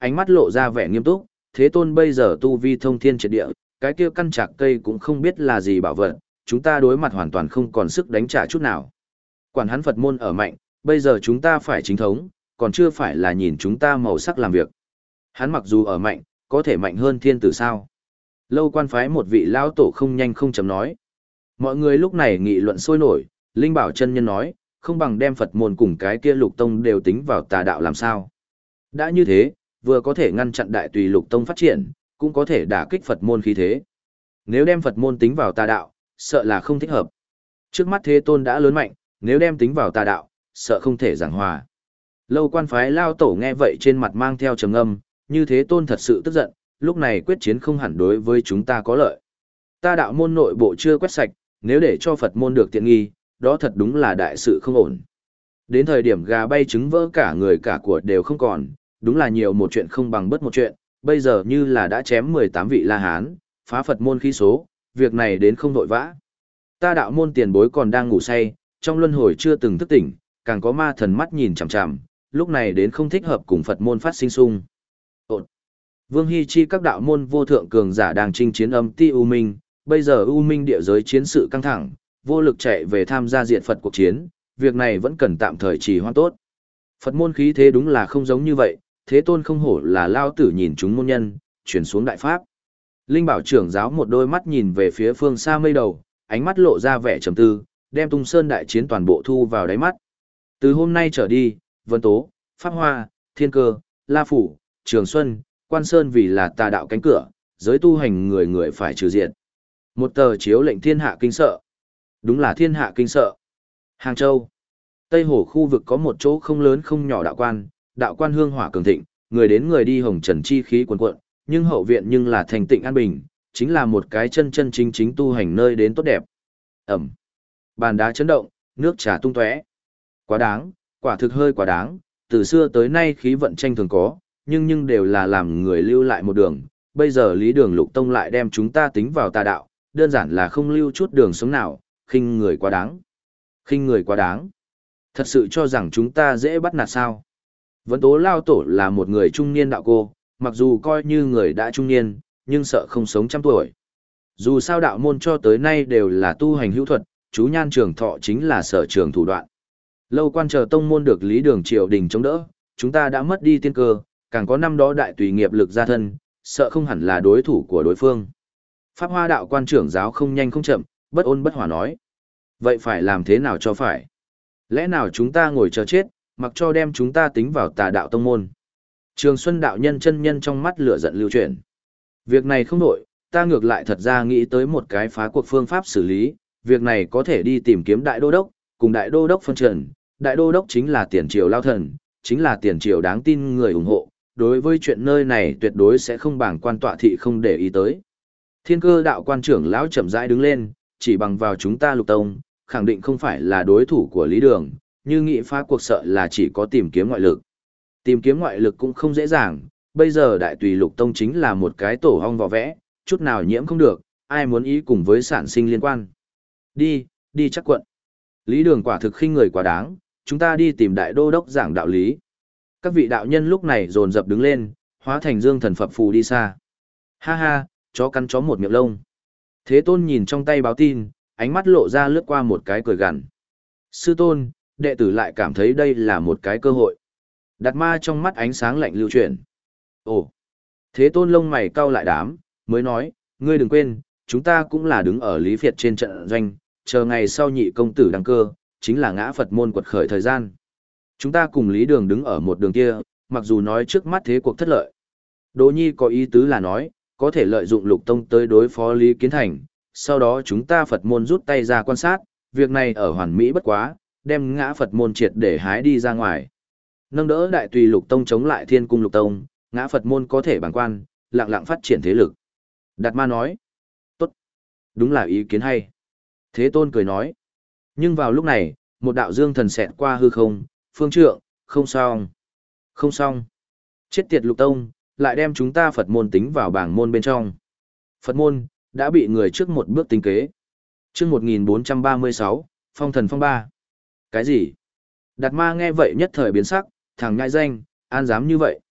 ánh mắt lộ ra vẻ nghiêm túc, Thế Tôn bây giờ tu vi thông thiên triệt địa, cái kia căn trạc cây cũng không biết là gì bảo vật, chúng ta đối mặt hoàn toàn không còn sức đánh trả chút nào. Quản hắn Phật môn ở mạnh, bây giờ chúng ta phải chính thống, còn chưa phải là nhìn chúng ta màu sắc làm việc. Hắn mặc dù ở mạnh, có thể mạnh hơn thiên tử sao? Lâu quan phái một vị lão tổ không nhanh không chậm nói. Mọi người lúc này nghị luận sôi nổi, Linh Bảo chân nhân nói, không bằng đem Phật môn cùng cái kia lục tông đều tính vào tà đạo làm sao. Đã như thế, vừa có thể ngăn chặn đại tùy lục tông phát triển, cũng có thể đả kích Phật môn khí thế. Nếu đem Phật môn tính vào tà đạo, sợ là không thích hợp. Trước mắt Thế Tôn đã lớn mạnh, nếu đem tính vào tà đạo, sợ không thể giảng hòa. Lâu quan phái lao tổ nghe vậy trên mặt mang theo trầm ngâm, như Thế Tôn thật sự tức giận, lúc này quyết chiến không hẳn đối với chúng ta có lợi. Ta đạo môn nội bộ chưa quét sạch, nếu để cho Phật môn được tiện nghi, đó thật đúng là đại sự không ổn. Đến thời điểm gà bay trứng vỡ cả người cả của đều không còn, đúng là nhiều một chuyện không bằng bất một chuyện, bây giờ như là đã chém mười tám vị La Hán, phá Phật môn khí số, việc này đến không vội vã. Ta đạo môn tiền bối còn đang ngủ say, trong luân hồi chưa từng thức tỉnh, càng có ma thần mắt nhìn chằm chằm, lúc này đến không thích hợp cùng Phật môn phát sinh xung. Ổn. Vương Hy Chi các đạo môn vô thượng cường giả đang chinh chiến âm ti U Minh, bây giờ U Minh địa giới chiến sự căng thẳng, vô lực chạy về tham gia diện Phật cuộc chiến, việc này vẫn cần tạm thời trì hoãn tốt. Phật môn khí thế đúng là không giống như vậy, Thế Tôn không hổ là lao tử nhìn chúng môn nhân, chuyển xuống đại pháp. Linh Bảo trưởng giáo một đôi mắt nhìn về phía phương xa mây đầu, ánh mắt lộ ra vẻ trầm tư, đem Tung Sơn đại chiến toàn bộ thu vào đáy mắt. Từ hôm nay trở đi, Vân Tố, Pháp Hoa, Thiên Cơ, La Phủ, Trường Xuân, Quan Sơn vì là tà đạo cánh cửa, giới tu hành người người phải trừ diệt. Một tờ chiếu lệnh thiên hạ kinh sợ. Đúng là thiên hạ kinh sợ. Hàng Châu. Tây Hồ khu vực có một chỗ không lớn không nhỏ đạo quan, đạo quan hương hỏa cường thịnh, người đến người đi hồng trần chi khí cuồn cuộn, nhưng hậu viện nhưng là thành tịnh an bình, chính là một cái chân chân chính chính tu hành nơi đến tốt đẹp. Ẩm. Bàn đá chấn động, nước trà tung tóe. Quá đáng, quả thực hơi quá đáng, từ xưa tới nay khí vận tranh thường có, nhưng nhưng đều là làm người lưu lại một đường, bây giờ Lý Đường Lục Tông lại đem chúng ta tính vào tà đạo, đơn giản là không lưu chút đường sống nào, khinh người quá đáng. Khinh người quá đáng. Thật sự cho rằng chúng ta dễ bắt nạt sao? Vấn Tố Lao Tổ là một người trung niên đạo cô, mặc dù coi như người đã trung niên, nhưng sợ không sống trăm tuổi. Dù sao đạo môn cho tới nay đều là tu hành hữu thuật, chú nhan trường thọ chính là sở trường thủ đoạn. Lâu quan chờ tông môn được Lý Đường triều đình chống đỡ, chúng ta đã mất đi tiên cơ, càng có năm đó đại tùy nghiệp lực gia thân, sợ không hẳn là đối thủ của đối phương. Pháp Hoa đạo quan trưởng giáo không nhanh không chậm, bất ôn bất hỏa nói. Vậy phải làm thế nào cho phải? Lẽ nào chúng ta ngồi chờ chết, mặc cho đem chúng ta tính vào tà đạo tông môn? Trường Xuân đạo nhân chân nhân trong mắt lửa giận lưu chuyển. Việc này không nổi, ta ngược lại thật ra nghĩ tới một cái phá cuộc phương pháp xử lý, việc này có thể đi tìm kiếm đại đô đốc, cùng đại đô đốc phân trần, đại đô đốc chính là tiền triều lao thần, chính là tiền triều đáng tin người ủng hộ, đối với chuyện nơi này tuyệt đối sẽ không bảng quan tọa thị không để ý tới. Thiên Cơ đạo quan trưởng lão chậm rãi đứng lên, chỉ bằng vào chúng ta Lục Tông, khẳng định không phải là đối thủ của Lý Đường, như nghị phá cuộc sợ là chỉ có tìm kiếm ngoại lực. Tìm kiếm ngoại lực cũng không dễ dàng, bây giờ đại tùy Lục Tông chính là một cái tổ hong vỏ vẽ, chút nào nhiễm không được, ai muốn ý cùng với sản sinh liên quan. Đi, đi chắc quận. Lý Đường quả thực khinh người quá đáng, chúng ta đi tìm đại đô đốc giảng đạo lý. Các vị đạo nhân lúc này dồn dập đứng lên, hóa thành dương thần phập phù đi xa. Ha ha, chó cắn chó một miệng lông. Thế Tôn nhìn trong tay báo tin, ánh mắt lộ ra lướt qua một cái cười gằn. Sư tôn, đệ tử lại cảm thấy đây là một cái cơ hội. Đạt ma trong mắt ánh sáng lạnh lưu chuyển. Ồ, Thế Tôn lông mày cau lại đám, mới nói, ngươi đừng quên, chúng ta cũng là đứng ở Lý Việt trên trận doanh, chờ ngày sau nhị công tử đăng cơ, chính là ngã Phật môn quật khởi thời gian. Chúng ta cùng Lý Đường đứng ở một đường kia, mặc dù nói trước mắt thế cuộc thất lợi. Đỗ Nhi có ý tứ là nói, có thể lợi dụng Lục Tông tới đối phó Lý Kiến Thành, sau đó chúng ta Phật môn rút tay ra quan sát, việc này ở hoàn mỹ bất quá, đem ngã Phật môn triệt để hái đi ra ngoài. Nâng đỡ đại tùy Lục Tông chống lại Thiên Cung Lục Tông, ngã Phật môn có thể bàng quan, lặng lặng phát triển thế lực. Đạt Ma nói, tốt, đúng là ý kiến hay. Thế Tôn cười nói, nhưng vào lúc này, một đạo dương thần xẹt qua hư không, phương trượng, không xong, không xong. Chết tiệt Lục Tông, lại đem chúng ta Phật môn tính vào bảng môn bên trong. Phật môn, đã bị người trước một bước tính kế. Trước một nghìn bốn trăm ba mươi sáu, phong thần phong ba. Cái gì? Đạt Ma nghe vậy nhất thời biến sắc, thằng nhãi danh, an dám như vậy.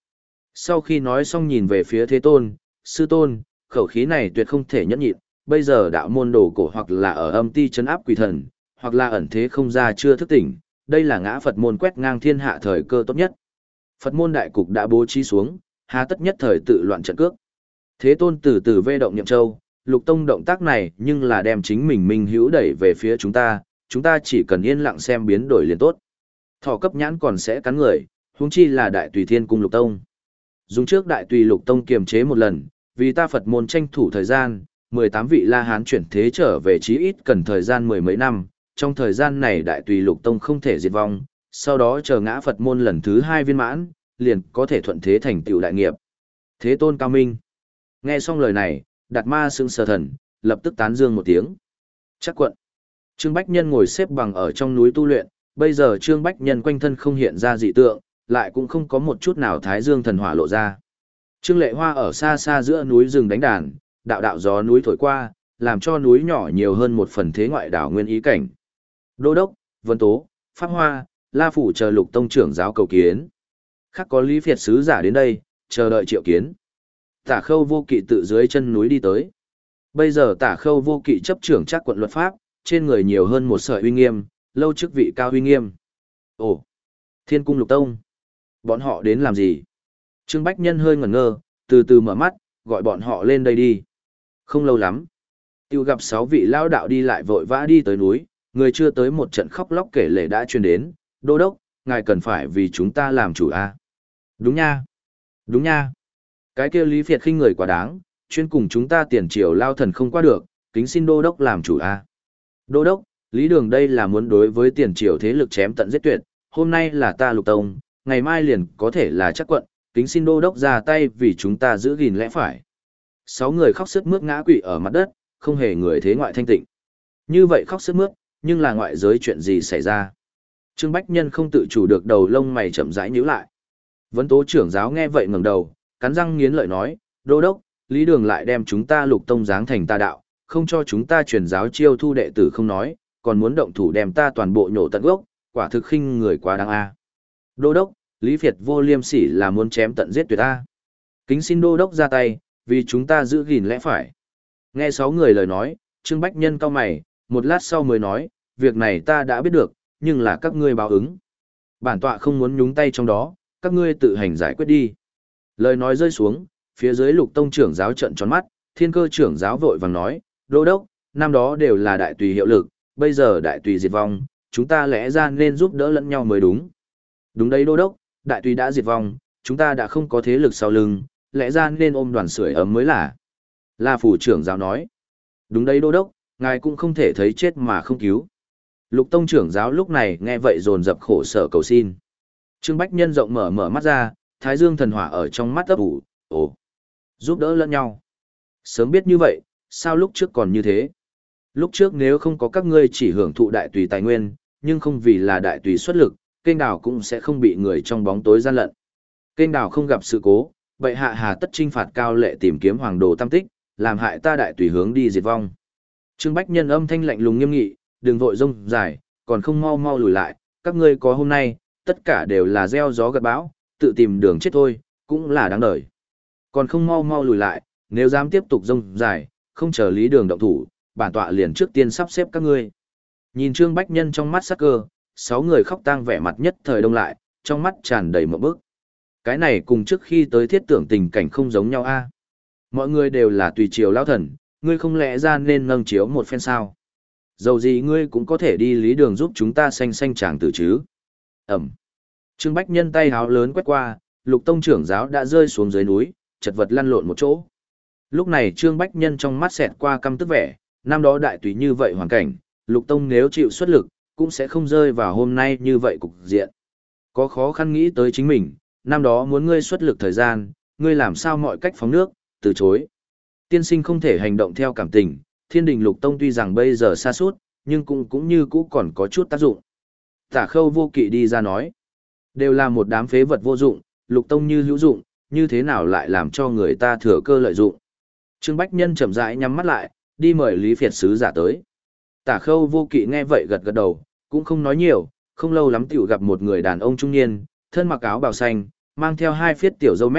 Sau khi nói xong nhìn về phía Thế Tôn, sư tôn, khẩu khí này tuyệt không thể nhẫn nhịn, bây giờ đạo môn đồ cổ hoặc là ở âm ti trấn áp quỷ thần, hoặc là ẩn thế không ra chưa thức tỉnh, đây là ngã Phật môn quét ngang thiên hạ thời cơ tốt nhất. Phật môn đại cục đã bố trí xuống, há tất nhất thời tự loạn trận cước. Thế Tôn từ từ vê động Nhậm Châu, Lục Tông động tác này nhưng là đem chính mình minh hữu đẩy về phía chúng ta, chúng ta chỉ cần yên lặng xem biến đổi liền tốt. Thỏ cấp nhãn còn sẽ cắn người, huống chi là đại tùy thiên cung Lục Tông. Dùng trước đại tùy Lục Tông kiềm chế một lần, vì ta Phật môn tranh thủ thời gian, mười tám vị La Hán chuyển thế trở về chí ít cần thời gian mười mấy năm, trong thời gian này đại tùy Lục Tông không thể diệt vong, sau đó chờ ngã Phật môn lần thứ hai viên mãn, liền có thể thuận thế thành tựu đại nghiệp. Thế Tôn cao minh. Nghe xong lời này, Đạt Ma sững sờ thần, lập tức tán dương một tiếng. Chắc quận. Trương Bách Nhân ngồi xếp bằng ở trong núi tu luyện, bây giờ Trương Bách Nhân quanh thân không hiện ra dị tượng, lại cũng không có một chút nào thái dương thần hỏa lộ ra. Trương Lệ Hoa ở xa xa giữa núi rừng đánh đàn, đạo đạo gió núi thổi qua, làm cho núi nhỏ nhiều hơn một phần thế ngoại đảo nguyên ý cảnh. Đô đốc, Vân Tố, Pháp Hoa, La Phủ chờ Lục Tông trưởng giáo cầu kiến. Khác có Lý Việt sứ giả đến đây, chờ đợi triệu kiến. Tả Khâu Vô Kỵ tự dưới chân núi đi tới. Bây giờ Tả Khâu Vô Kỵ chấp trưởng chắc quận luật pháp, trên người nhiều hơn một sợi uy nghiêm, lâu chức vị cao uy nghiêm. Ồ, Thiên cung Lục Tông. Bọn họ đến làm gì? Trương Bách Nhân hơi ngẩn ngơ, từ từ mở mắt, gọi bọn họ lên đây đi. Không lâu lắm, tiêu gặp sáu vị lao đạo đi lại vội vã đi tới núi, người chưa tới một trận khóc lóc kể lể đã truyền đến. Đô đốc, ngài cần phải vì chúng ta làm chủ a. Đúng nha, đúng nha. Cái kia Lý Việt khinh người quá đáng, chuyên cùng chúng ta tiền triều lao thần không qua được, kính xin đô đốc làm chủ a. Đô đốc, Lý Đường đây là muốn đối với tiền triều thế lực chém tận giết tuyệt, hôm nay là ta Lục Tông, ngày mai liền có thể là chắc quận, kính xin đô đốc ra tay vì chúng ta giữ gìn lẽ phải. Sáu người khóc sướt mướt ngã quỵ ở mặt đất, không hề người thế ngoại thanh tịnh. Như vậy khóc sướt mướt, nhưng là ngoại giới chuyện gì xảy ra? Trương Bách Nhân không tự chủ được đầu lông mày chậm rãi nhíu lại. Vấn Tố trưởng giáo nghe vậy ngẩng đầu, cắn răng nghiến lợi nói, đô đốc, Lý Đường lại đem chúng ta Lục Tông giáng thành tà đạo, không cho chúng ta truyền giáo chiêu thu đệ tử không nói, còn muốn động thủ đem ta toàn bộ nhổ tận gốc, quả thực khinh người quá đáng a. Đô đốc, Lý Việt vô liêm sỉ là muốn chém tận giết tuyệt ta. Kính xin đô đốc ra tay, vì chúng ta giữ gìn lẽ phải. Nghe sáu người lời nói, Trương Bách Nhân cau mày, một lát sau mới nói, việc này ta đã biết được, nhưng là các ngươi báo ứng. Bản tọa không muốn nhúng tay trong đó, các ngươi tự hành giải quyết đi. Lời nói rơi xuống, phía dưới Lục Tông trưởng giáo trợn tròn mắt, Thiên Cơ trưởng giáo vội vàng nói, đô đốc, năm đó đều là đại tùy hiệu lực, bây giờ đại tùy diệt vong, chúng ta lẽ ra nên giúp đỡ lẫn nhau mới đúng. Đúng đấy đô đốc, đại tùy đã diệt vong, chúng ta đã không có thế lực sau lưng, lẽ ra nên ôm đoàn sưởi ấm mới là. La Phủ trưởng giáo nói, đúng đấy đô đốc, ngài cũng không thể thấy chết mà không cứu. Lục Tông trưởng giáo lúc này nghe vậy dồn dập khổ sở cầu xin. Trương Bách Nhân rộng mở mở mắt ra, Thái Dương thần hỏa ở trong mắt ấp ủ, ồ, giúp đỡ lẫn nhau. Sớm biết như vậy, sao lúc trước còn như thế? Lúc trước nếu không có các ngươi chỉ hưởng thụ đại tùy tài nguyên, nhưng không vì là đại tùy xuất lực, kênh đào cũng sẽ không bị người trong bóng tối gian lận. Kênh đào không gặp sự cố, vậy hạ hà tất trinh phạt cao lệ tìm kiếm hoàng đồ tam tích, làm hại ta đại tùy hướng đi diệt vong. Trương Bách Nhân âm thanh lạnh lùng nghiêm nghị, đừng vội rông dài, còn không mau mau lùi lại, các ngươi có hôm nay, tất cả đều là gieo gió gặt bão, tự tìm đường chết thôi, cũng là đáng đời. Còn không mau mau lùi lại, nếu dám tiếp tục rông dài, không chờ Lý Đường động thủ, bản tọa liền trước tiên sắp xếp các ngươi. Nhìn Trương Bách Nhân trong mắt sắc cơ, sáu người khóc tang vẻ mặt nhất thời đông lại, trong mắt tràn đầy mộng bức. Cái này cùng trước khi tới thiết tưởng tình cảnh không giống nhau a. Mọi người đều là tùy triều lão thần, ngươi không lẽ ra nên nâng chiếu một phen sao? Dầu gì ngươi cũng có thể đi Lý Đường giúp chúng ta xanh xanh chàng tử chứ. Ẩm. Trương Bách Nhân tay háo lớn quét qua, Lục Tông trưởng giáo đã rơi xuống dưới núi, chật vật lăn lộn một chỗ. Lúc này Trương Bách Nhân trong mắt xẹt qua căm tức vẻ, năm đó đại tùy như vậy hoàn cảnh, Lục Tông nếu chịu xuất lực, cũng sẽ không rơi vào hôm nay như vậy cục diện. Có khó khăn nghĩ tới chính mình, năm đó muốn ngươi xuất lực thời gian, ngươi làm sao mọi cách phóng nước, từ chối. Tiên sinh không thể hành động theo cảm tình, Thiên Đình Lục Tông tuy rằng bây giờ xa suốt, nhưng cũng cũng như cũ còn có chút tác dụng. Tả Khâu Vô Kỵ đi ra nói, đều là một đám phế vật vô dụng, Lục Tông như hữu dụng, như thế nào lại làm cho người ta thừa cơ lợi dụng. Trương Bách Nhân chậm rãi nhắm mắt lại, đi mời Lý Việt sứ giả tới. Tả Khâu Vô Kỵ nghe vậy gật gật đầu, cũng không nói nhiều, không lâu lắm tiểu gặp một người đàn ông trung niên, thân mặc áo bào xanh, mang theo hai phiết tiểu râu mép,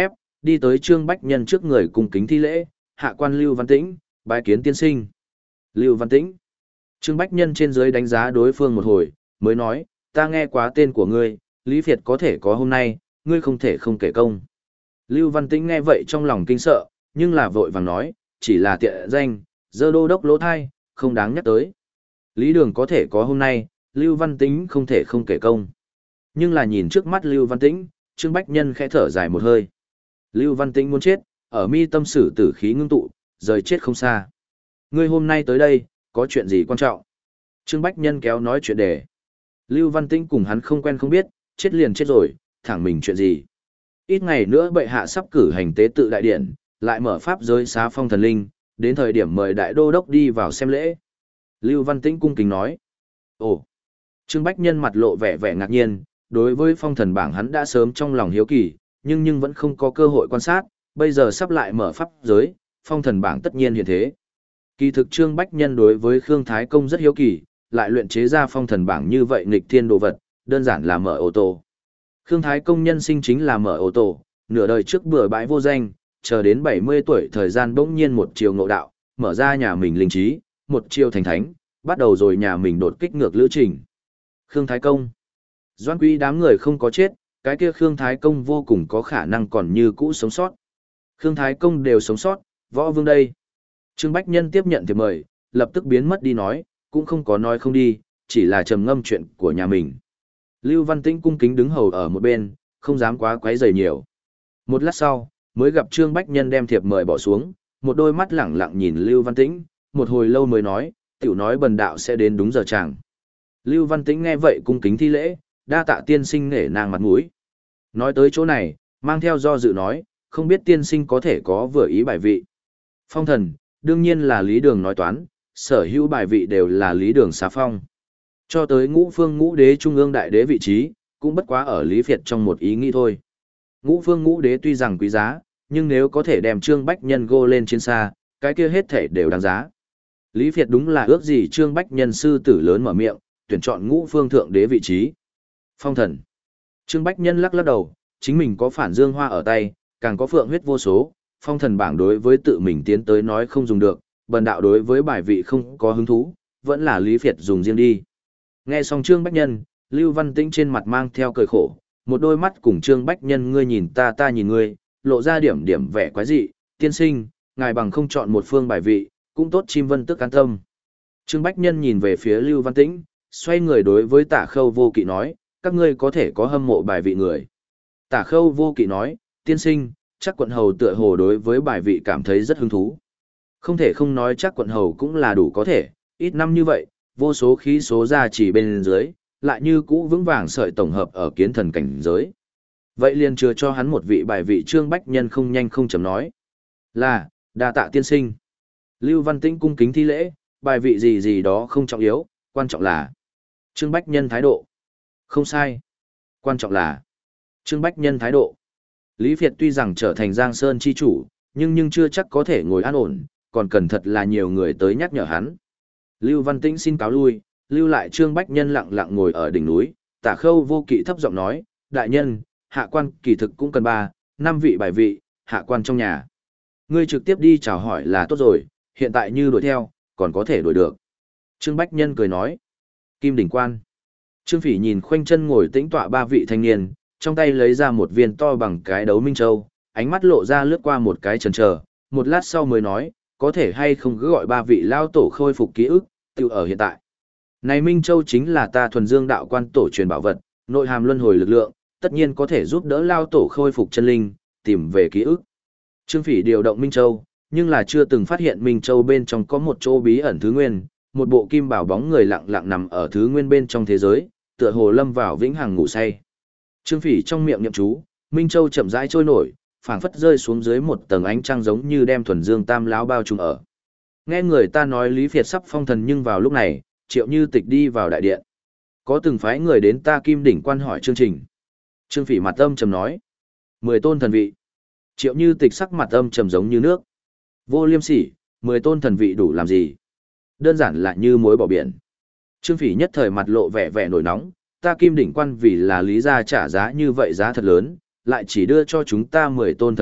đi tới Trương Bách Nhân trước người cung kính thi lễ, hạ quan Lưu Văn Tĩnh, bái kiến tiên sinh. Lưu Văn Tĩnh. Trương Bách Nhân trên dưới đánh giá đối phương một hồi, mới nói, ta nghe quá tên của ngươi, Lý Việt có thể có hôm nay, ngươi không thể không kể công. Lưu Văn Tĩnh nghe vậy trong lòng kinh sợ, nhưng là vội vàng nói, chỉ là tiện danh, dơ đô đốc lỗ thai, không đáng nhắc tới. Lý Đường có thể có hôm nay, Lưu Văn Tĩnh không thể không kể công. Nhưng là nhìn trước mắt Lưu Văn Tĩnh, Trương Bách Nhân khẽ thở dài một hơi. Lưu Văn Tĩnh muốn chết, ở mi tâm sử tử khí ngưng tụ, rời chết không xa. Ngươi hôm nay tới đây, có chuyện gì quan trọng? Trương Bách Nhân kéo nói chuyện đề. Lưu Văn Tĩnh cùng hắn không quen không biết, chết liền chết rồi, thẳng mình chuyện gì. Ít ngày nữa bệ hạ sắp cử hành tế tự đại điện, lại mở pháp giới xá phong thần linh, đến thời điểm mời đại đô đốc đi vào xem lễ. Lưu Văn Tĩnh cung kính nói. Ồ! Trương Bách Nhân mặt lộ vẻ vẻ ngạc nhiên, đối với phong thần bảng hắn đã sớm trong lòng hiếu kỳ, nhưng nhưng vẫn không có cơ hội quan sát, bây giờ sắp lại mở pháp giới, phong thần bảng tất nhiên hiện thế. Kỳ thực Trương Bách Nhân đối với Khương Thái Công rất hiếu kỳ, lại luyện chế ra phong thần bảng như vậy nghịch thiên đồ vật, đơn giản là mở ô tô. Khương Thái Công nhân sinh chính là mở ô tô, nửa đời trước bừa bãi vô danh, chờ đến bảy mươi tuổi thời gian bỗng nhiên một chiều ngộ đạo, mở ra nhà mình linh trí, một chiều thành thánh, bắt đầu rồi nhà mình đột kích ngược lữ trình. Khương Thái Công. Doãn Quý đám người không có chết, cái kia Khương Thái Công vô cùng có khả năng còn như cũ sống sót. Khương Thái Công đều sống sót, Võ Vương đây. Trương Bách Nhân tiếp nhận thiệp mời, lập tức biến mất đi nói, cũng không có nói không đi, chỉ là trầm ngâm chuyện của nhà mình. Lưu Văn Tĩnh cung kính đứng hầu ở một bên, không dám quá quấy rầy nhiều. Một lát sau, mới gặp Trương Bách Nhân đem thiệp mời bỏ xuống, một đôi mắt lẳng lặng nhìn Lưu Văn Tĩnh, một hồi lâu mới nói, tiểu nói bần đạo sẽ đến đúng giờ chàng. Lưu Văn Tĩnh nghe vậy cung kính thi lễ, đa tạ tiên sinh nể nang mặt mũi. Nói tới chỗ này, mang theo do dự nói, không biết tiên sinh có thể có vừa ý bài vị. Phong thần, đương nhiên là Lý Đường nói toán, sở hữu bài vị đều là Lý Đường xá phong. Cho tới ngũ phương ngũ đế trung ương đại đế vị trí, cũng bất quá ở Lý Việt trong một ý nghĩ thôi. Ngũ phương ngũ đế tuy rằng quý giá, nhưng nếu có thể đem Trương Bách Nhân gô lên trên xa, cái kia hết thể đều đáng giá. Lý Việt đúng là ước gì Trương Bách Nhân sư tử lớn mở miệng, tuyển chọn ngũ phương thượng đế vị trí. Phong thần. Trương Bách Nhân lắc lắc đầu, chính mình có phản dương hoa ở tay, càng có phượng huyết vô số, phong thần bảng đối với tự mình tiến tới nói không dùng được, bần đạo đối với bài vị không có hứng thú, vẫn là Lý Việt dùng riêng đi. Nghe xong Trương Bách Nhân, Lưu Văn Tĩnh trên mặt mang theo cười khổ, một đôi mắt cùng Trương Bách Nhân ngươi nhìn ta ta nhìn ngươi, lộ ra điểm điểm vẻ quái dị, tiên sinh, ngài bằng không chọn một phương bài vị, cũng tốt chim vân tức an tâm. Trương Bách Nhân nhìn về phía Lưu Văn Tĩnh, xoay người đối với Tả Khâu Vô Kỵ nói, các ngươi có thể có hâm mộ bài vị người. Tả Khâu Vô Kỵ nói, tiên sinh, chắc quận hầu tựa hồ đối với bài vị cảm thấy rất hứng thú. Không thể không nói chắc quận hầu cũng là đủ có thể, ít năm như vậy, vô số khí số ra chỉ bên dưới, lại như cũ vững vàng sợi tổng hợp ở kiến thần cảnh giới. Vậy liền chưa cho hắn một vị bài vị. Trương Bách Nhân không nhanh không chậm nói. Là, đa tạ tiên sinh. Lưu Văn Tĩnh cung kính thi lễ, bài vị gì gì đó không trọng yếu, quan trọng là Trương Bách Nhân thái độ. Không sai. Quan trọng là Trương Bách Nhân thái độ. Lý Việt tuy rằng trở thành Giang Sơn chi chủ, nhưng nhưng chưa chắc có thể ngồi an ổn, còn cần thật là nhiều người tới nhắc nhở hắn. Lưu Văn Tĩnh xin cáo lui, lưu lại Trương Bách Nhân lặng lặng ngồi ở đỉnh núi, Tả Khâu Vô Kỵ thấp giọng nói, đại nhân, hạ quan kỳ thực cũng cần ba, năm vị bài vị, hạ quan trong nhà. Ngươi trực tiếp đi chào hỏi là tốt rồi, hiện tại như đuổi theo, còn có thể đuổi được. Trương Bách Nhân cười nói, Kim Đỉnh Quan. Trương Phỉ nhìn khoanh chân ngồi tĩnh tọa ba vị thanh niên, trong tay lấy ra một viên to bằng cái đấu Minh Châu, ánh mắt lộ ra lướt qua một cái chần chờ, một lát sau mới nói, có thể hay không cứ gọi ba vị lao tổ khôi phục ký ức, tự ở hiện tại. Này Minh Châu chính là ta thuần dương đạo quan tổ truyền bảo vật, nội hàm luân hồi lực lượng, tất nhiên có thể giúp đỡ lao tổ khôi phục chân linh, tìm về ký ức. Trương Phỉ điều động Minh Châu, nhưng là chưa từng phát hiện Minh Châu bên trong có một chỗ bí ẩn thứ nguyên, một bộ kim bảo bóng người lặng lặng nằm ở thứ nguyên bên trong thế giới, tựa hồ lâm vào vĩnh hằng ngủ say. Trương Phỉ trong miệng niệm chú, Minh Châu chậm rãi trôi nổi, phảng phất rơi xuống dưới một tầng ánh trăng giống như đem thuần dương tam lão bao trùm ở. Nghe người ta nói Lý Việt sắp phong thần, nhưng vào lúc này, Triệu Như Tịch đi vào đại điện. Có từng phái người đến ta Kim Đỉnh Quan hỏi chương trình. Trương Phỉ mặt âm trầm nói, mười tôn thần vị. Triệu Như Tịch sắc mặt âm trầm giống như nước. Vô liêm sỉ, mười tôn thần vị đủ làm gì? Đơn giản là như muối bỏ biển. Trương Phỉ nhất thời mặt lộ vẻ vẻ nổi nóng, ta Kim Đỉnh Quan vì là Lý gia trả giá như vậy giá thật lớn, lại chỉ đưa cho chúng ta mười tôn thần vị,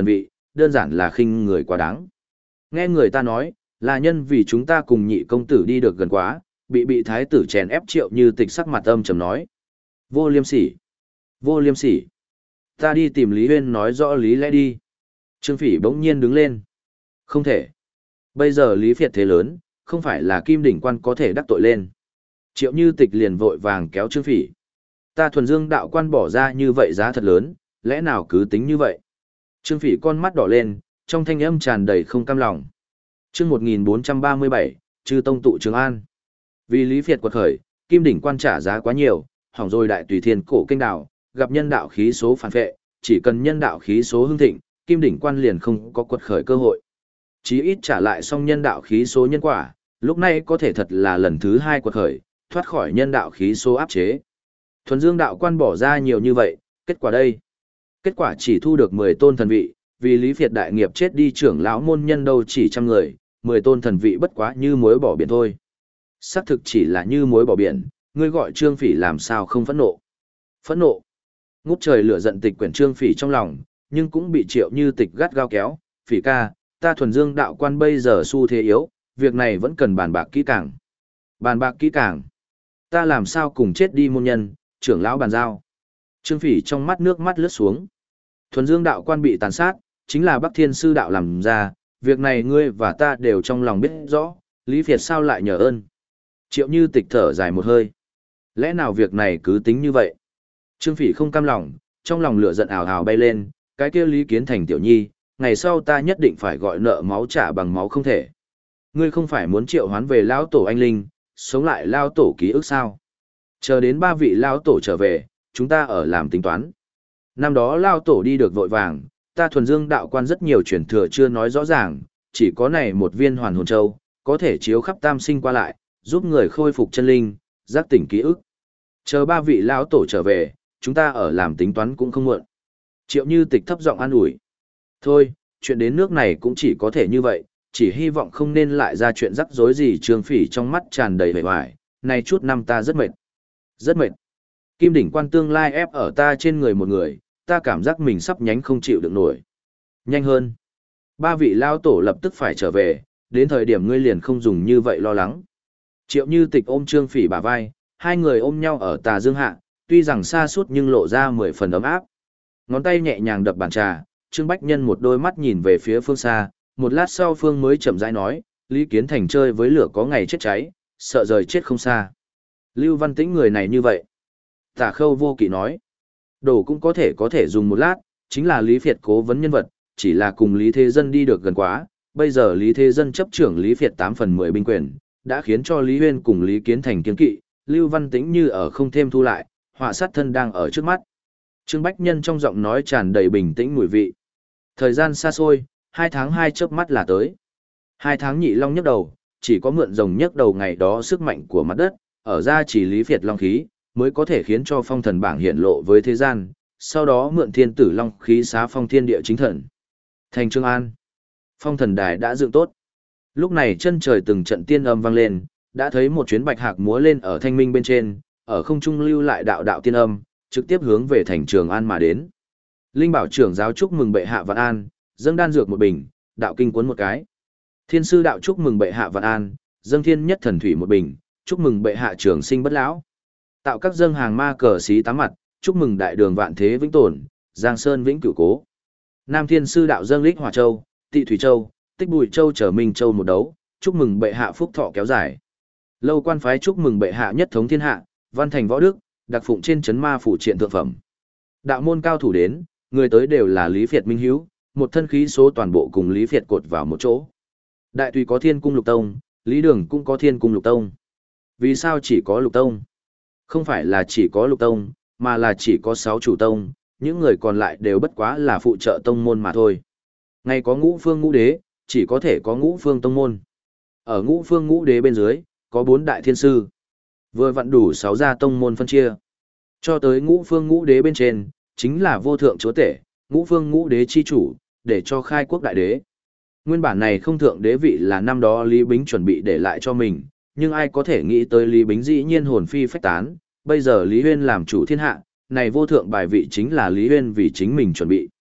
đơn giản là khinh người quá đáng. Nghe người ta nói, là nhân vì chúng ta cùng nhị công tử đi được gần quá, bị bị thái tử chèn ép Triệu Như Tịch sắc mặt âm trầm nói. Vô liêm sỉ! Vô liêm sỉ! Ta đi tìm Lý Huyên nói rõ lý lẽ đi. Trương Phỉ bỗng nhiên đứng lên. Không thể. Bây giờ Lý Việt thế lớn, không phải là Kim Đỉnh Quan có thể đắc tội lên. Triệu Như Tịch liền vội vàng kéo Trương Phỉ. Ta thuần dương đạo quan bỏ ra như vậy giá thật lớn, lẽ nào cứ tính như vậy? Trương Phỉ con mắt đỏ lên, trong thanh âm tràn đầy không cam lòng. Chương một nghìn bốn trăm ba mươi bảy, Chư Tông tụ Trường An. Vì Lý Việt quật khởi, Kim Đỉnh Quan trả giá quá nhiều, hỏng rồi đại tùy thiên cổ kênh đảo, gặp nhân đạo khí số phản vệ, chỉ cần nhân đạo khí số hưng thịnh, Kim Đỉnh Quan liền không có quật khởi cơ hội. Chí ít trả lại xong nhân đạo khí số nhân quả, lúc này có thể thật là lần thứ hai quật khởi, thoát khỏi nhân đạo khí số áp chế. Thuần Dương đạo quan bỏ ra nhiều như vậy, kết quả đây. Kết quả chỉ thu được mười tôn thần vị, vì Lý Việt đại nghiệp chết đi trưởng lão môn nhân đâu chỉ trăm người, mười tôn thần vị bất quá như muối bỏ biển thôi. Xác thực chỉ là như muối bỏ biển, ngươi gọi Trương Phỉ làm sao không phẫn nộ. Phẫn nộ. Ngút trời lửa giận tịch quyển Trương Phỉ trong lòng, nhưng cũng bị Triệu Như Tịch gắt gao kéo, "Phỉ ca, ta thuần dương đạo quan bây giờ xu thế yếu, việc này vẫn cần bàn bạc kỹ càng." Bàn bạc kỹ càng? Ta làm sao cùng chết đi môn nhân, trưởng lão bàn giao. Trương Phỉ trong mắt nước mắt lướt xuống. Thuần dương đạo quan bị tàn sát, chính là Bắc Thiên sư đạo làm ra, việc này ngươi và ta đều trong lòng biết rõ, Lý Việt sao lại nhờ ơn. Triệu Như Tịch thở dài một hơi. Lẽ nào việc này cứ tính như vậy? Trương Phỉ không cam lòng, trong lòng lửa giận ào ào bay lên, cái kia Lý Kiến Thành tiểu nhi, ngày sau ta nhất định phải gọi nợ máu trả bằng máu không thể. Ngươi không phải muốn triệu hoán về lão tổ anh linh, sống lại lao tổ ký ức sao? Chờ đến ba vị lao tổ trở về, chúng ta ở làm tính toán. Năm đó lao tổ đi được vội vàng, ta thuần dương đạo quan rất nhiều truyền thừa chưa nói rõ ràng, chỉ có này một viên hoàn hồn châu, có thể chiếu khắp tam sinh qua lại, giúp người khôi phục chân linh, giác tỉnh ký ức. Chờ ba vị lão tổ trở về, chúng ta ở làm tính toán cũng không muộn. Triệu Như Tịch thấp giọng an ủi. Thôi, chuyện đến nước này cũng chỉ có thể như vậy, chỉ hy vọng không nên lại ra chuyện rắc rối gì. Trương Phỉ trong mắt tràn đầy vẻ vải, này chút năm ta rất mệt. Rất mệt. Kim Đỉnh Quan tương lai ép ở ta trên người một người, ta cảm giác mình sắp nhánh không chịu được nổi. Nhanh hơn. Ba vị lao tổ lập tức phải trở về, đến thời điểm ngươi liền không dùng như vậy lo lắng. Triệu Như Tịch ôm Trương Phỉ bả vai, hai người ôm nhau ở tà dương hạ, tuy rằng xa suốt nhưng lộ ra mười phần ấm áp. Ngón tay nhẹ nhàng đập bàn trà, Trương Bách Nhân một đôi mắt nhìn về phía phương xa, một lát sau phương mới chậm rãi nói, Lý Kiến Thành chơi với lửa có ngày chết cháy, sợ rời chết không xa. Lưu Văn Tĩnh người này như vậy. Tả Khâu Vô Kỵ nói, đồ cũng có thể có thể dùng một lát, chính là Lý Việt cố vấn nhân vật, chỉ là cùng Lý Thế Dân đi được gần quá, bây giờ Lý Thế Dân chấp trưởng Lý Việt tám phần mười binh quyền, đã khiến cho Lý Huyên cùng Lý Kiến Thành kiên kỵ, Lưu Văn Tĩnh như ở không thêm thu lại, họa sát thân đang ở trước mắt. Trương Bách Nhân trong giọng nói tràn đầy bình tĩnh mùi vị. Thời gian xa xôi, hai tháng hai chớp mắt là tới. Hai tháng nhị long nhấc đầu, chỉ có mượn rồng nhấc đầu ngày đó sức mạnh của mặt đất, ở ra chỉ Lý Việt long khí, mới có thể khiến cho phong thần bảng hiện lộ với thế gian, sau đó mượn thiên tử long khí xá phong thiên địa chính thần. Thành Trường An, phong thần đài đã dựng tốt. Lúc này chân trời từng trận tiên âm vang lên, đã thấy một chuyến bạch hạc múa lên ở thanh minh bên trên, ở không trung lưu lại đạo đạo tiên âm, trực tiếp hướng về thành Trường An mà đến. Linh bảo trưởng giáo chúc mừng bệ hạ vạn an, dâng đan dược một bình, đạo kinh cuốn một cái. Thiên sư đạo chúc mừng bệ hạ vạn an, dâng thiên nhất thần thủy một bình, chúc mừng bệ hạ trường sinh bất lão. Tạo các dâng hàng ma cờ xí tám mặt, chúc mừng đại đường vạn thế vĩnh tồn, giang sơn vĩnh cửu cố. Nam thiên sư đạo dâng lích hỏa châu, tị thủy châu, tích bùi châu trở minh châu một đấu, chúc mừng bệ hạ phúc thọ kéo dài. Lâu quan phái chúc mừng bệ hạ nhất thống thiên hạ, văn thành võ đức, đặc phụng trên chấn ma phủ triện thượng phẩm. Đạo môn cao thủ đến, người tới đều là Lý Việt minh hiếu, một thân khí số toàn bộ cùng Lý Việt cột vào một chỗ. Đại tùy có thiên cung lục tông, Lý Đường cũng có thiên cung lục tông. Vì sao chỉ có lục tông? Không phải là chỉ có lục tông, mà là chỉ có sáu chủ tông, những người còn lại đều bất quá là phụ trợ tông môn mà thôi. Ngay có ngũ phương ngũ đế, chỉ có thể có ngũ phương tông môn. Ở ngũ phương ngũ đế bên dưới, có bốn đại thiên sư. Vừa vặn đủ sáu gia tông môn phân chia. Cho tới ngũ phương ngũ đế bên trên, chính là vô thượng chúa tể, ngũ phương ngũ đế chi chủ, để cho khai quốc đại đế. Nguyên bản này không thượng đế vị là năm đó Lý Bính chuẩn bị để lại cho mình, nhưng ai có thể nghĩ tới Lý Bính dĩ nhiên hồn phi phách tán, bây giờ Lý Huyên làm chủ thiên hạ, này vô thượng bài vị chính là Lý Huyên vì chính mình chuẩn bị.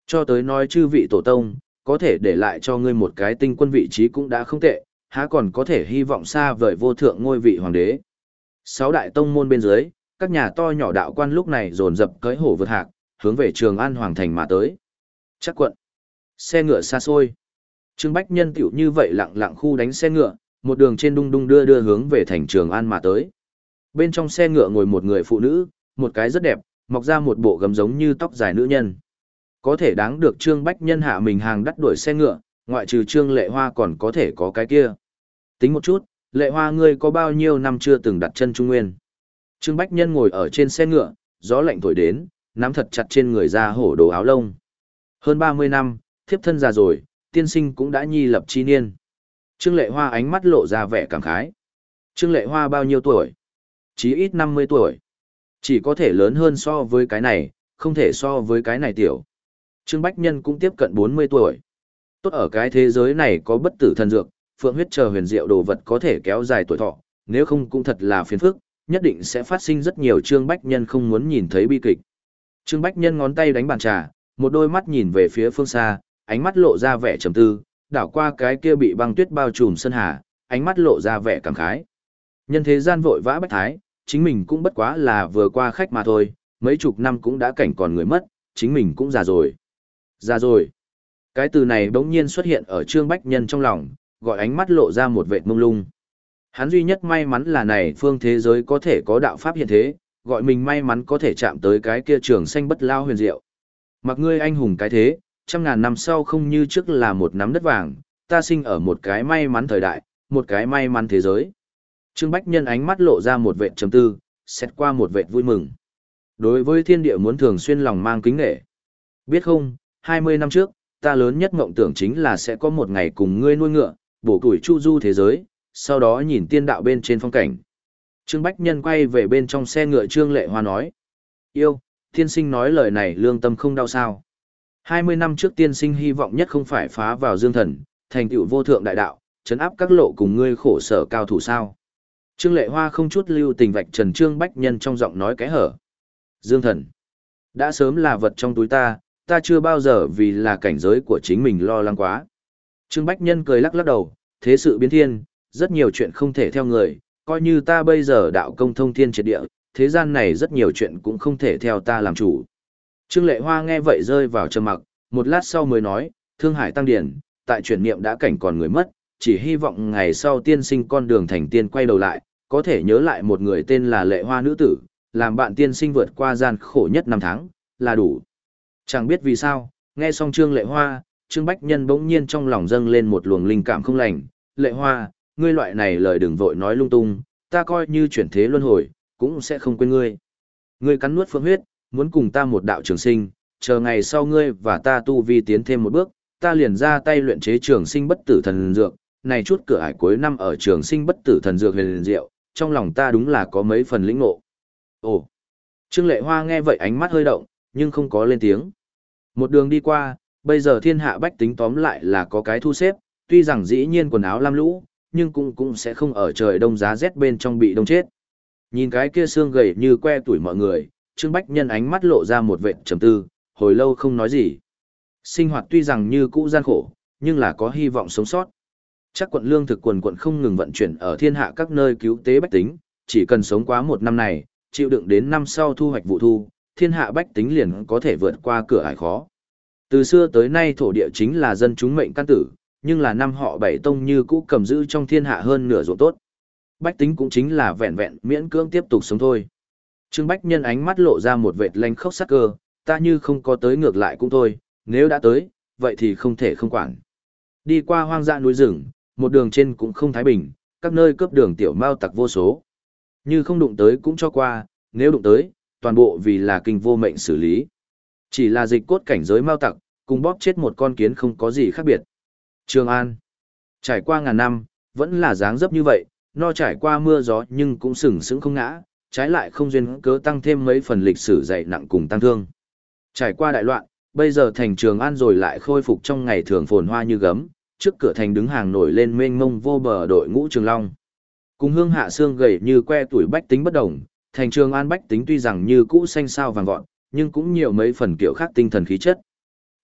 Cho tới nói chư vị tổ tông, có thể để lại cho ngươi một cái tinh quân vị trí cũng đã không tệ, há còn có thể hy vọng xa vời vô thượng ngôi vị hoàng đế. Sáu đại tông môn bên dưới, các nhà to nhỏ đạo quan lúc này dồn dập cưỡi hổ vượt hạc, hướng về Trường An hoàng thành mà tới. Chắc quận. Xe ngựa xa xôi. Trương Bách Nhân tiểu như vậy lặng lặng khu đánh xe ngựa, một đường trên đung đung đưa đưa hướng về thành Trường An mà tới. Bên trong xe ngựa ngồi một người phụ nữ, một cái rất đẹp, mọc ra một bộ gấm giống như tóc dài nữ nhân. Có thể đáng được Trương Bách Nhân hạ mình hàng đắt đuổi xe ngựa, ngoại trừ Trương Lệ Hoa còn có thể có cái kia. Tính một chút, Lệ Hoa ngươi có bao nhiêu năm chưa từng đặt chân Trung Nguyên? Trương Bách Nhân ngồi ở trên xe ngựa, gió lạnh thổi đến, nắm thật chặt trên người ra hổ đồ áo lông. Hơn ba mươi năm, thiếp thân già rồi, tiên sinh cũng đã nhi lập chi niên. Trương Lệ Hoa ánh mắt lộ ra vẻ cảm khái. Trương Lệ Hoa bao nhiêu tuổi? Chí ít năm mươi tuổi. Chỉ có thể lớn hơn so với cái này, không thể so với cái này tiểu. Trương Bách Nhân cũng tiếp cận bốn mươi tuổi. Tốt ở cái thế giới này có bất tử thần dược, phượng huyết chờ huyền diệu đồ vật có thể kéo dài tuổi thọ, nếu không cũng thật là phiền phức, nhất định sẽ phát sinh rất nhiều Trương Bách Nhân không muốn nhìn thấy bi kịch. Trương Bách Nhân ngón tay đánh bàn trà, một đôi mắt nhìn về phía phương xa, ánh mắt lộ ra vẻ trầm tư, đảo qua cái kia bị băng tuyết bao trùm sơn hà, ánh mắt lộ ra vẻ cảm khái. Nhân thế gian vội vã bách thái, chính mình cũng bất quá là vừa qua khách mà thôi, mấy chục năm cũng đã cảnh còn người mất, chính mình cũng già rồi. Già rồi. Cái từ này bỗng nhiên xuất hiện ở Trương Bách Nhân trong lòng, gọi ánh mắt lộ ra một vệt mông lung. Hắn duy nhất may mắn là này phương thế giới có thể có đạo pháp hiện thế, gọi mình may mắn có thể chạm tới cái kia trường xanh bất lao huyền diệu. Mặc ngươi anh hùng cái thế, trăm ngàn năm sau không như trước là một nắm đất vàng, ta sinh ở một cái may mắn thời đại, một cái may mắn thế giới. Trương Bách Nhân ánh mắt lộ ra một vệt trầm tư, xét qua một vệt vui mừng. Đối với thiên địa muốn thường xuyên lòng mang kính nể. Biết không, hai mươi năm trước, ta lớn nhất mộng tưởng chính là sẽ có một ngày cùng ngươi nuôi ngựa, bổ củi chu du thế giới, sau đó nhìn tiên đạo bên trên phong cảnh. Trương Bách Nhân quay về bên trong xe ngựa Trương Lệ Hoa nói. Yêu, tiên sinh nói lời này lương tâm không đau sao. hai mươi năm trước tiên sinh hy vọng nhất không phải phá vào dương thần, thành tựu vô thượng đại đạo, trấn áp các lộ cùng ngươi khổ sở cao thủ sao. Trương Lệ Hoa không chút lưu tình vạch trần Trương Bách Nhân trong giọng nói cái hở. Dương thần, đã sớm là vật trong túi ta, ta chưa bao giờ vì là cảnh giới của chính mình lo lắng quá. Trương Bách Nhân cười lắc lắc đầu, thế sự biến thiên, rất nhiều chuyện không thể theo người, coi như ta bây giờ đạo công thông thiên triệt địa, thế gian này rất nhiều chuyện cũng không thể theo ta làm chủ. Trương Lệ Hoa nghe vậy rơi vào trầm mặc, một lát sau mới nói, Thương Hải Tăng Điển, tại chuyển niệm đã cảnh còn người mất, chỉ hy vọng ngày sau tiên sinh con đường thành tiên quay đầu lại, có thể nhớ lại một người tên là Lệ Hoa nữ tử, làm bạn tiên sinh vượt qua gian khổ nhất năm tháng, là đủ. Chẳng biết vì sao, nghe xong Trương Lệ Hoa, Trương Bách Nhân bỗng nhiên trong lòng dâng lên một luồng linh cảm không lành, Lệ Hoa, ngươi loại này lời đừng vội nói lung tung, ta coi như chuyển thế luân hồi, cũng sẽ không quên ngươi. Ngươi cắn nuốt phương huyết, muốn cùng ta một đạo trường sinh, chờ ngày sau ngươi và ta tu vi tiến thêm một bước, ta liền ra tay luyện chế trường sinh bất tử thần dược, này chút cửa ải cuối năm ở trường sinh bất tử thần dược huyền diệu, trong lòng ta đúng là có mấy phần lĩnh ngộ. Ồ. Trương Lệ Hoa nghe vậy ánh mắt hơi động, nhưng không có lên tiếng. Một đường đi qua, bây giờ thiên hạ bách tính tóm lại là có cái thu xếp, tuy rằng dĩ nhiên quần áo lam lũ, nhưng cũng cũng sẽ không ở trời đông giá rét bên trong bị đông chết. Nhìn cái kia xương gầy như que tuổi mọi người, Trương Bách Nhân ánh mắt lộ ra một vệt trầm tư, hồi lâu không nói gì. Sinh hoạt tuy rằng như cũ gian khổ, nhưng là có hy vọng sống sót. Chắc quận lương thực quần quận không ngừng vận chuyển ở thiên hạ các nơi cứu tế bách tính, chỉ cần sống quá một năm này, chịu đựng đến năm sau thu hoạch vụ thu, thiên hạ bách tính liền có thể vượt qua cửa ải khó. Từ xưa tới nay thổ địa chính là dân chúng mệnh căn tử, nhưng là năm họ bảy tông như cũ cầm giữ trong thiên hạ hơn nửa ruộng tốt. Bách tính cũng chính là vẹn vẹn miễn cưỡng tiếp tục sống thôi. Trương Bách Nhân ánh mắt lộ ra một vệt lanh khốc sắc cơ, ta như không có tới ngược lại cũng thôi, nếu đã tới, vậy thì không thể không quản. Đi qua hoang dã núi rừng, một đường trên cũng không thái bình, các nơi cướp đường tiểu mao tặc vô số. Như không đụng tới cũng cho qua, nếu đụng tới, toàn bộ vì là kinh vô mệnh xử lý. Chỉ là dịch cốt cảnh giới mao tặc, cùng bóp chết một con kiến không có gì khác biệt. Trường An, trải qua ngàn năm, vẫn là dáng dấp như vậy, no trải qua mưa gió nhưng cũng sừng sững không ngã, trái lại không duyên cớ tăng thêm mấy phần lịch sử dày nặng cùng tăng thương. Trải qua đại loạn, bây giờ thành Trường An rồi lại khôi phục trong ngày thường phồn hoa như gấm, trước cửa thành đứng hàng nổi lên mênh mông vô bờ đội ngũ Trường Long. Cùng hương hạ xương gầy như que tuổi bách tính bất đồng, thành Trường An bách tính tuy rằng như cũ xanh sao vàng vọt, nhưng cũng nhiều mấy phần kiểu khác tinh thần khí chất.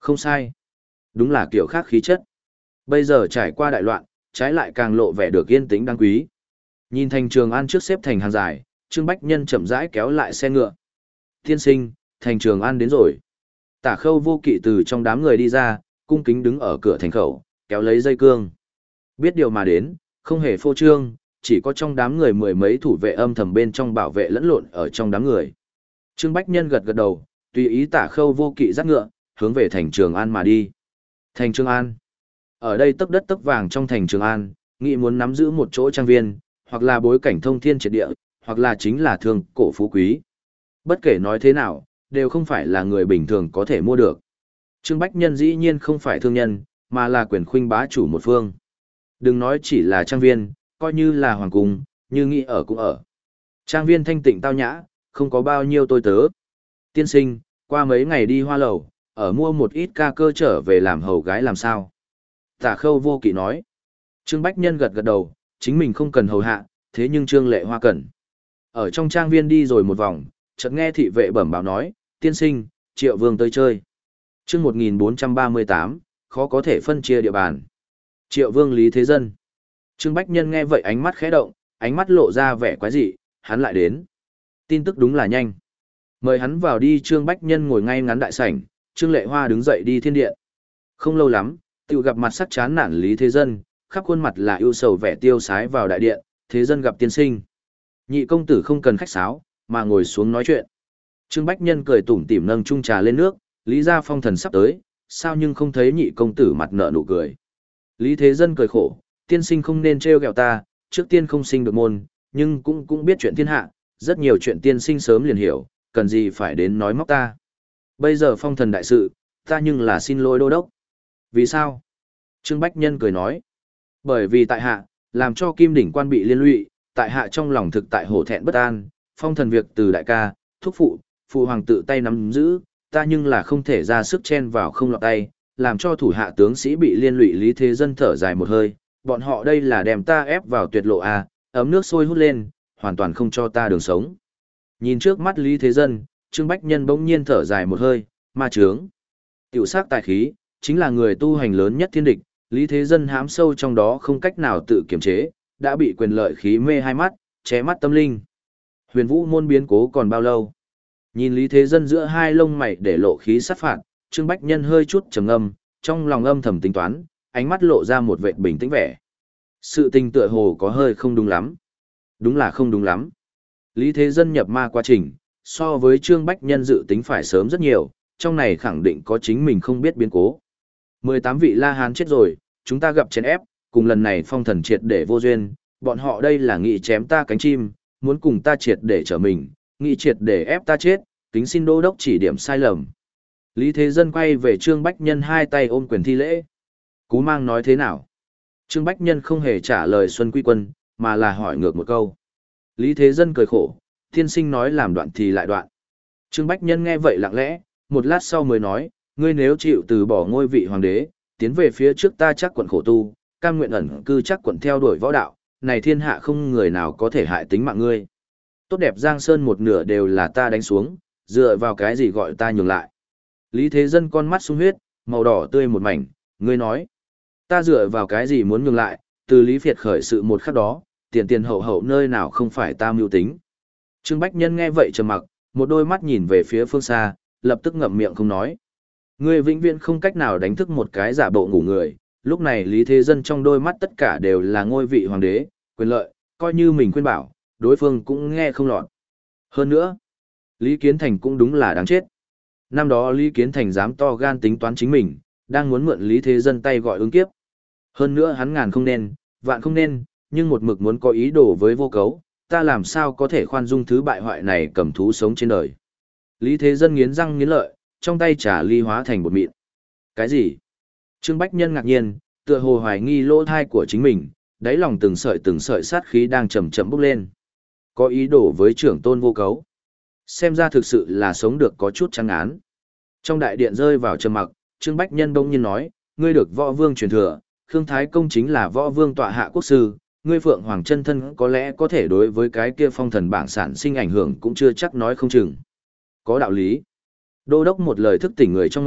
Không sai. Đúng là kiểu khác khí chất. Bây giờ trải qua đại loạn, trái lại càng lộ vẻ được yên tĩnh đáng quý. Nhìn thành Trường An trước xếp thành hàng dài, Trương Bách Nhân chậm rãi kéo lại xe ngựa. Tiên sinh, thành Trường An đến rồi. Tả Khâu Vô Kỵ từ trong đám người đi ra, cung kính đứng ở cửa thành khẩu, kéo lấy dây cương. Biết điều mà đến, không hề phô trương, chỉ có trong đám người mười mấy thủ vệ âm thầm bên trong bảo vệ lẫn lộn ở trong đám người. Trương Bách Nhân gật gật đầu, tùy ý Tả Khâu Vô Kỵ dắt ngựa, hướng về thành Trường An mà đi. Thành Trường An. Ở đây tấc đất tấc vàng trong thành Trường An, nghĩ muốn nắm giữ một chỗ trang viên, hoặc là bối cảnh thông thiên triệt địa, hoặc là chính là thương cổ phú quý. Bất kể nói thế nào, đều không phải là người bình thường có thể mua được. Trương Bách Nhân dĩ nhiên không phải thương nhân, mà là quyền khuynh bá chủ một phương. Đừng nói chỉ là trang viên, coi như là hoàng cung, như nghĩ ở cũng ở. Trang viên thanh tịnh tao nhã, không có bao nhiêu tôi tớ. Tiên sinh, qua mấy ngày đi hoa lầu, ở mua một ít ca cơ trở về làm hầu gái làm sao? Tả Khâu Vô Kỵ nói. Trương Bách Nhân gật gật đầu, chính mình không cần hầu hạ, thế nhưng Trương Lệ Hoa cần. Ở trong trang viên đi rồi một vòng, chợt nghe thị vệ bẩm báo nói, tiên sinh, Triệu Vương tới chơi. Chương một nghìn bốn trăm ba mươi tám, khó có thể phân chia địa bàn. Triệu Vương Lý Thế Dân. Trương Bách Nhân nghe vậy ánh mắt khẽ động, ánh mắt lộ ra vẻ quái dị, hắn lại đến. Tin tức đúng là nhanh. Mời hắn vào đi. Trương Bách Nhân ngồi ngay ngắn đại sảnh, Trương Lệ Hoa đứng dậy đi thiên điện. Không lâu lắm, tự gặp mặt sắc chán nản Lý Thế Dân, khắp khuôn mặt là ưu sầu vẻ tiêu sái vào đại điện. Thế Dân gặp tiên sinh. Nhị công tử không cần khách sáo, mà ngồi xuống nói chuyện. Trương Bách Nhân cười tủm tỉm nâng chung trà lên nước, Lý gia phong thần sắp tới, sao nhưng không thấy nhị công tử mặt nở nụ cười. Lý Thế Dân cười khổ, tiên sinh không nên trêu ghẹo ta, trước tiên không sinh được môn, nhưng cũng cũng biết chuyện thiên hạ, rất nhiều chuyện tiên sinh sớm liền hiểu, cần gì phải đến nói móc ta. Bây giờ phong thần đại sự, ta nhưng là xin lỗi đô đốc. Vì sao? Trương Bách Nhân cười nói. Bởi vì tại hạ, làm cho kim đỉnh quan bị liên lụy, tại hạ trong lòng thực tại hổ thẹn bất an, phong thần việc từ đại ca, thúc phụ, phụ hoàng tự tay nắm giữ, ta nhưng là không thể ra sức chen vào không lọt tay, làm cho thủ hạ tướng sĩ bị liên lụy. Lý Thế Dân thở dài một hơi, bọn họ đây là đem ta ép vào tuyệt lộ à, ấm nước sôi hút lên, hoàn toàn không cho ta đường sống. Nhìn trước mắt Lý Thế Dân, Trương Bách Nhân bỗng nhiên thở dài một hơi, ma trướng. Tiểu sắc tài khí, chính là người tu hành lớn nhất thiên địch, Lý Thế Dân hám sâu trong đó không cách nào tự kiềm chế, đã bị quyền lợi khí mê hai mắt, ché mắt tâm linh. Huyền Vũ môn biến cố còn bao lâu? Nhìn Lý Thế Dân giữa hai lông mày để lộ khí sát phạt, Trương Bách Nhân hơi chút trầm ngâm, trong lòng âm thầm tính toán, ánh mắt lộ ra một vẻ bình tĩnh vẻ. Sự tình tựa hồ có hơi không đúng lắm. Đúng là không đúng lắm. Lý Thế Dân nhập ma quá trình, so với Trương Bách Nhân dự tính phải sớm rất nhiều, trong này khẳng định có chính mình không biết biến cố. mười tám vị La Hán chết rồi, chúng ta gặp chèn ép, cùng lần này phong thần triệt để vô duyên, bọn họ đây là nghị chém ta cánh chim, muốn cùng ta triệt để trở mình, nghị triệt để ép ta chết, kính xin đô đốc chỉ điểm sai lầm. Lý Thế Dân quay về Trương Bách Nhân hai tay ôm quyền thi lễ. Cú Mang nói thế nào? Trương Bách Nhân không hề trả lời Xuân Quy Quân, mà là hỏi ngược một câu. Lý Thế Dân cười khổ, tiên sinh nói làm đoạn thì lại đoạn. Trương Bách Nhân nghe vậy lặng lẽ, một lát sau mới nói, ngươi nếu chịu từ bỏ ngôi vị hoàng đế, tiến về phía trước ta chắc quận khổ tu, cam nguyện ẩn cư chắc quận theo đuổi võ đạo, này thiên hạ không người nào có thể hại tính mạng ngươi. Tốt đẹp Giang Sơn một nửa đều là ta đánh xuống, dựa vào cái gì gọi ta nhường lại. Lý Thế Dân con mắt sung huyết, màu đỏ tươi một mảnh, ngươi nói. Ta dựa vào cái gì muốn nhường lại, từ Lý Việt khởi sự một khắc đó, tiền tiền hậu hậu nơi nào không phải ta mưu tính. Trương Bách Nhân nghe vậy trầm mặc, một đôi mắt nhìn về phía phương xa, lập tức ngậm miệng không nói. Ngươi vĩnh viễn không cách nào đánh thức một cái giả bộ ngủ người, lúc này Lý Thế Dân trong đôi mắt tất cả đều là ngôi vị hoàng đế, quyền lợi, coi như mình khuyên bảo, đối phương cũng nghe không lọt. Hơn nữa, Lý Kiến Thành cũng đúng là đáng chết. Năm đó Lý Kiến Thành dám to gan tính toán chính mình, đang muốn mượn Lý Thế Dân tay gọi ứng kiếp. Hơn nữa hắn ngàn không nên, vạn không nên, nhưng một mực muốn có ý đồ với vô cấu, ta làm sao có thể khoan dung thứ bại hoại này cầm thú sống trên đời. Lý Thế Dân nghiến răng nghiến lợi, trong tay trà ly hóa thành bột mịn. Cái gì? Trương Bách Nhân ngạc nhiên, tựa hồ hoài nghi lỗ thai của chính mình, đáy lòng từng sợi từng sợi sát khí đang chậm chậm bốc lên. Có ý đồ với trưởng tôn vô cấu. Xem ra thực sự là sống được có chút trắng án. Trong đại điện rơi vào trầm mặc, Trương Bách Nhân bỗng nhiên nói, ngươi được võ vương truyền thừa, Khương Thái Công chính là võ vương tọa hạ quốc sư, ngươi Phượng Hoàng chân thân có lẽ có thể đối với cái kia phong thần bảng sản sinh ảnh hưởng cũng chưa chắc nói không chừng. Có đạo lý. Đô đốc một lời thức tỉnh người trong ngộng,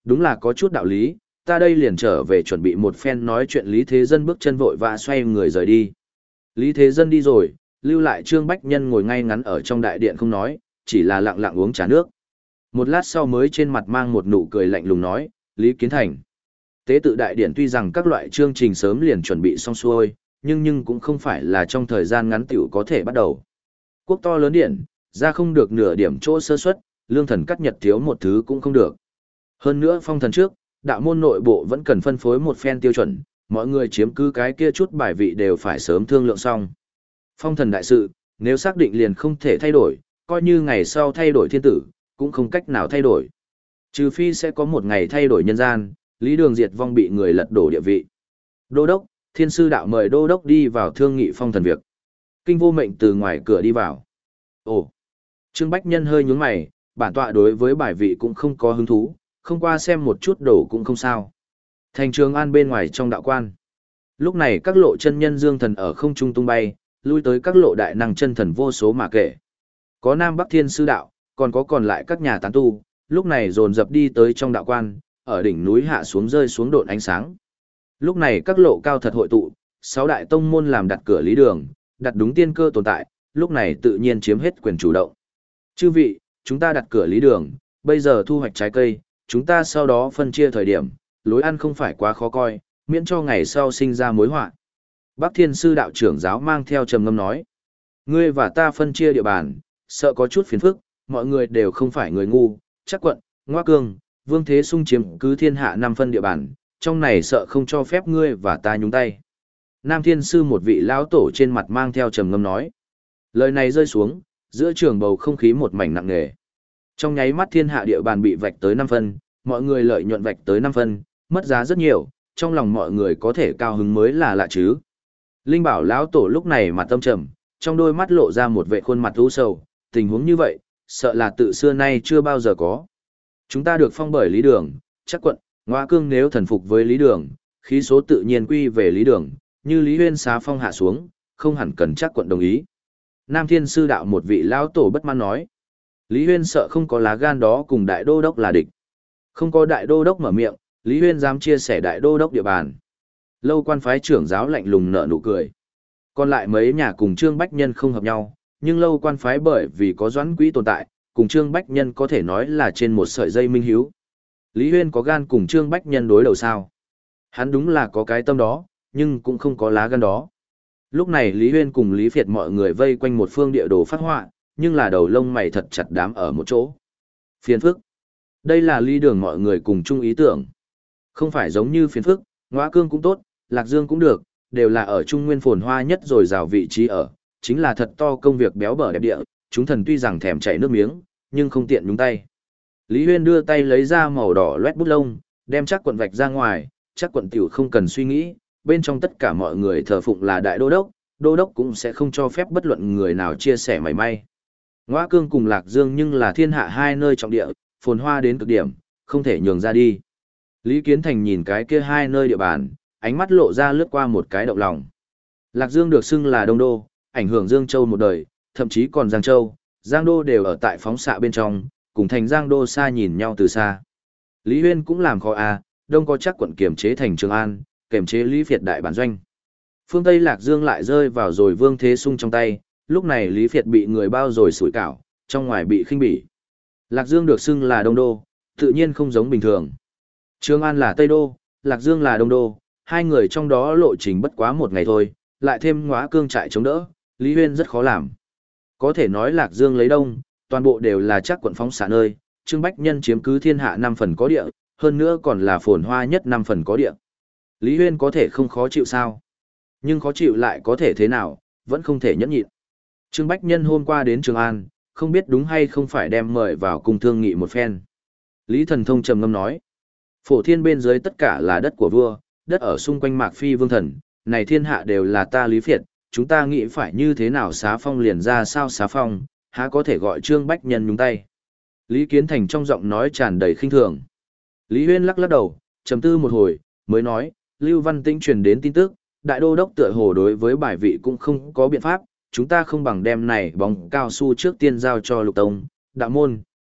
đúng là có chút đạo lý, ta đây liền trở về chuẩn bị một phen nói chuyện Lý Thế Dân bước chân vội vã xoay người rời đi. Lý Thế Dân đi rồi, lưu lại Trương Bách Nhân ngồi ngay ngắn ở trong đại điện không nói, chỉ là lặng lặng uống trà nước. Một lát sau mới trên mặt mang một nụ cười lạnh lùng nói, Lý Kiến Thành. Tế tự đại điện tuy rằng các loại chương trình sớm liền chuẩn bị xong xuôi, nhưng nhưng cũng không phải là trong thời gian ngắn tiểu có thể bắt đầu. Quốc to lớn điện, ra không được nửa điểm chỗ sơ suất, lương thần cắt nhật thiếu một thứ cũng không được. Hơn nữa phong thần trước, đạo môn nội bộ vẫn cần phân phối một phen tiêu chuẩn, mọi người chiếm cứ cái kia chút bài vị đều phải sớm thương lượng xong. Phong thần đại sự, nếu xác định liền không thể thay đổi, coi như ngày sau thay đổi thiên tử, cũng không cách nào thay đổi. Trừ phi sẽ có một ngày thay đổi nhân gian, Lý Đường diệt vong bị người lật đổ địa vị. Đô đốc, thiên sư đạo mời đô đốc đi vào thương nghị phong thần việc. Kinh vô mệnh từ ngoài cửa đi vào. Ồ! Trương Bách Nhân hơi nhướng mày, bản tọa đối với bài vị cũng không có hứng thú, không qua xem một chút đổ cũng không sao. Thành Trường An bên ngoài trong đạo quan. Lúc này các lộ chân nhân dương thần ở không trung tung bay, lui tới các lộ đại năng chân thần vô số mà kể. Có Nam Bắc Thiên sư đạo, còn có còn lại các nhà tán tu, lúc này dồn dập đi tới trong đạo quan, ở đỉnh núi hạ xuống rơi xuống độn ánh sáng. Lúc này các lộ cao thật hội tụ, sáu đại tông môn làm đặt cửa lý đường, đặt đúng tiên cơ tồn tại, lúc này tự nhiên chiếm hết quyền chủ động. Chư vị, chúng ta đặt cửa lý đường, bây giờ thu hoạch trái cây, chúng ta sau đó phân chia thời điểm, lối ăn không phải quá khó coi, miễn cho ngày sau sinh ra mối họa. Bắc Thiên sư đạo trưởng giáo mang theo trầm ngâm nói, ngươi và ta phân chia địa bàn, sợ có chút phiền phức, mọi người đều không phải người ngu, chắc quận, ngoa cương, vương thế sung chiếm cứ thiên hạ năm phân địa bàn, trong này sợ không cho phép ngươi và ta nhúng tay. Nam Thiên sư một vị lão tổ trên mặt mang theo trầm ngâm nói, lời này rơi xuống, giữa trường bầu không khí một mảnh nặng nề. Trong nháy mắt thiên hạ địa bàn bị vạch tới năm phân, mọi người lợi nhuận vạch tới năm phân, mất giá rất nhiều, trong lòng mọi người có thể cao hứng mới là lạ chứ. Linh Bảo lão tổ lúc này mặt tâm trầm, trong đôi mắt lộ ra một vẻ khuôn mặt u sầu, tình huống như vậy, sợ là tự xưa nay chưa bao giờ có. Chúng ta được phong bởi Lý Đường, chắc quận, Ngoa Cương nếu thần phục với Lý Đường, khí số tự nhiên quy về Lý Đường, như Lý Huyên xá phong hạ xuống, không hẳn cần chắc quận đồng ý. Nam Thiên sư đạo một vị lão tổ bất mãn nói, Lý Huyên sợ không có lá gan đó cùng đại đô đốc là địch. Không có đại đô đốc mở miệng, Lý Huyên dám chia sẻ đại đô đốc địa bàn. Lâu quan phái trưởng giáo lạnh lùng nở nụ cười. Còn lại mấy nhà cùng Trương Bách Nhân không hợp nhau, nhưng lâu quan phái bởi vì có doãn quỹ tồn tại, cùng Trương Bách Nhân có thể nói là trên một sợi dây minh hiếu. Lý Huyên có gan cùng Trương Bách Nhân đối đầu sao? Hắn đúng là có cái tâm đó, nhưng cũng không có lá gan đó. Lúc này Lý Huyên cùng Lý Việt mọi người vây quanh một phương địa đồ phát họa, nhưng là đầu lông mày thật chặt đám ở một chỗ. Phiền phức. Đây là Lý Đường mọi người cùng chung ý tưởng. Không phải giống như phiền phức, Ngoa Cương cũng tốt, Lạc Dương cũng được, đều là ở Trung Nguyên phồn hoa nhất rồi rào vị trí ở, chính là thật to công việc béo bở đẹp địa, chúng thần tuy rằng thèm chảy nước miếng, nhưng không tiện nhúng tay. Lý Huyên đưa tay lấy ra màu đỏ loét bút lông, đem chắc quận vạch ra ngoài, chắc quận tiểu không cần suy nghĩ, bên trong tất cả mọi người thờ phụng là đại đô đốc, đô đốc cũng sẽ không cho phép bất luận người nào chia sẻ mảy may. Ngoa Cương cùng Lạc Dương nhưng là thiên hạ hai nơi trọng địa, phồn hoa đến cực điểm, không thể nhường ra đi. Lý Kiến Thành nhìn cái kia hai nơi địa bàn, ánh mắt lộ ra lướt qua một cái động lòng. Lạc Dương được xưng là Đông Đô, ảnh hưởng Dương Châu một đời, thậm chí còn Giang Châu, Giang Đô đều ở tại phóng xạ bên trong, cùng thành Giang Đô xa nhìn nhau từ xa. Lý Huyên cũng làm khó a, Đông có chắc quận kiểm chế thành Trường An, kiểm chế Lý Việt đại bản doanh. Phương Tây Lạc Dương lại rơi vào rồi Vương Thế Sung trong tay, lúc này Lý Việt bị người bao rồi sủi cảo, trong ngoài bị khinh bỉ. Lạc Dương được xưng là Đông Đô, tự nhiên không giống bình thường. Trường An là Tây Đô, Lạc Dương là Đông Đô, hai người trong đó lộ trình bất quá một ngày thôi, lại thêm Ngoa Cương trại chống đỡ, Lý Huyên rất khó làm. Có thể nói Lạc Dương lấy đông, toàn bộ đều là chắc quận phóng xạ nơi, Trương Bách Nhân chiếm cứ thiên hạ năm phần có địa, hơn nữa còn là phồn hoa nhất năm phần có địa. Lý Huyên có thể không khó chịu sao? Nhưng khó chịu lại có thể thế nào, vẫn không thể nhẫn nhịn. Trương Bách Nhân hôm qua đến Trường An, không biết đúng hay không phải đem mời vào cùng thương nghị một phen. Lý Thần Thông trầm ngâm nói, phổ thiên bên dưới tất cả là đất của vua, đất ở xung quanh Mạc Phi Vương Thần, này thiên hạ đều là ta Lý Việt, chúng ta nghĩ phải như thế nào xá phong liền ra sao xá phong, há có thể gọi Trương Bách Nhân nhúng tay. Lý Kiến Thành trong giọng nói tràn đầy khinh thường. Lý Huyên lắc lắc đầu, trầm tư một hồi, mới nói, Lưu Văn Tĩnh truyền đến tin tức, đại đô đốc tựa hồ đối với bài vị cũng không có biện pháp, chúng ta không bằng đem này bóng cao su trước tiên giao cho Lục Tông, Đạo Môn,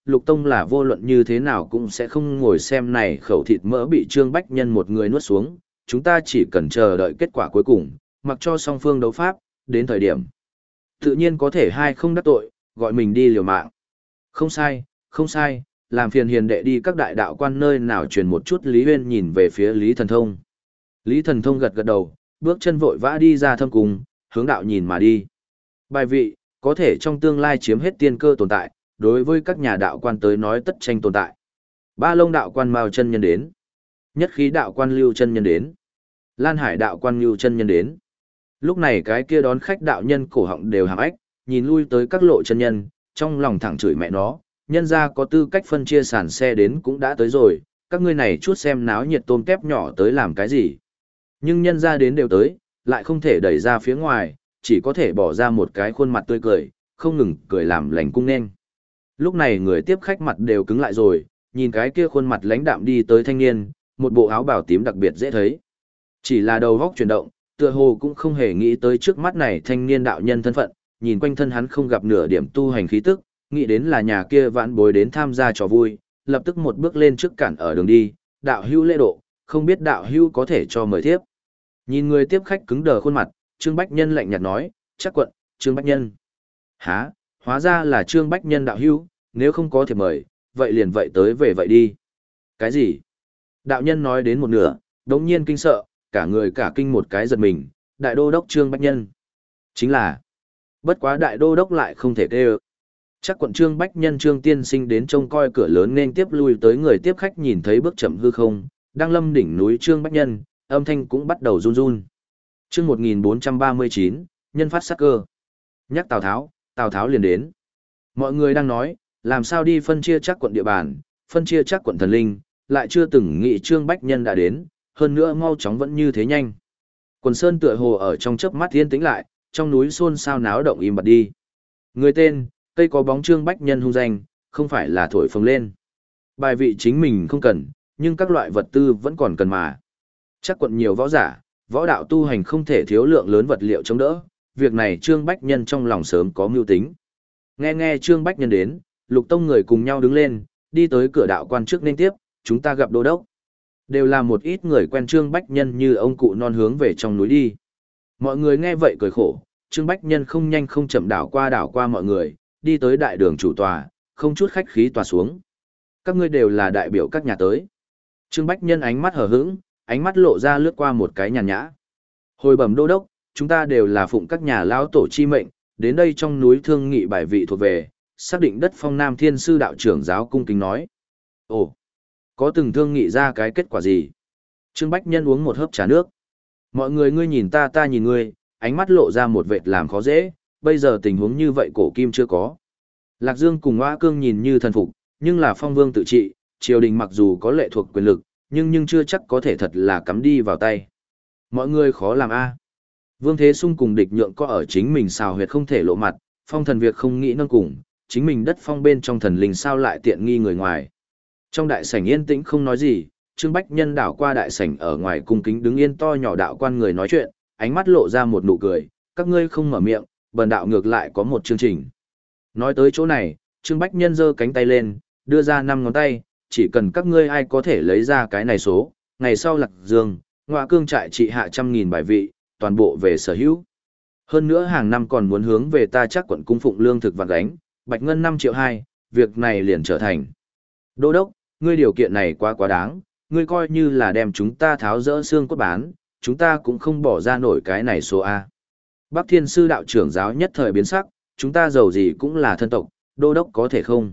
Lục Tông là vô luận như thế nào cũng sẽ không ngồi xem này khẩu thịt mỡ bị Trương Bách Nhân một người nuốt xuống, chúng ta chỉ cần chờ đợi kết quả cuối cùng, mặc cho song phương đấu pháp, đến thời điểm. Tự nhiên có thể hai không đắc tội, gọi mình đi liều mạng. Không sai, không sai, làm phiền hiền đệ đi các đại đạo quan nơi nào truyền một chút. Lý Huyên nhìn về phía Lý Thần Thông. Lý Thần Thông gật gật đầu, bước chân vội vã đi ra thâm cung, hướng đạo nhìn mà đi. Bài vị, có thể trong tương lai chiếm hết tiên cơ tồn tại, đối với các nhà đạo quan tới nói tất tranh tồn tại. Ba Lông đạo quan Mao chân nhân đến. Nhất Khí đạo quan Lưu chân nhân đến. Lan Hải đạo quan Lưu chân nhân đến. Lúc này cái kia đón khách đạo nhân cổ họng đều hàm ếch, nhìn lui tới các lộ chân nhân, trong lòng thẳng chửi mẹ nó, nhân ra có tư cách phân chia sàn xe đến cũng đã tới rồi, các ngươi này chút xem náo nhiệt tôm tép nhỏ tới làm cái gì. Nhưng nhân ra đến đều tới, lại không thể đẩy ra phía ngoài, chỉ có thể bỏ ra một cái khuôn mặt tươi cười, không ngừng cười làm lành cung nên. Lúc này người tiếp khách mặt đều cứng lại rồi, nhìn cái kia khuôn mặt lãnh đạm đi tới thanh niên, một bộ áo bào tím đặc biệt dễ thấy. Chỉ là đầu góc chuyển động, tựa hồ cũng không hề nghĩ tới trước mắt này thanh niên đạo nhân thân phận, nhìn quanh thân hắn không gặp nửa điểm tu hành khí tức, nghĩ đến là nhà kia vãn bối đến tham gia trò vui, lập tức một bước lên trước cản ở đường đi, đạo hữu lễ độ, không biết đạo hữu có thể cho mời tiếp. Nhìn người tiếp khách cứng đờ khuôn mặt, Trương Bách Nhân lạnh nhạt nói, chắc quận, Trương Bách Nhân. Hả, hóa ra là Trương Bách Nhân đạo hữu, nếu không có thiệp mời, vậy liền vậy tới về vậy đi. Cái gì? Đạo nhân nói đến một nửa, đống nhiên kinh sợ, cả người cả kinh một cái giật mình, đại đô đốc Trương Bách Nhân. Chính là, bất quá đại đô đốc lại không thể kêu. Chắc quận Trương Bách Nhân Trương tiên sinh đến trông coi cửa lớn nên tiếp lui tới người tiếp khách nhìn thấy bước chậm hư không, đang lâm đỉnh núi Trương Bách Nhân, âm thanh cũng bắt đầu run run. Chương một nghìn bốn trăm ba mươi chín, nhân phát sắc cơ. Nhắc Tào Tháo, Tào Tháo liền đến. Mọi người đang nói, làm sao đi phân chia chắc quận địa bàn, phân chia chắc quận thần linh, lại chưa từng nghĩ Trương Bách Nhân đã đến, hơn nữa mau chóng vẫn như thế nhanh. Quần sơn tựa hồ ở trong chớp mắt yên tĩnh lại, trong núi xôn xao náo động im bặt đi. Người tên, cây có bóng Trương Bách Nhân hung danh, không phải là thổi phồng lên. Bài vị chính mình không cần, nhưng các loại vật tư vẫn còn cần mà. Chắc quận nhiều võ giả, võ đạo tu hành không thể thiếu lượng lớn vật liệu chống đỡ, việc này Trương Bách Nhân trong lòng sớm có mưu tính. Nghe nghe Trương Bách Nhân đến, Lục Tông người cùng nhau đứng lên, đi tới cửa đạo quan trước nên tiếp, chúng ta gặp đô đốc. Đều là một ít người quen Trương Bách Nhân như ông cụ non hướng về trong núi đi. Mọi người nghe vậy cười khổ, Trương Bách Nhân không nhanh không chậm đảo qua đảo qua mọi người, đi tới đại đường chủ tòa, không chút khách khí tòa xuống. Các ngươi đều là đại biểu các nhà tới. Trương Bách Nhân ánh mắt hờ hững, ánh mắt lộ ra lướt qua một cái nhàn nhã. Hồi bẩm đô đốc, chúng ta đều là phụng các nhà lão tổ chi mệnh, đến đây trong núi thương nghị bài vị thuộc về, xác định đất phong Nam Thiên Sư đạo trưởng giáo cung kính nói. Ồ, có từng thương nghị ra cái kết quả gì? Trương Bách Nhân uống một hớp trà nước. Mọi người ngươi nhìn ta ta nhìn ngươi, ánh mắt lộ ra một vệt làm khó dễ, bây giờ tình huống như vậy cổ kim chưa có. Lạc Dương cùng Ngoa Cương nhìn như thần phục, nhưng là phong vương tự trị, triều đình mặc dù có lệ thuộc quyền lực, nhưng nhưng chưa chắc có thể thật là cắm đi vào tay. Mọi người khó làm a. Vương Thế Sung cùng địch nhượng có ở chính mình xào huyệt không thể lộ mặt, phong thần việc không nghĩ nâng cùng, chính mình đất phong bên trong thần linh sao lại tiện nghi người ngoài. Trong đại sảnh yên tĩnh không nói gì, Trương Bách Nhân đảo qua đại sảnh ở ngoài cung kính đứng yên to nhỏ đạo quan người nói chuyện, ánh mắt lộ ra một nụ cười, các ngươi không mở miệng, bần đạo ngược lại có một chương trình. Nói tới chỗ này, Trương Bách Nhân giơ cánh tay lên, đưa ra năm ngón tay, chỉ cần các ngươi ai có thể lấy ra cái này số, ngày sau Lạc Dương, Ngoại Cương trại trị hạ trăm nghìn bài vị, toàn bộ về sở hữu. Hơn nữa hàng năm còn muốn hướng về ta chắc quận cung phụng lương thực và gánh, bạch ngân năm triệu hai, việc này liền trở thành. Đô đốc, ngươi điều kiện này quá quá đáng, ngươi coi như là đem chúng ta tháo rỡ xương cốt bán, chúng ta cũng không bỏ ra nổi cái này số A. Bắc Thiên Sư đạo trưởng giáo nhất thời biến sắc, chúng ta giàu gì cũng là thân tộc, đô đốc có thể không?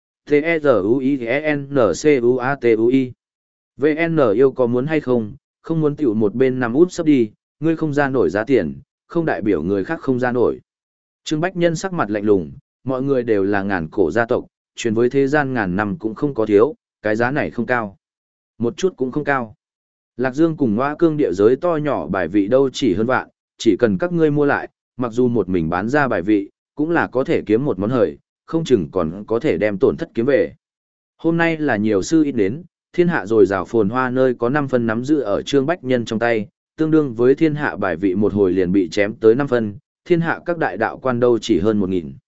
T-E-Z-U-I-N-C-U-A-T-U-I vê en yêu có muốn hay không, không muốn tiểu một bên nằm út sấp đi, ngươi không ra nổi giá tiền, không đại biểu người khác không ra nổi. Trương Bách Nhân sắc mặt lạnh lùng, mọi người đều là ngàn cổ gia tộc, truyền với thế gian ngàn năm cũng không có thiếu, cái giá này không cao. Một chút cũng không cao. Lạc Dương cùng Ngoa Cương địa giới to nhỏ bài vị đâu chỉ hơn vạn, chỉ cần các ngươi mua lại, mặc dù một mình bán ra bài vị, cũng là có thể kiếm một món hời, không chừng còn có thể đem tổn thất kiếm về. Hôm nay là nhiều sư ít đến, thiên hạ rồi rào phồn hoa nơi có năm phân nắm giữ ở Trương Bách Nhân trong tay, tương đương với thiên hạ bài vị một hồi liền bị chém tới năm phân, thiên hạ các đại đạo quan đâu chỉ hơn một nghìn.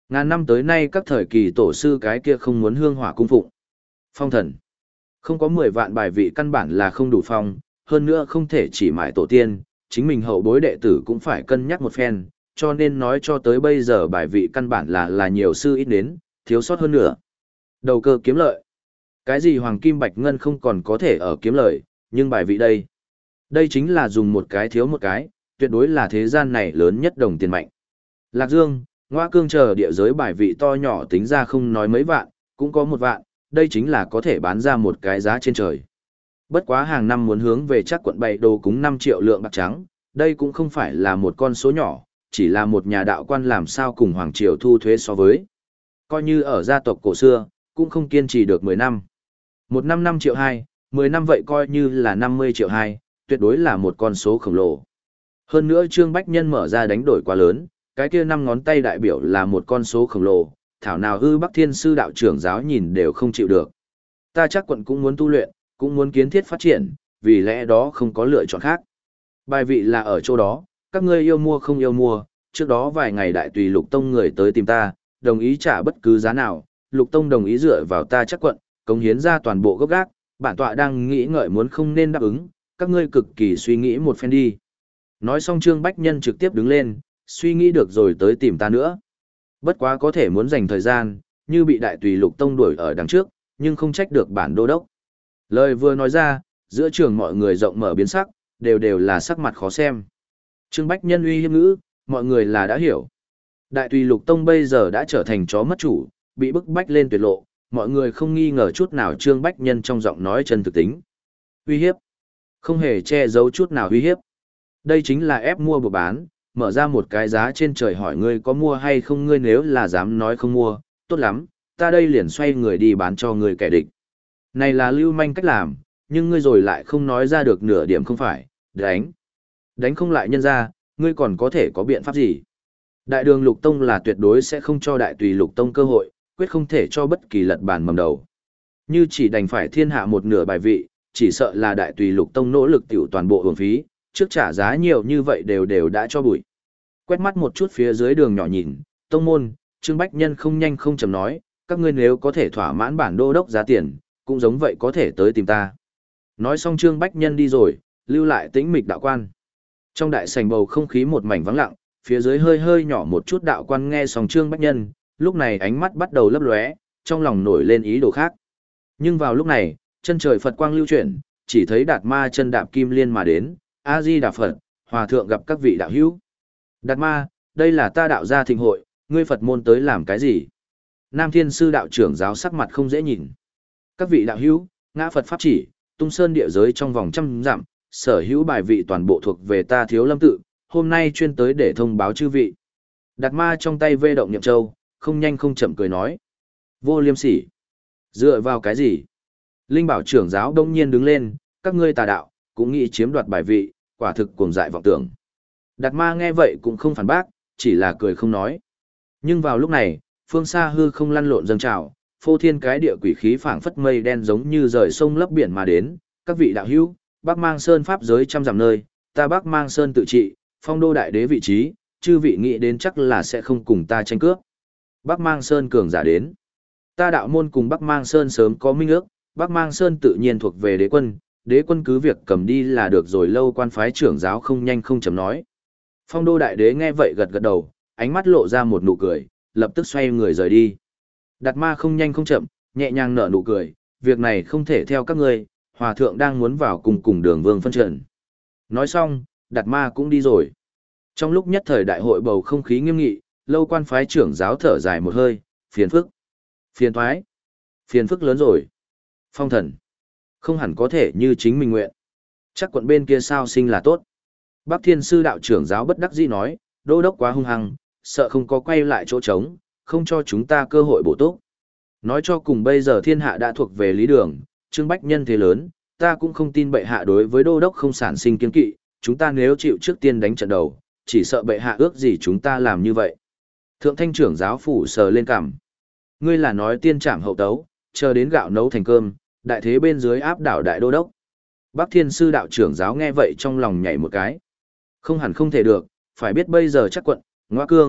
Ngàn năm tới nay các thời kỳ tổ sư cái kia không muốn hương hỏa cung phụng. Phong thần. Không có mười vạn bài vị căn bản là không đủ phong, hơn nữa không thể chỉ mãi tổ tiên, chính mình hậu bối đệ tử cũng phải cân nhắc một phen, cho nên nói cho tới bây giờ bài vị căn bản là là nhiều sư ít đến, thiếu sót hơn nữa. Đầu cơ kiếm lợi. Cái gì hoàng kim bạch ngân không còn có thể ở kiếm lợi, nhưng bài vị đây. Đây chính là dùng một cái thiếu một cái, tuyệt đối là thế gian này lớn nhất đồng tiền mạnh. Lạc Dương, Ngoa Cương chờ địa giới bài vị to nhỏ tính ra không nói mấy vạn, cũng có một vạn, đây chính là có thể bán ra một cái giá trên trời. Bất quá hàng năm muốn hướng về chắc quận bày đồ cúng năm triệu lượng bạc trắng, đây cũng không phải là một con số nhỏ, chỉ là một nhà đạo quan làm sao cùng Hoàng Triều thu thuế so với. Coi như ở gia tộc cổ xưa, cũng không kiên trì được mười năm. Một năm năm triệu hai, mười năm vậy coi như là năm mươi triệu hai, tuyệt đối là một con số khổng lồ. Hơn nữa Trương Bách Nhân mở ra đánh đổi quá lớn, cái kia năm ngón tay đại biểu là một con số khổng lồ, thảo nào hư Bắc Thiên Sư đạo trưởng giáo nhìn đều không chịu được. Ta chắc quận cũng muốn tu luyện, cũng muốn kiến thiết phát triển, vì lẽ đó không có lựa chọn khác. Bài vị là ở chỗ đó, các ngươi yêu mua không yêu mua, trước đó vài ngày đại tùy Lục Tông người tới tìm ta, đồng ý trả bất cứ giá nào, Lục Tông đồng ý dựa vào ta chắc quận, cống hiến ra toàn bộ gốc gác, bản tọa đang nghĩ ngợi muốn không nên đáp ứng, các ngươi cực kỳ suy nghĩ một phen đi. Nói xong Trương Bách Nhân trực tiếp đứng lên, suy nghĩ được rồi tới tìm ta nữa. Bất quá có thể muốn dành thời gian, như bị đại tùy Lục Tông đuổi ở đằng trước, nhưng không trách được bản đô đốc. Lời vừa nói ra, giữa trường mọi người rộng mở biến sắc, đều đều là sắc mặt khó xem. Trương Bách Nhân uy hiếp ngữ, mọi người là đã hiểu. Đại tùy Lục Tông bây giờ đã trở thành chó mất chủ, bị bức bách lên tuyệt lộ, mọi người không nghi ngờ chút nào Trương Bách Nhân trong giọng nói chân thực tính. Uy hiếp. Không hề che giấu chút nào uy hiếp. Đây chính là ép mua buộc bán, mở ra một cái giá trên trời hỏi ngươi có mua hay không, ngươi nếu là dám nói không mua, tốt lắm, ta đây liền xoay người đi bán cho ngươi kẻ địch. Này là lưu manh cách làm, nhưng ngươi rồi lại không nói ra được nửa điểm không phải, đánh. Đánh không lại nhân ra, ngươi còn có thể có biện pháp gì? Đại đường Lục Tông là tuyệt đối sẽ không cho đại tùy Lục Tông cơ hội, quyết không thể cho bất kỳ lật bàn mầm đầu. Như chỉ đành phải thiên hạ một nửa bài vị, chỉ sợ là đại tùy Lục Tông nỗ lực tiểu toàn bộ hưởng phí, trước trả giá nhiều như vậy đều đều đã cho bụi. Quét mắt một chút phía dưới đường nhỏ nhìn, tông môn, Trương Bách Nhân không nhanh không chậm nói, các ngươi nếu có thể thỏa mãn bản đô đốc giá tiền, cũng giống vậy có thể tới tìm ta. Nói xong Trương Bách Nhân đi rồi, lưu lại tĩnh mịch đạo quan. Trong đại sảnh bầu không khí một mảnh vắng lặng, phía dưới hơi hơi nhỏ một chút đạo quan nghe xong Trương Bách Nhân, lúc này ánh mắt bắt đầu lấp lóe, trong lòng nổi lên ý đồ khác. Nhưng vào lúc này, chân trời Phật quang lưu chuyển, chỉ thấy Đạt Ma chân đạp kim liên mà đến, A Di Đà Phật, hòa thượng gặp các vị đạo hữu. Đạt Ma, đây là ta đạo gia thịnh hội, ngươi Phật môn tới làm cái gì? Nam Thiên Sư đạo trưởng giáo sắc mặt không dễ nhìn. Các vị đạo hữu, ngã Phật pháp chỉ, tung sơn địa giới trong vòng trăm dặm, sở hữu bài vị toàn bộ thuộc về ta Thiếu Lâm tự, hôm nay chuyên tới để thông báo chư vị. Đạt Ma trong tay vê động nhậm châu, không nhanh không chậm cười nói. Vô liêm sỉ. Dựa vào cái gì? Linh bảo trưởng giáo đông nhiên đứng lên, các ngươi tà đạo, cũng nghĩ chiếm đoạt bài vị, quả thực cuồng dại vọng tưởng. Đạt Ma nghe vậy cũng không phản bác, chỉ là cười không nói. Nhưng vào lúc này, phương xa hư không lăn lộn dâng trào, phô thiên cái địa quỷ khí phảng phất mây đen giống như rời sông lấp biển mà đến, các vị đạo hữu, Bắc Mang Sơn pháp giới trăm dặm nơi, ta Bắc Mang Sơn tự trị, phong đô đại đế vị trí, chư vị nghĩ đến chắc là sẽ không cùng ta tranh cướp. Bắc Mang Sơn cường giả đến. Ta đạo môn cùng Bắc Mang Sơn sớm có minh ước, Bắc Mang Sơn tự nhiên thuộc về đế quân, đế quân cứ việc cầm đi là được rồi. Lâu quan phái trưởng giáo không nhanh không chậm nói. Phong đô đại đế nghe vậy gật gật đầu, ánh mắt lộ ra một nụ cười, lập tức xoay người rời đi. Đạt Ma không nhanh không chậm, nhẹ nhàng nở nụ cười, việc này không thể theo các ngươi, hòa thượng đang muốn vào cùng cùng đường vương phân trần. Nói xong, Đạt Ma cũng đi rồi. Trong lúc nhất thời đại hội bầu không khí nghiêm nghị, lâu quan phái trưởng giáo thở dài một hơi, phiền phức, phiền thoái, phiền phức lớn rồi. Phong thần, không hẳn có thể như chính mình nguyện. Chắc quận bên kia sao sinh là tốt. Bắc Thiên Sư đạo trưởng giáo bất đắc dĩ nói, đô đốc quá hung hăng, sợ không có quay lại chỗ trống, không cho chúng ta cơ hội bổ túc. Nói cho cùng bây giờ thiên hạ đã thuộc về lý đường, Trương Bách Nhân thế lớn, ta cũng không tin bệ hạ đối với đô đốc không sản sinh kiên kỵ, chúng ta nếu chịu trước tiên đánh trận đầu, chỉ sợ bệ hạ ước gì chúng ta làm như vậy. Thượng thanh trưởng giáo phủ sờ lên cằm. Ngươi là nói tiên trảm hậu tấu, chờ đến gạo nấu thành cơm, đại thế bên dưới áp đảo đại đô đốc. Bắc Thiên Sư đạo trưởng giáo nghe vậy trong lòng nhảy một cái. Không hẳn không thể được, phải biết bây giờ chắc quận, Ngoa Cương,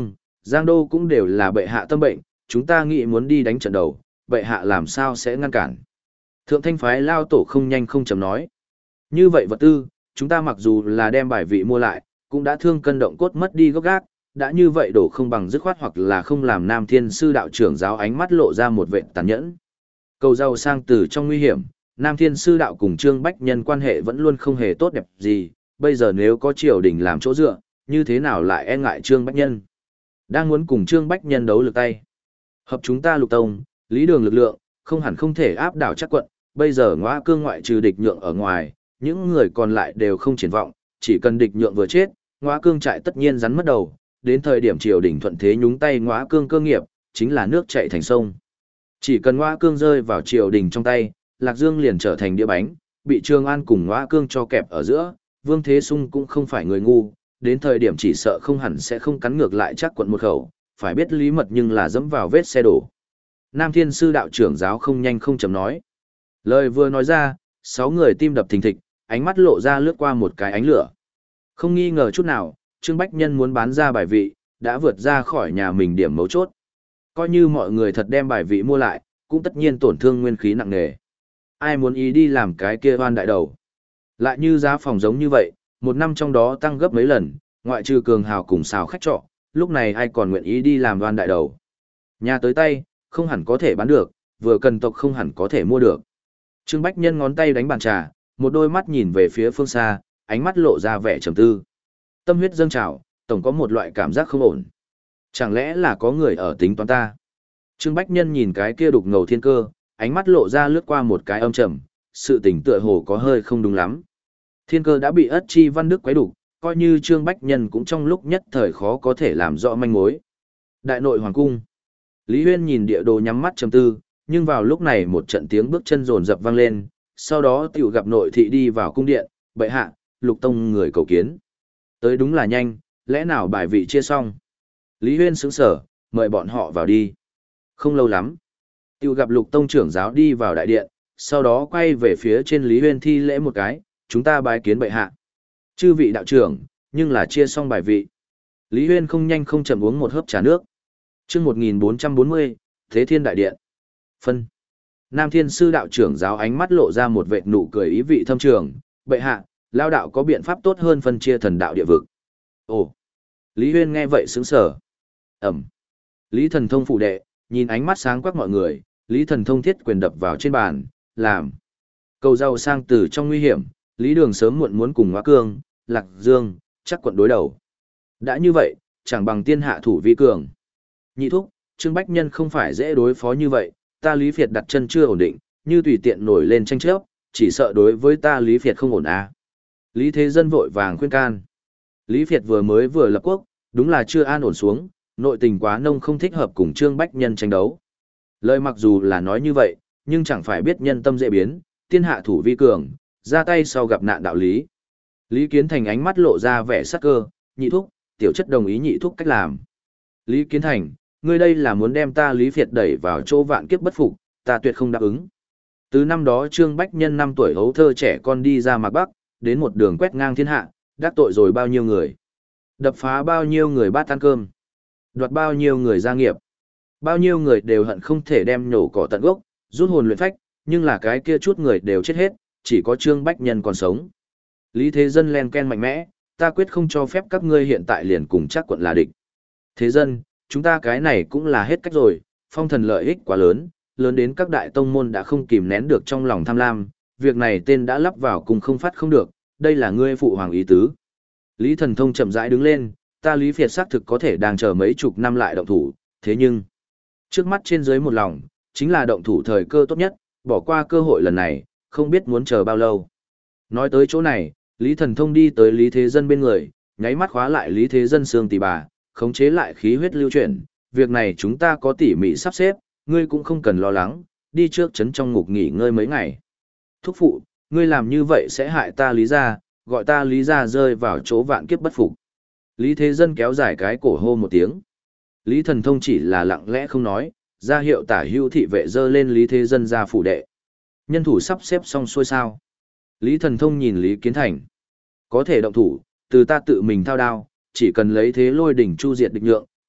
Giang Đô cũng đều là bệ hạ tâm bệnh, chúng ta nghĩ muốn đi đánh trận đầu, bệ hạ làm sao sẽ ngăn cản. Thượng thanh phái lao tổ không nhanh không chậm nói. Như vậy vật tư, chúng ta mặc dù là đem bài vị mua lại, cũng đã thương cân động cốt mất đi gốc gác, đã như vậy đổ không bằng dứt khoát hoặc là không làm Nam Thiên sư đạo trưởng giáo ánh mắt lộ ra một vẻ tàn nhẫn. Cầu giàu sang từ trong nguy hiểm, Nam Thiên sư đạo cùng Trương Bách Nhân quan hệ vẫn luôn không hề tốt đẹp gì, bây giờ nếu có triều đình làm chỗ dựa, như thế nào lại e ngại Trương Bách Nhân. Đang muốn cùng Trương Bách Nhân đấu lực tay. Hợp chúng ta lục tông, lý đường lực lượng, không hẳn không thể áp đảo chắc quận, bây giờ ngõa cương ngoại trừ địch nhượng ở ngoài, những người còn lại đều không triển vọng, chỉ cần địch nhượng vừa chết, ngõa cương trại tất nhiên rắn mất đầu, đến thời điểm triều đình thuận thế nhúng tay ngõa cương cơ nghiệp, chính là nước chảy thành sông. Chỉ cần ngõa cương rơi vào triều đình trong tay, Lạc Dương liền trở thành đĩa bánh, bị Trương An cùng ngõa cương cho kẹp ở giữa, Vương Thế Sung cũng không phải người ngu, đến thời điểm chỉ sợ không hẳn sẽ không cắn ngược lại chắc quận một khẩu, phải biết lý mật nhưng là dẫm vào vết xe đổ. Nam Thiên sư đạo trưởng giáo không nhanh không chậm nói. Lời vừa nói ra, sáu người tim đập thình thịch, ánh mắt lộ ra lướt qua một cái ánh lửa. Không nghi ngờ chút nào, Trương Bách Nhân muốn bán ra bài vị, đã vượt ra khỏi nhà mình điểm mấu chốt. Coi như mọi người thật đem bài vị mua lại, cũng tất nhiên tổn thương nguyên khí nặng nề. Ai muốn ý đi làm cái kia oan đại đầu. Lại như giá phòng giống như vậy, một năm trong đó tăng gấp mấy lần, ngoại trừ cường hào cùng xào khách trọ, lúc này ai còn nguyện ý đi làm oan đại đầu. Nhà tới tay, không hẳn có thể bán được, vừa cần tộc không hẳn có thể mua được. Trương Bách Nhân ngón tay đánh bàn trà, một đôi mắt nhìn về phía phương xa, ánh mắt lộ ra vẻ trầm tư. Tâm huyết dâng trào, tổng có một loại cảm giác không ổn. Chẳng lẽ là có người ở tính toán ta? Trương Bách Nhân nhìn cái kia đục ngầu thiên cơ, ánh mắt lộ ra lướt qua một cái âm trầm, sự tình tựa hồ có hơi không đúng lắm. Thiên cơ đã bị Ất Chi Văn Đức quấy đục, coi như Trương Bách Nhân cũng trong lúc nhất thời khó có thể làm rõ manh mối. Đại nội hoàng cung. Lý Huyên nhìn địa đồ nhắm mắt trầm tư, nhưng vào lúc này một trận tiếng bước chân rồn rập vang lên, sau đó tiểu gặp nội thị đi vào cung điện, bệ hạ, lục tông người cầu kiến. Tới đúng là nhanh, lẽ nào bài vị chia xong? Lý Huyên sững sở, mời bọn họ vào đi. Không lâu lắm, tiểu gặp lục tông trưởng giáo đi vào đại điện, sau đó quay về phía trên Lý Huyên thi lễ một cái, chúng ta bái kiến bệ hạ. Chư vị đạo trưởng, nhưng là chia xong bài vị. Lý Huyên không nhanh không chậm uống một hớp trà nước. Chương một nghìn bốn trăm bốn mươi, Thế Thiên Đại Điện. Phân. Nam Thiên sư đạo trưởng giáo ánh mắt lộ ra một vệt nụ cười ý vị thâm trường, bệ hạ, lao đạo có biện pháp tốt hơn phân chia thần đạo địa vực. Ồ. Lý Huyên nghe vậy sững sờ. Ẩm. Lý Thần Thông phụ đệ, nhìn ánh mắt sáng quắc mọi người, Lý Thần Thông thiết quyền đập vào trên bàn, làm. Cầu giàu sang từ trong nguy hiểm, Lý Đường sớm muộn muốn cùng Ngõa Cương, Lạc Dương, chắc quận đối đầu. Đã như vậy, chẳng bằng tiên hạ thủ vi cường. Nhị thúc, Trương Bách Nhân không phải dễ đối phó như vậy, ta Lý Việt đặt chân chưa ổn định, như tùy tiện nổi lên tranh chấp, chỉ sợ đối với ta Lý Việt không ổn à. Lý Thế Dân vội vàng khuyên can. Lý Việt vừa mới vừa lập quốc, đúng là chưa an ổn xuống, nội tình quá nông không thích hợp cùng Trương Bách Nhân tranh đấu. Lời mặc dù là nói như vậy, nhưng chẳng phải biết nhân tâm dễ biến, tiên hạ thủ vi cường, ra tay sau gặp nạn đạo lý. Lý Kiến Thành ánh mắt lộ ra vẻ sắc cơ, nhị thúc, tiểu chất đồng ý nhị thúc cách làm. Lý Kiến Thành, ngươi đây là muốn đem ta Lý Việt đẩy vào chỗ vạn kiếp bất phục, ta tuyệt không đáp ứng. Từ năm đó Trương Bách Nhân năm tuổi hấu thơ trẻ con đi ra Mạc Bắc, đến một đường quét ngang thiên hạ, đắc tội rồi bao nhiêu người. Đập phá bao nhiêu người bát ăn cơm. Đoạt bao nhiêu người gia nghiệp. Bao nhiêu người đều hận không thể đem nhổ cỏ tận gốc, rút hồn luyện phách, nhưng là cái kia chút người đều chết hết, chỉ có Trương Bách Nhân còn sống. Lý Thế Dân len ken mạnh mẽ, ta quyết không cho phép các ngươi hiện tại liền cùng chắc quận là địch. Thế Dân, chúng ta cái này cũng là hết cách rồi, phong thần lợi ích quá lớn, lớn đến các đại tông môn đã không kìm nén được trong lòng tham lam, việc này tên đã lắp vào cùng không phát không được, đây là ngươi phụ hoàng ý tứ. Lý Thần Thông chậm rãi đứng lên, ta Lý Việt xác thực có thể đang chờ mấy chục năm lại động thủ, thế nhưng, trước mắt trên dưới một lòng, chính là động thủ thời cơ tốt nhất, bỏ qua cơ hội lần này, không biết muốn chờ bao lâu. Nói tới chỗ này, Lý Thần Thông đi tới Lý Thế Dân bên người, nháy mắt khóa lại Lý Thế Dân xương tỳ bà, khống chế lại khí huyết lưu chuyển, việc này chúng ta có tỉ mỉ sắp xếp, ngươi cũng không cần lo lắng, đi trước trấn trong ngục nghỉ ngơi mấy ngày. Thúc phụ, ngươi làm như vậy sẽ hại ta Lý gia, gọi ta Lý gia rơi vào chỗ vạn kiếp bất phục. Lý Thế Dân kéo dài cái cổ hô một tiếng. Lý Thần Thông chỉ là lặng lẽ không nói, ra hiệu tả hữu thị vệ dơ lên Lý Thế Dân ra phủ đệ. Nhân thủ sắp xếp xong xuôi sao. Lý Thần Thông nhìn Lý Kiến Thành. Có thể động thủ, từ ta tự mình thao đao, chỉ cần lấy thế lôi đỉnh chu diệt địch nhượng,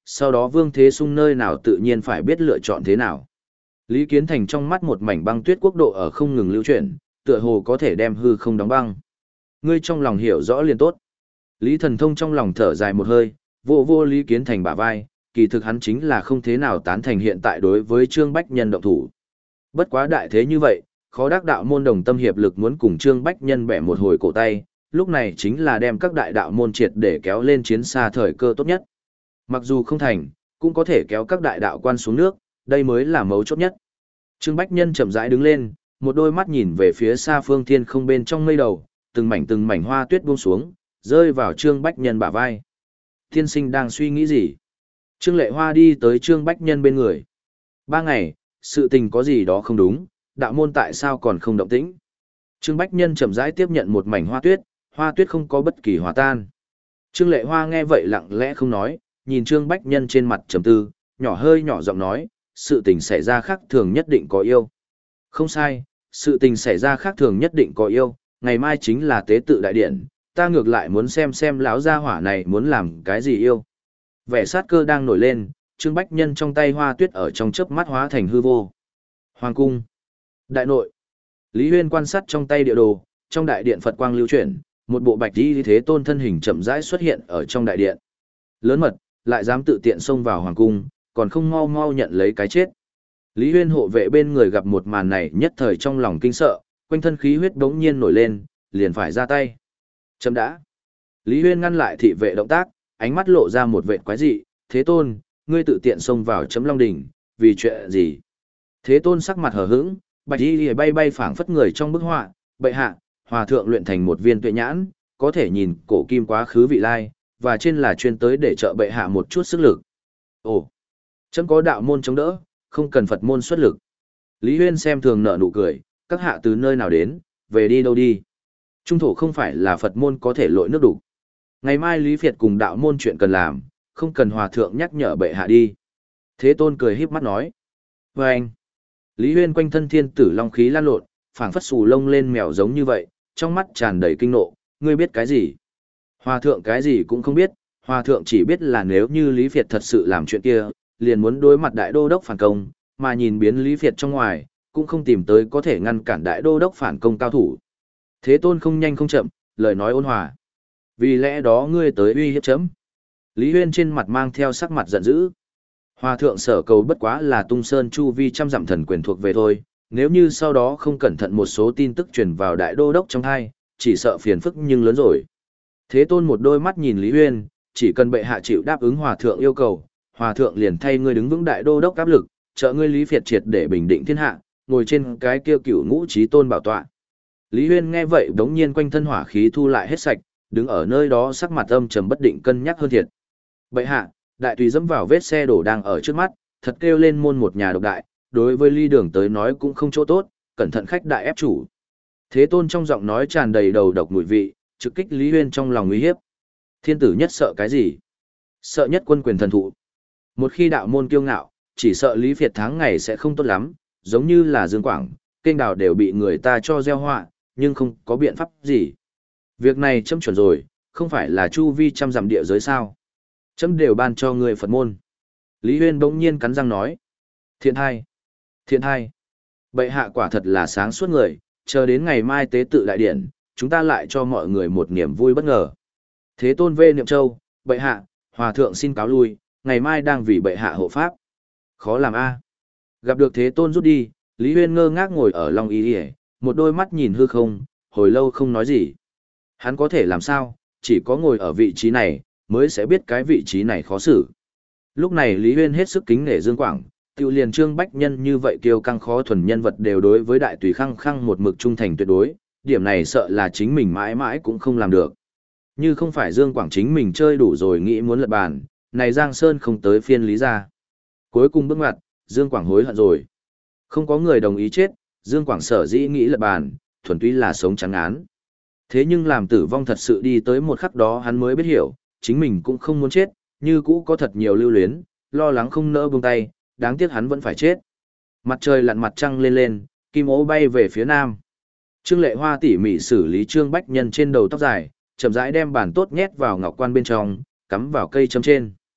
sau đó Vương Thế Sung nơi nào tự nhiên phải biết lựa chọn thế nào. Lý Kiến Thành trong mắt một mảnh băng tuyết quốc độ ở không ngừng lưu chuyển, tựa hồ có thể đem hư không đóng băng. Ngươi trong lòng hiểu rõ liền tốt. Lý Thần Thông trong lòng thở dài một hơi, vô vô Lý Kiến Thành bả vai, kỳ thực hắn chính là không thế nào tán thành hiện tại đối với Trương Bách Nhân động thủ. Bất quá đại thế như vậy, khó đắc đạo môn đồng tâm hiệp lực muốn cùng Trương Bách Nhân bẻ một hồi cổ tay, lúc này chính là đem các đại đạo môn triệt để kéo lên chiến xa thời cơ tốt nhất. Mặc dù không thành, cũng có thể kéo các đại đạo quan xuống nước, đây mới là mấu chốt nhất. Trương Bách Nhân chậm rãi đứng lên, một đôi mắt nhìn về phía xa phương thiên không bên trong mây đầu, từng mảnh từng mảnh hoa tuyết buông xuống, rơi vào Trương Bách Nhân bả vai. Tiên sinh đang suy nghĩ gì? Trương Lệ Hoa đi tới Trương Bách Nhân bên người. Ba ngày, sự tình có gì đó không đúng, đạo môn tại sao còn không động tĩnh? Trương Bách Nhân chậm rãi tiếp nhận một mảnh hoa tuyết, hoa tuyết không có bất kỳ hòa tan. Trương Lệ Hoa nghe vậy lặng lẽ không nói, nhìn Trương Bách Nhân trên mặt trầm tư, nhỏ hơi nhỏ giọng nói, sự tình xảy ra khác thường nhất định có yêu. Không sai, sự tình xảy ra khác thường nhất định có yêu, ngày mai chính là tế tự đại điện, ta ngược lại muốn xem xem lão gia hỏa này muốn làm cái gì yêu. Vẻ sát cơ đang nổi lên, Trương Bách Nhân trong tay hoa tuyết ở trong chớp mắt hóa thành hư vô. Hoàng cung, đại nội. Lý Huyên quan sát trong tay địa đồ, trong đại điện Phật quang lưu chuyển, một bộ bạch y thế tôn thân hình chậm rãi xuất hiện ở trong đại điện. Lớn mật, lại dám tự tiện xông vào hoàng cung, còn không mau mau nhận lấy cái chết. Lý Huyên hộ vệ bên người gặp một màn này nhất thời trong lòng kinh sợ, quanh thân khí huyết bỗng nhiên nổi lên, liền phải ra tay. Chấm đã. Lý Huyên ngăn lại thị vệ động tác, ánh mắt lộ ra một vệt quái dị, thế tôn, ngươi tự tiện xông vào chấm long đỉnh, vì chuyện gì? Thế tôn sắc mặt hờ hững, bạch y lìa bay bay phảng phất người trong bức họa, bệ hạ, hòa thượng luyện thành một viên tuệ nhãn, có thể nhìn cổ kim quá khứ vị lai, và trên là chuyên tới để trợ bệ hạ một chút sức lực. Ồ, chấm có đạo môn chống đỡ, không cần Phật môn xuất lực. Lý Huyên xem thường nở nụ cười, các hạ từ nơi nào đến, về đi đâu đi. Trung thổ không phải là Phật môn có thể lội nước đủ. Ngày mai Lý Việt cùng đạo môn chuyện cần làm, không cần hòa thượng nhắc nhở bệ hạ đi. Thế tôn cười híp mắt nói. Và anh, Lý Huyên quanh thân thiên tử long khí lan lộn, phảng phất xù lông lên mèo giống như vậy, trong mắt tràn đầy kinh nộ, ngươi biết cái gì? Hòa thượng cái gì cũng không biết, hòa thượng chỉ biết là nếu như Lý Việt thật sự làm chuyện kia, liền muốn đối mặt đại đô đốc phản công, mà nhìn biến Lý Việt trong ngoài, cũng không tìm tới có thể ngăn cản đại đô đốc phản công cao thủ. Thế tôn không nhanh không chậm, lời nói ôn hòa. Vì lẽ đó ngươi tới uy hiếp chấm. Lý Huyên trên mặt mang theo sắc mặt giận dữ. Hòa thượng sở cầu bất quá là tung sơn chu vi trăm dặm thần quyền thuộc về thôi, nếu như sau đó không cẩn thận một số tin tức truyền vào đại đô đốc trong hai, chỉ sợ phiền phức nhưng lớn rồi. Thế tôn một đôi mắt nhìn Lý Huyên, chỉ cần bệ hạ chịu đáp ứng hòa thượng yêu cầu, hòa thượng liền thay ngươi đứng vững đại đô đốc áp lực, trợ ngươi Lý Việt triệt để bình định thiên hạ, ngồi trên cái kia cửu ngũ chí tôn bảo tọa. Lý Huyên nghe vậy đống nhiên quanh thân hỏa khí thu lại hết sạch, đứng ở nơi đó sắc mặt âm trầm bất định cân nhắc hơn thiệt. Bệ hạ, đại tùy dẫm vào vết xe đổ đang ở trước mắt, thật kêu lên môn một nhà độc đại, đối với Ly Đường tới nói cũng không chỗ tốt, cẩn thận khách đại ép chủ. Thế tôn trong giọng nói tràn đầy đầu độc mùi vị, trực kích Lý Huyên trong lòng nguy hiếp. Thiên tử nhất sợ cái gì? Sợ nhất quân quyền thần thụ. Một khi đạo môn kiêu ngạo, chỉ sợ Lý Việt tháng ngày sẽ không tốt lắm, giống như là Dương Quảng, kênh đào đều bị người ta cho gieo họa, nhưng không có biện pháp gì. Việc này chấm chuẩn rồi, không phải là chu vi trăm dặm địa giới sao? Chấm đều ban cho người Phật môn. Lý Huyên bỗng nhiên cắn răng nói. Thiện hai. Thiện hai. Bệ hạ quả thật là sáng suốt người, chờ đến ngày mai tế tự đại điển, chúng ta lại cho mọi người một niềm vui bất ngờ. Thế tôn vê Niệm Châu, bệ hạ, hòa thượng xin cáo lui, ngày mai đang vì bệ hạ hộ pháp. Khó làm a. Gặp được thế tôn rút đi, Lý Huyên ngơ ngác ngồi ở Long Y Điề, một đôi mắt nhìn hư không, hồi lâu không nói gì. Hắn có thể làm sao, chỉ có ngồi ở vị trí này, mới sẽ biết cái vị trí này khó xử. Lúc này Lý Huyên hết sức kính nể Dương Quảng, tiêu liền Trương Bách Nhân như vậy kiêu căng khó thuần nhân vật đều đối với đại tùy khăng khăng một mực trung thành tuyệt đối, điểm này sợ là chính mình mãi mãi cũng không làm được. Như không phải Dương Quảng chính mình chơi đủ rồi nghĩ muốn lật bàn, này Giang Sơn không tới phiên Lý ra. Cuối cùng bước ngoặt, Dương Quảng hối hận rồi. Không có người đồng ý chết, Dương Quảng sở dĩ nghĩ lật bàn, thuần túy là sống trắng án. Thế nhưng làm tử vong thật sự đi tới một khắc đó hắn mới biết hiểu, chính mình cũng không muốn chết, như cũ có thật nhiều lưu luyến, lo lắng không nỡ buông tay, đáng tiếc hắn vẫn phải chết. Mặt trời lặn mặt trăng lên lên, kim ố bay về phía nam. Trương Lệ Hoa tỉ mỉ xử lý Trương Bách Nhân trên đầu tóc dài, chậm rãi đem bản tốt nhét vào ngọc quan bên trong, cắm vào cây châm trên.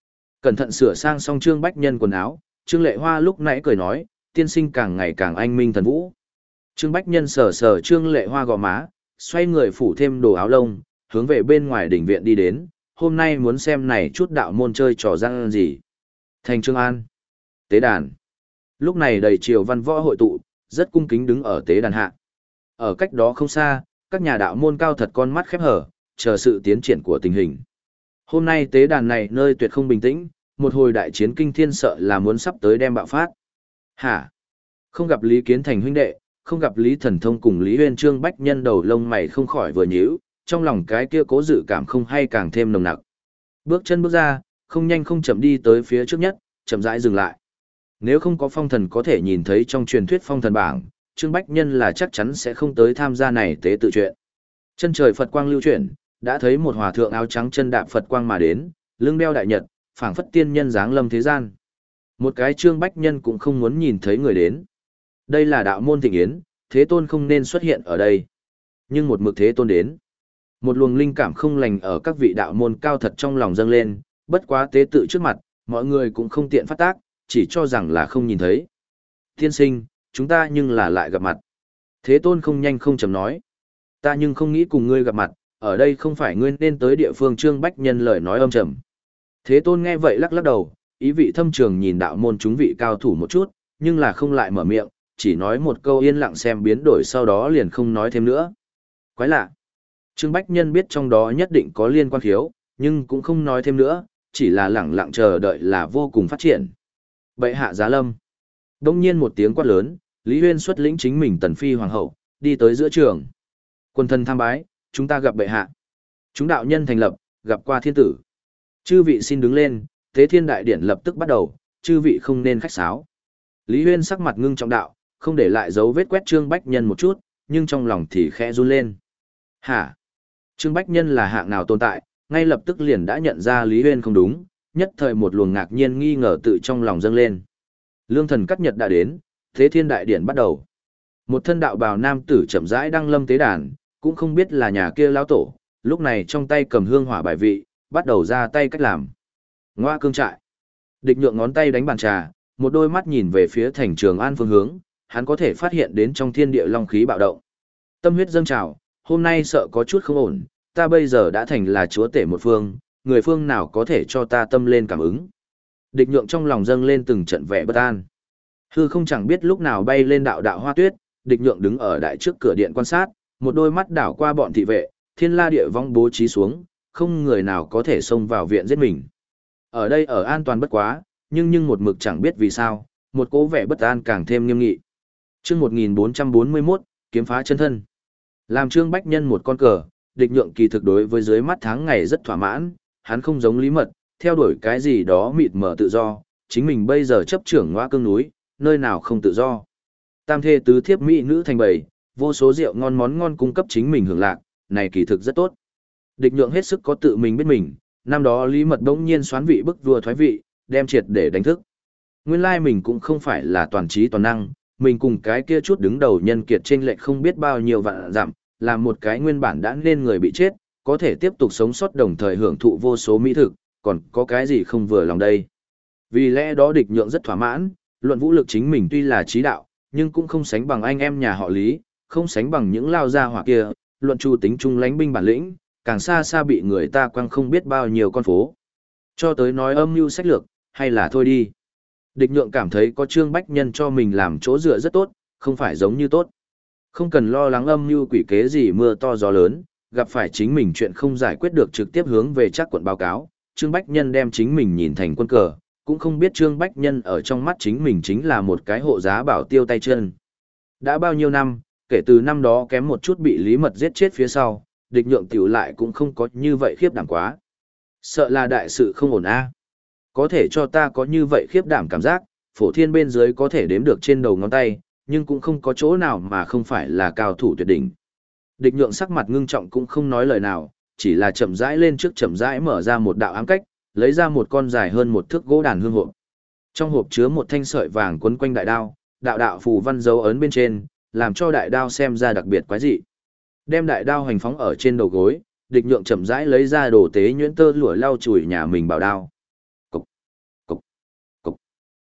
Cẩn thận sửa sang xong Trương Bách Nhân quần áo, Trương Lệ Hoa lúc nãy cười nói, tiên sinh càng ngày càng anh minh thần vũ. Trương Bách Nhân sờ sờ Trương Lệ Hoa gò má, xoay người phủ thêm đồ áo lông, hướng về bên ngoài đỉnh viện đi đến, hôm nay muốn xem này chút đạo môn chơi trò gian gì. Thành Trương An. Tế đàn. Lúc này đầy triều văn võ hội tụ, rất cung kính đứng ở tế đàn hạ. Ở cách đó không xa, các nhà đạo môn cao thật con mắt khép hở, chờ sự tiến triển của tình hình. Hôm nay tế đàn này nơi tuyệt không bình tĩnh, một hồi đại chiến kinh thiên sợ là muốn sắp tới đem bạo phát. Hả? Không gặp Lý Kiến Thành huynh đệ, không gặp Lý Thần Thông cùng Lý Huyên Trương Bách Nhân đầu lông mày không khỏi vừa nhíu, trong lòng cái kia cố dự cảm không hay càng thêm nồng nặc. Bước chân bước ra, không nhanh không chậm đi tới phía trước nhất, chậm rãi dừng lại. Nếu không có phong thần có thể nhìn thấy trong truyền thuyết phong thần bảng, Trương Bách Nhân là chắc chắn sẽ không tới tham gia này tế tự chuyện. Chân trời Phật quang lưu chuyển, đã thấy một hòa thượng áo trắng chân đạp Phật quang mà đến, lưng đeo đại nhật, phảng phất tiên nhân dáng lâm thế gian. Một cái Trương Bách Nhân cũng không muốn nhìn thấy người đến. Đây là đạo môn thịnh yến, Thế Tôn không nên xuất hiện ở đây. Nhưng một mực Thế Tôn đến. Một luồng linh cảm không lành ở các vị đạo môn cao thật trong lòng dâng lên, bất quá tế tự trước mặt, mọi người cũng không tiện phát tác, chỉ cho rằng là không nhìn thấy. Tiên sinh, chúng ta nhưng là lại gặp mặt. Thế Tôn không nhanh không chậm nói. Ta nhưng không nghĩ cùng ngươi gặp mặt, ở đây không phải ngươi nên tới địa phương. Trương Bách Nhân lời nói âm trầm. Thế Tôn nghe vậy lắc lắc đầu, ý vị thâm trường nhìn đạo môn chúng vị cao thủ một chút, nhưng là không lại mở miệng, chỉ nói một câu yên lặng xem biến đổi, sau đó liền không nói thêm nữa. Quái lạ. Trương Bách Nhân biết trong đó nhất định có liên quan khiếu, nhưng cũng không nói thêm nữa, chỉ là lẳng lặng chờ đợi là vô cùng phát triển. Bệ hạ giá lâm. Đông nhiên một tiếng quát lớn, Lý Huyên xuất lĩnh chính mình tần phi hoàng hậu, đi tới giữa trường. Quân thân tham bái, chúng ta gặp bệ hạ. Chúng đạo nhân thành lập, gặp qua thiên tử. Chư vị xin đứng lên, Tế Thiên Đại Điển lập tức bắt đầu, chư vị không nên khách sáo. Lý Huyên sắc mặt ngưng trọng đạo, không để lại dấu vết quét Trương Bách Nhân một chút, nhưng trong lòng thì khẽ run lên. Hả? Trương Bách Nhân là hạng nào tồn tại, ngay lập tức liền đã nhận ra Lý Huyên không đúng, nhất thời một luồng ngạc nhiên nghi ngờ tự trong lòng dâng lên. Lương thần cắt nhật đã đến, Tế Thiên Đại Điển bắt đầu. Một thân đạo bào nam tử chậm rãi đăng lâm tế đàn, cũng không biết là nhà kia lão tổ, lúc này trong tay cầm hương hỏa bài vị, bắt đầu ra tay cách làm. Ngoa cương trại. Địch Nhượng ngón tay đánh bàn trà, một đôi mắt nhìn về phía thành Trường An phương hướng, hắn có thể phát hiện đến trong thiên địa long khí bạo động. Tâm huyết dâng trào, hôm nay sợ có chút không ổn, ta bây giờ đã thành là chúa tể một phương, người phương nào có thể cho ta tâm lên cảm ứng. Địch Nhượng trong lòng dâng lên từng trận vẻ bất an. Hư không chẳng biết lúc nào bay lên đạo đạo hoa tuyết, Địch Nhượng đứng ở đại trước cửa điện quan sát, một đôi mắt đảo qua bọn thị vệ, thiên la địa vong bố trí xuống, không người nào có thể xông vào viện giết mình. Ở đây ở an toàn bất quá, nhưng nhưng một mực chẳng biết vì sao, một cố vẻ bất an càng thêm nghiêm nghị. Chương một nghìn bốn trăm bốn mươi mốt, kiếm phá chân thân. Làm Trương Bách Nhân một con cờ, Địch Nhượng kỳ thực đối với dưới mắt tháng ngày rất thỏa mãn, hắn không giống Lý Mật, theo đuổi cái gì đó mịt mờ tự do, chính mình bây giờ chấp trưởng Ngoa Cương núi, nơi nào không tự do. Tam thê tứ thiếp mỹ nữ thành bầy, vô số rượu ngon món ngon cung cấp chính mình hưởng lạc, này kỳ thực rất tốt. Địch Nhượng hết sức có tự mình biết mình, năm đó Lý Mật bỗng nhiên xoán vị bức vua thoái vị, đem triệt để đánh thức. Nguyên lai mình cũng không phải là toàn trí toàn năng, mình cùng cái kia chút đứng đầu nhân kiệt chênh lệch không biết bao nhiêu vạn dặm, làm một cái nguyên bản đã nên người bị chết, có thể tiếp tục sống sót đồng thời hưởng thụ vô số mỹ thực, còn có cái gì không vừa lòng đây. Vì lẽ đó Địch Nhượng rất thỏa mãn, luận vũ lực chính mình tuy là trí đạo, nhưng cũng không sánh bằng anh em nhà họ Lý, không sánh bằng những lao gia hỏa kia, luận chu tính trung lãnh binh bản lĩnh, càng xa xa bị người ta quăng không biết bao nhiêu con phố. Cho tới nói âm mưu sách lược, hay là thôi đi. Địch Nhượng cảm thấy có Trương Bách Nhân cho mình làm chỗ dựa rất tốt, không phải giống như tốt. Không cần lo lắng âm mưu quỷ kế gì mưa to gió lớn, gặp phải chính mình chuyện không giải quyết được trực tiếp hướng về chắc quận báo cáo. Trương Bách Nhân đem chính mình nhìn thành quân cờ, cũng không biết Trương Bách Nhân ở trong mắt chính mình chính là một cái hộ giá bảo tiêu tay chân. Đã bao nhiêu năm, kể từ năm đó kém một chút bị Lý Mật giết chết phía sau, Địch Nhượng tiểu lại cũng không có như vậy khiếp đảm quá. Sợ là đại sự không ổn a. Có thể cho ta có như vậy khiếp đảm cảm giác, phổ thiên bên dưới có thể đếm được trên đầu ngón tay, nhưng cũng không có chỗ nào mà không phải là cao thủ tuyệt đỉnh. Địch Nhượng sắc mặt ngưng trọng cũng không nói lời nào, chỉ là chậm rãi lên trước chậm rãi mở ra một đạo ám cách, lấy ra một con dài hơn một thước gỗ đàn hương hộp. Trong hộp chứa một thanh sợi vàng quấn quanh đại đao, đạo đạo phù văn dấu ấn bên trên, làm cho đại đao xem ra đặc biệt quái dị. Đem đại đao hành phóng ở trên đầu gối, Địch Nhượng chậm rãi lấy ra đồ tế nhuyễn tơ lụa lau chùi nhà mình bảo đao. Cục.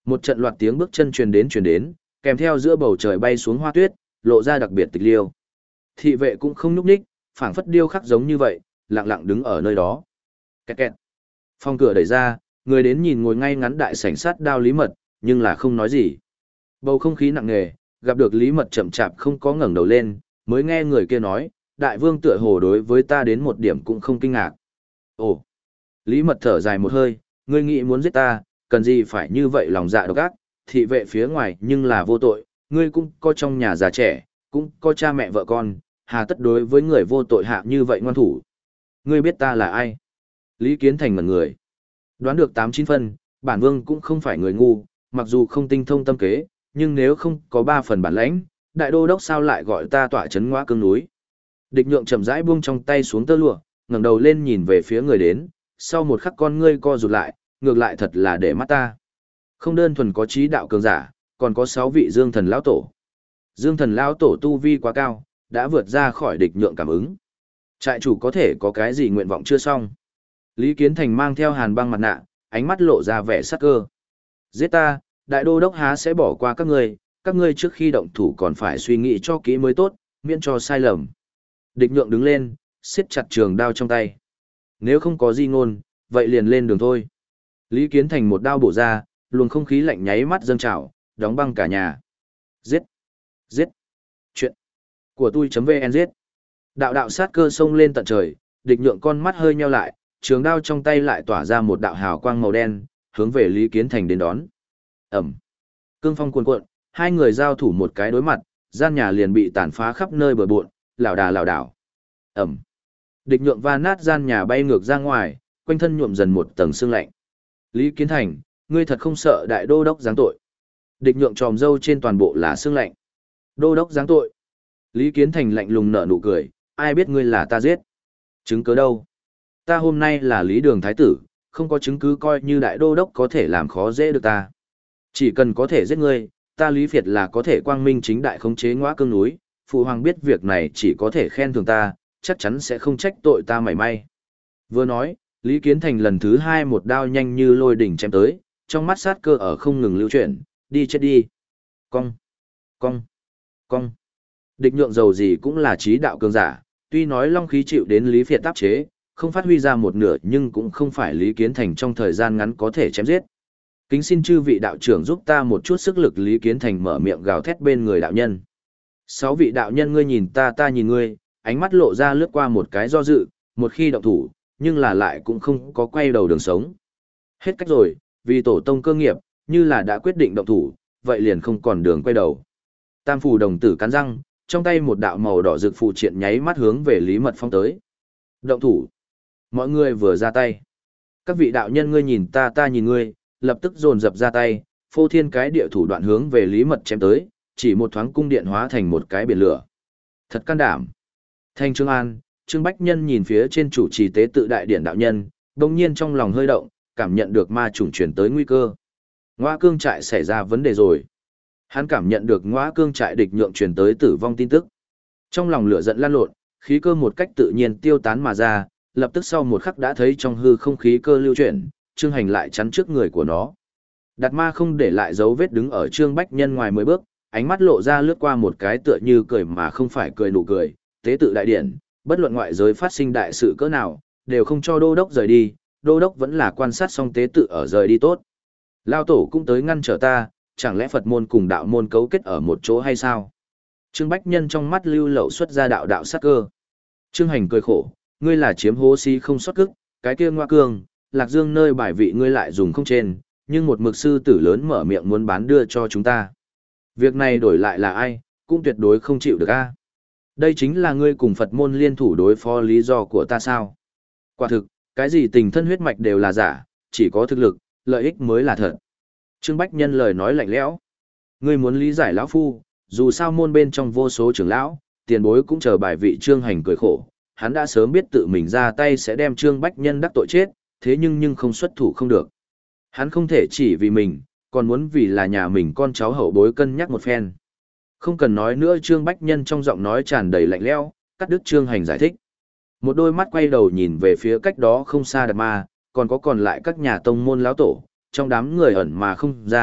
Một trận loạt tiếng bước chân truyền đến truyền đến, kèm theo giữa bầu trời bay xuống hoa tuyết, lộ ra đặc biệt tịch liêu. Thị vệ cũng không nhúc nhích, phảng phất điêu khắc giống như vậy, lặng lặng đứng ở nơi đó. Kẹt kẹt. Phòng cửa đẩy ra, người đến nhìn ngồi ngay ngắn đại sảnh sát đao Lý Mật, nhưng là không nói gì. Bầu không khí nặng nề, gặp được Lý Mật chậm chạp không có ngẩng đầu lên, mới nghe người kia nói, đại vương tựa hồ đối với ta đến một điểm cũng không kinh ngạc. Ồ. Lý Mật thở dài một hơi, ngươi nghĩ muốn giết ta, cần gì phải như vậy lòng dạ độc ác, thị vệ phía ngoài nhưng là vô tội, ngươi cũng có trong nhà già trẻ, cũng có cha mẹ vợ con, hà tất đối với người vô tội hạ như vậy ngoan thủ. Ngươi biết ta là ai? Lý Kiến Thành ngẩn người. Đoán được tám chín phân, bản vương cũng không phải người ngu, mặc dù không tinh thông tâm kế, nhưng nếu không có ba phần bản lãnh, đại đô đốc sao lại gọi ta tọa chấn Ngõa Cương núi. Địch Nhượng chậm rãi buông trong tay xuống tơ lụa, ngẩng đầu lên nhìn về phía người đến, sau một khắc con ngươi co rụt lại, ngược lại thật là để mắt ta. Không đơn thuần có trí đạo cường giả, còn có sáu vị Dương Thần lão tổ. Dương Thần lão tổ tu vi quá cao, đã vượt ra khỏi Địch Nhượng cảm ứng. Trại chủ có thể có cái gì nguyện vọng chưa xong? Lý Kiến Thành mang theo hàn băng mặt nạ, ánh mắt lộ ra vẻ sắc cơ. Giết ta, đại đô đốc há sẽ bỏ qua các ngươi, các ngươi trước khi động thủ còn phải suy nghĩ cho kỹ mới tốt, miễn cho sai lầm. Địch Nhượng đứng lên, siết chặt trường đao trong tay. Nếu không có di ngôn, vậy liền lên đường thôi. Lý Kiến Thành một đao bổ ra, luồng không khí lạnh nháy mắt dâng trào, đóng băng cả nhà. Giết! Giết! Chuyện của tôi.vn giết! Đạo đạo sát cơ sông lên tận trời, Địch Nhượng con mắt hơi nheo lại, trường đao trong tay lại tỏa ra một đạo hào quang màu đen, hướng về Lý Kiến Thành đến đón. Ẩm! Cương phong cuồn cuộn, hai người giao thủ một cái đối mặt, gian nhà liền bị tàn phá khắp nơi bờ bộn, lảo đà lảo đảo. Ẩm! Địch Nhượng va nát gian nhà bay ngược ra ngoài, quanh thân nhuộm dần một tầng sương lạnh. Lý Kiến Thành, ngươi thật không sợ đại đô đốc giáng tội. Địch Nhượng tròm râu trên toàn bộ là sương lạnh. Đô đốc giáng tội. Lý Kiến Thành lạnh lùng nở nụ cười, ai biết ngươi là ta giết. Chứng cứ đâu? Ta hôm nay là Lý Đường Thái Tử, không có chứng cứ coi như đại đô đốc có thể làm khó dễ được ta. Chỉ cần có thể giết ngươi, ta Lý Việt là có thể quang minh chính đại khống chế Ngõa Cương núi, phụ hoàng biết việc này chỉ có thể khen thưởng ta, chắc chắn sẽ không trách tội ta mảy may. Vừa nói, Lý Kiến Thành lần thứ hai một đao nhanh như lôi đỉnh chém tới, trong mắt sát cơ ở không ngừng lưu chuyển, đi chết đi. Cong, cong, cong. Địch Nhượng dầu gì cũng là trí đạo cường giả, tuy nói long khí chịu đến Lý Việt áp chế, không phát huy ra một nửa nhưng cũng không phải Lý Kiến Thành trong thời gian ngắn có thể chém giết. Kính xin chư vị đạo trưởng giúp ta một chút sức lực. Lý Kiến Thành mở miệng gào thét bên người đạo nhân. Sáu vị đạo nhân ngươi nhìn ta ta nhìn ngươi, ánh mắt lộ ra lướt qua một cái do dự, một khi động thủ, nhưng là lại cũng không có quay đầu đường sống. Hết cách rồi, vì tổ tông cơ nghiệp, như là đã quyết định động thủ, vậy liền không còn đường quay đầu. Tam phù đồng tử cắn răng, trong tay một đạo màu đỏ rực phù triện nháy mắt hướng về Lý Mật Phong tới. Động thủ. Mọi người vừa ra tay. Các vị đạo nhân ngươi nhìn ta ta nhìn ngươi, lập tức dồn dập ra tay, phô thiên cái địa thủ đoạn hướng về Lý Mật chém tới, chỉ một thoáng cung điện hóa thành một cái biển lửa. Thật can đảm. Thanh Trương An, Trương Bách Nhân nhìn phía trên chủ trì tế tự đại điện đạo nhân, đồng nhiên trong lòng hơi động, cảm nhận được ma chủng chuyển tới nguy cơ. Ngõa Cương trại xảy ra vấn đề rồi. Hắn cảm nhận được Ngõa Cương trại địch nhượng truyền tới tử vong tin tức. Trong lòng lửa giận lan lộn, khí cơ một cách tự nhiên tiêu tán mà ra, lập tức sau một khắc đã thấy trong hư không khí cơ lưu chuyển, Trương Hành lại chắn trước người của nó. Đạt ma không để lại dấu vết đứng ở Trương Bách Nhân ngoài mười bước, ánh mắt lộ ra lướt qua một cái tựa như cười mà không phải cười nụ cười, tế tự đại điển, bất luận ngoại giới phát sinh đại sự cỡ nào, đều không cho đô đốc rời đi, đô đốc vẫn là quan sát xong tế tự ở rời đi tốt. Lao tổ cũng tới ngăn trở ta, chẳng lẽ Phật môn cùng đạo môn cấu kết ở một chỗ hay sao? Trương Bách Nhân trong mắt lưu lậu xuất ra đạo đạo sát cơ. Trương Hành cười khổ, ngươi là chiếm hố si không sót cức, cái kia Ngõa Cương, Lạc Dương nơi bài vị ngươi lại dùng không trên, nhưng một mực sư tử lớn mở miệng muốn bán đưa cho chúng ta. Việc này đổi lại là ai, cũng tuyệt đối không chịu được a. Đây chính là ngươi cùng Phật môn liên thủ đối phó lý do của ta sao? Quả thực, cái gì tình thân huyết mạch đều là giả, chỉ có thực lực, lợi ích mới là thật. Trương Bách Nhân lời nói lạnh lẽo. Ngươi muốn lý giải lão phu, dù sao môn bên trong vô số trưởng lão, tiền bối cũng chờ bài vị Trương Hành cười khổ. Hắn đã sớm biết tự mình ra tay sẽ đem Trương Bách Nhân đắc tội chết, thế nhưng nhưng không xuất thủ không được. Hắn không thể chỉ vì mình, còn muốn vì là nhà mình con cháu hậu bối cân nhắc một phen. Không cần nói nữa, Trương Bách Nhân trong giọng nói tràn đầy lạnh lẽo, cắt đứt Trương Hành giải thích. Một đôi mắt quay đầu nhìn về phía cách đó không xa Đạt Ma, còn có còn lại các nhà tông môn lão tổ, trong đám người ẩn mà không ra,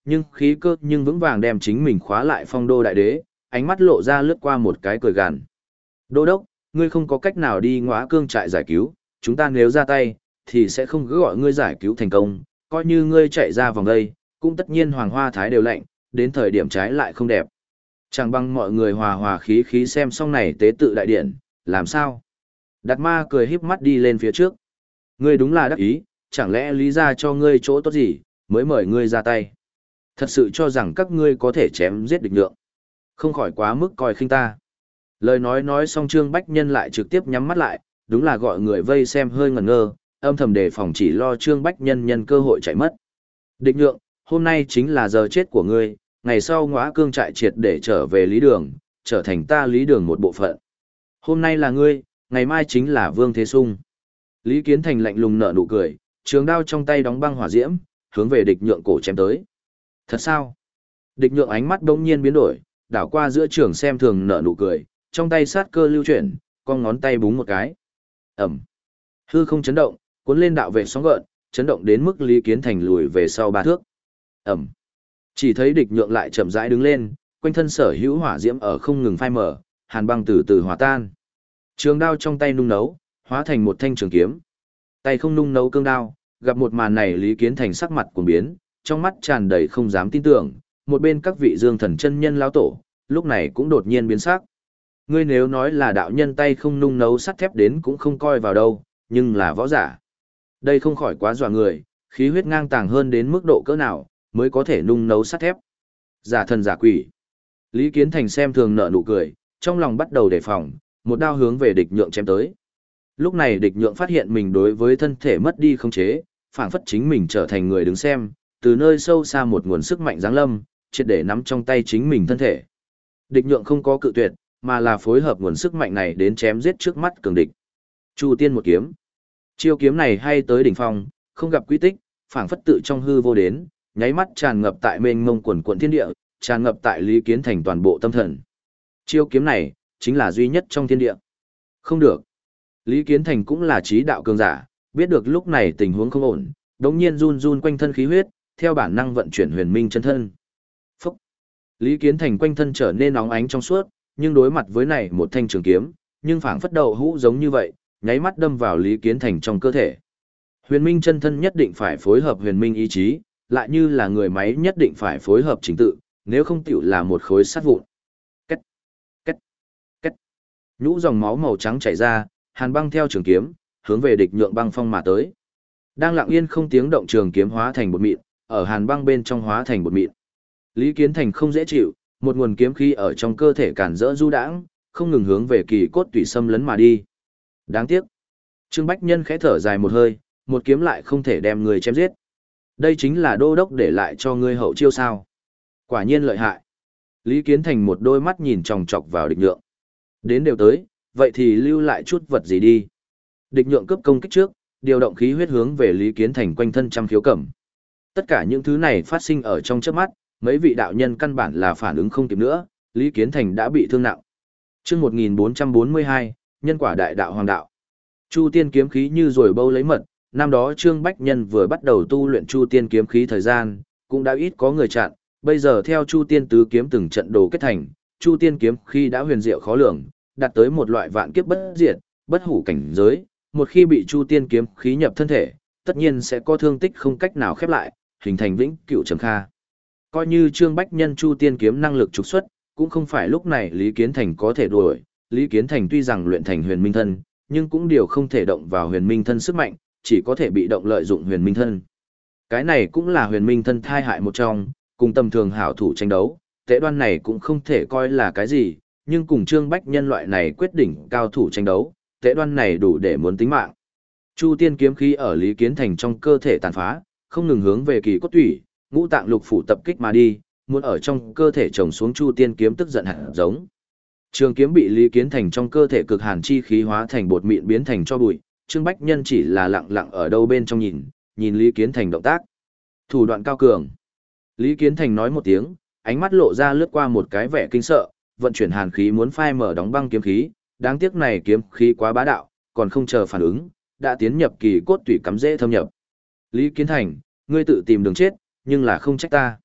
nhưng khí cơ nhưng vững vàng đem chính mình khóa lại phong đô đại đế, ánh mắt lộ ra lướt qua một cái cười gằn. Đô đốc, ngươi không có cách nào đi ngõa cương trại giải cứu, chúng ta nếu ra tay, thì sẽ không cứ gọi ngươi giải cứu thành công, coi như ngươi chạy ra vòng đây, cũng tất nhiên hoàng hoa thái đều lạnh, đến thời điểm trái lại không đẹp. Chẳng bằng mọi người hòa hòa khí khí xem xong này tế tự đại điện, làm sao? Đạt ma cười híp mắt đi lên phía trước. Ngươi đúng là đắc ý, chẳng lẽ lý ra cho ngươi chỗ tốt gì, mới mời ngươi ra tay. Thật sự cho rằng các ngươi có thể chém giết địch lượng. Không khỏi quá mức coi khinh ta. Lời nói nói xong Trương Bách Nhân lại trực tiếp nhắm mắt lại, đúng là gọi người vây xem hơi ngẩn ngơ, âm thầm đề phòng chỉ lo Trương Bách Nhân nhân cơ hội chạy mất. Địch nhượng, hôm nay chính là giờ chết của ngươi, ngày sau ngõa cương trại triệt để trở về lý đường, trở thành ta lý đường một bộ phận. Hôm nay là ngươi, ngày mai chính là Vương Thế Sung. Lý Kiến Thành lạnh lùng nở nụ cười, trường đao trong tay đóng băng hỏa diễm, hướng về địch nhượng cổ chém tới. Thật sao? Địch nhượng ánh mắt đông nhiên biến đổi, đảo qua giữa trường xem thường nở nụ cười, trong tay sát cơ lưu chuyển, con ngón tay búng một cái. Ẩm. Hư không chấn động, cuốn lên đạo vệ sóng gợn, chấn động đến mức Lý Kiến Thành lùi về sau ba thước. Ẩm. Chỉ thấy địch nhượng lại chậm rãi đứng lên, quanh thân sở hữu hỏa diễm ở không ngừng phai mở, hàn băng từ từ hòa tan. Trường đao trong tay nung nấu, hóa thành một thanh trường kiếm. Tay không nung nấu cương đao, gặp một màn này Lý Kiến Thành sắc mặt cuồng biến, trong mắt tràn đầy không dám tin tưởng, một bên các vị dương thần chân nhân lão tổ, lúc này cũng đột nhiên biến sắc. Ngươi nếu nói là đạo nhân tay không nung nấu sắt thép đến cũng không coi vào đâu, nhưng là võ giả. Đây không khỏi quá dọa người, khí huyết ngang tàng hơn đến mức độ cỡ nào, mới có thể nung nấu sắt thép. Giả thần giả quỷ. Lý Kiến Thành xem thường nở nụ cười, trong lòng bắt đầu đề phòng, một đao hướng về địch nhượng chém tới. Lúc này địch nhượng phát hiện mình đối với thân thể mất đi khống chế, phảng phất chính mình trở thành người đứng xem, từ nơi sâu xa một nguồn sức mạnh giáng lâm, triệt để nắm trong tay chính mình thân thể. Địch nhượng không có cự tuyệt, mà là phối hợp nguồn sức mạnh này đến chém giết trước mắt cường địch. Chu tiên một kiếm. Chiêu kiếm này hay tới đỉnh phong, không gặp quy tích, phảng phất tự trong hư vô đến, nháy mắt tràn ngập tại mênh mông quần quần thiên địa, tràn ngập tại Lý Kiến Thành toàn bộ tâm thần. Chiêu kiếm này chính là duy nhất trong thiên địa. Không được. Lý Kiến Thành cũng là trí đạo cường giả, biết được lúc này tình huống không ổn, đống nhiên run run quanh thân khí huyết, theo bản năng vận chuyển huyền minh chân thân. Phúc! Lý Kiến Thành quanh thân trở nên nóng ánh trong suốt, nhưng đối mặt với này một thanh trường kiếm, nhưng phảng phất đầu hũ giống như vậy, nháy mắt đâm vào Lý Kiến Thành trong cơ thể. Huyền minh chân thân nhất định phải phối hợp huyền minh ý chí, lại như là người máy nhất định phải phối hợp chính tự, nếu không tiểu là một khối sắt vụn. Cách, cách, cách. Nhũ dòng máu màu trắng chảy ra, hàn băng theo trường kiếm, hướng về địch nhượng băng phong mà tới. Đang lặng yên không tiếng động trường kiếm hóa thành bột mịn, ở hàn băng bên trong hóa thành bột mịn. Lý Kiến Thành không dễ chịu, một nguồn kiếm khí ở trong cơ thể cản rỡ du đãng, không ngừng hướng về kỳ cốt tủy xâm lấn mà đi. Đáng tiếc. Trương Bách Nhân khẽ thở dài một hơi, một kiếm lại không thể đem người chém giết. Đây chính là đô đốc để lại cho ngươi hậu chiêu sao. Quả nhiên lợi hại. Lý Kiến Thành một đôi mắt nhìn chòng chọc vào địch nhượng. Đến đều tới, vậy thì lưu lại chút vật gì đi. Địch nhượng cướp công kích trước, điều động khí huyết hướng về Lý Kiến Thành quanh thân trăm khiếu cẩm. Tất cả những thứ này phát sinh ở trong chớp mắt, mấy vị đạo nhân căn bản là phản ứng không kịp nữa, Lý Kiến Thành đã bị thương nặng. Chương một nghìn bốn trăm bốn mươi hai, nhân quả đại đạo hoàng đạo. Chu tiên kiếm khí như rồi bâu lấy mật, năm đó Trương Bách Nhân vừa bắt đầu tu luyện Chu tiên kiếm khí thời gian, cũng đã ít có người chặn, bây giờ theo Chu tiên tứ kiếm từng trận đồ kết thành, Chu tiên kiếm khí đã huyền diệu khó lường, đạt tới một loại vạn kiếp bất diệt, bất hủ cảnh giới, một khi bị Chu tiên kiếm khí nhập thân thể, tất nhiên sẽ có thương tích không cách nào khép lại, hình thành vĩnh cửu trầm kha. Coi như Trương Bách Nhân Chu tiên kiếm năng lực trục xuất, cũng không phải lúc này Lý Kiến Thành có thể đuổi, Lý Kiến Thành tuy rằng luyện thành huyền minh thân, nhưng cũng điều không thể động vào huyền minh thân sức mạnh, chỉ có thể bị động lợi dụng huyền minh thân. Cái này cũng là huyền minh thân thai hại một trong, cùng tầm thường hảo thủ tranh đấu, tế đoan này cũng không thể coi là cái gì, nhưng cùng Trương Bách Nhân loại này quyết định cao thủ tranh đấu, tế đoan này đủ để muốn tính mạng. Chu tiên kiếm khí ở Lý Kiến Thành trong cơ thể tàn phá, không ngừng hướng về kỳ cốt tủy, ngũ tạng lục phủ tập kích mà đi, muốn ở trong cơ thể trồng xuống Chu tiên kiếm tức giận hạt giống. Trường kiếm bị Lý Kiến Thành trong cơ thể cực hàn chi khí hóa thành bột mịn biến thành cho bụi, Trương Bách Nhân chỉ là lặng lặng ở đâu bên trong nhìn, nhìn Lý Kiến Thành động tác. Thủ đoạn cao cường. Lý Kiến Thành nói một tiếng, ánh mắt lộ ra lướt qua một cái vẻ kinh sợ, vận chuyển hàn khí muốn phai mở đóng băng kiếm khí, đáng tiếc này kiếm khí quá bá đạo, còn không chờ phản ứng, đã tiến nhập kỳ cốt tủy cắm dễ thâm nhập. Lý Kiến Thành, ngươi tự tìm đường chết, nhưng là không trách ta.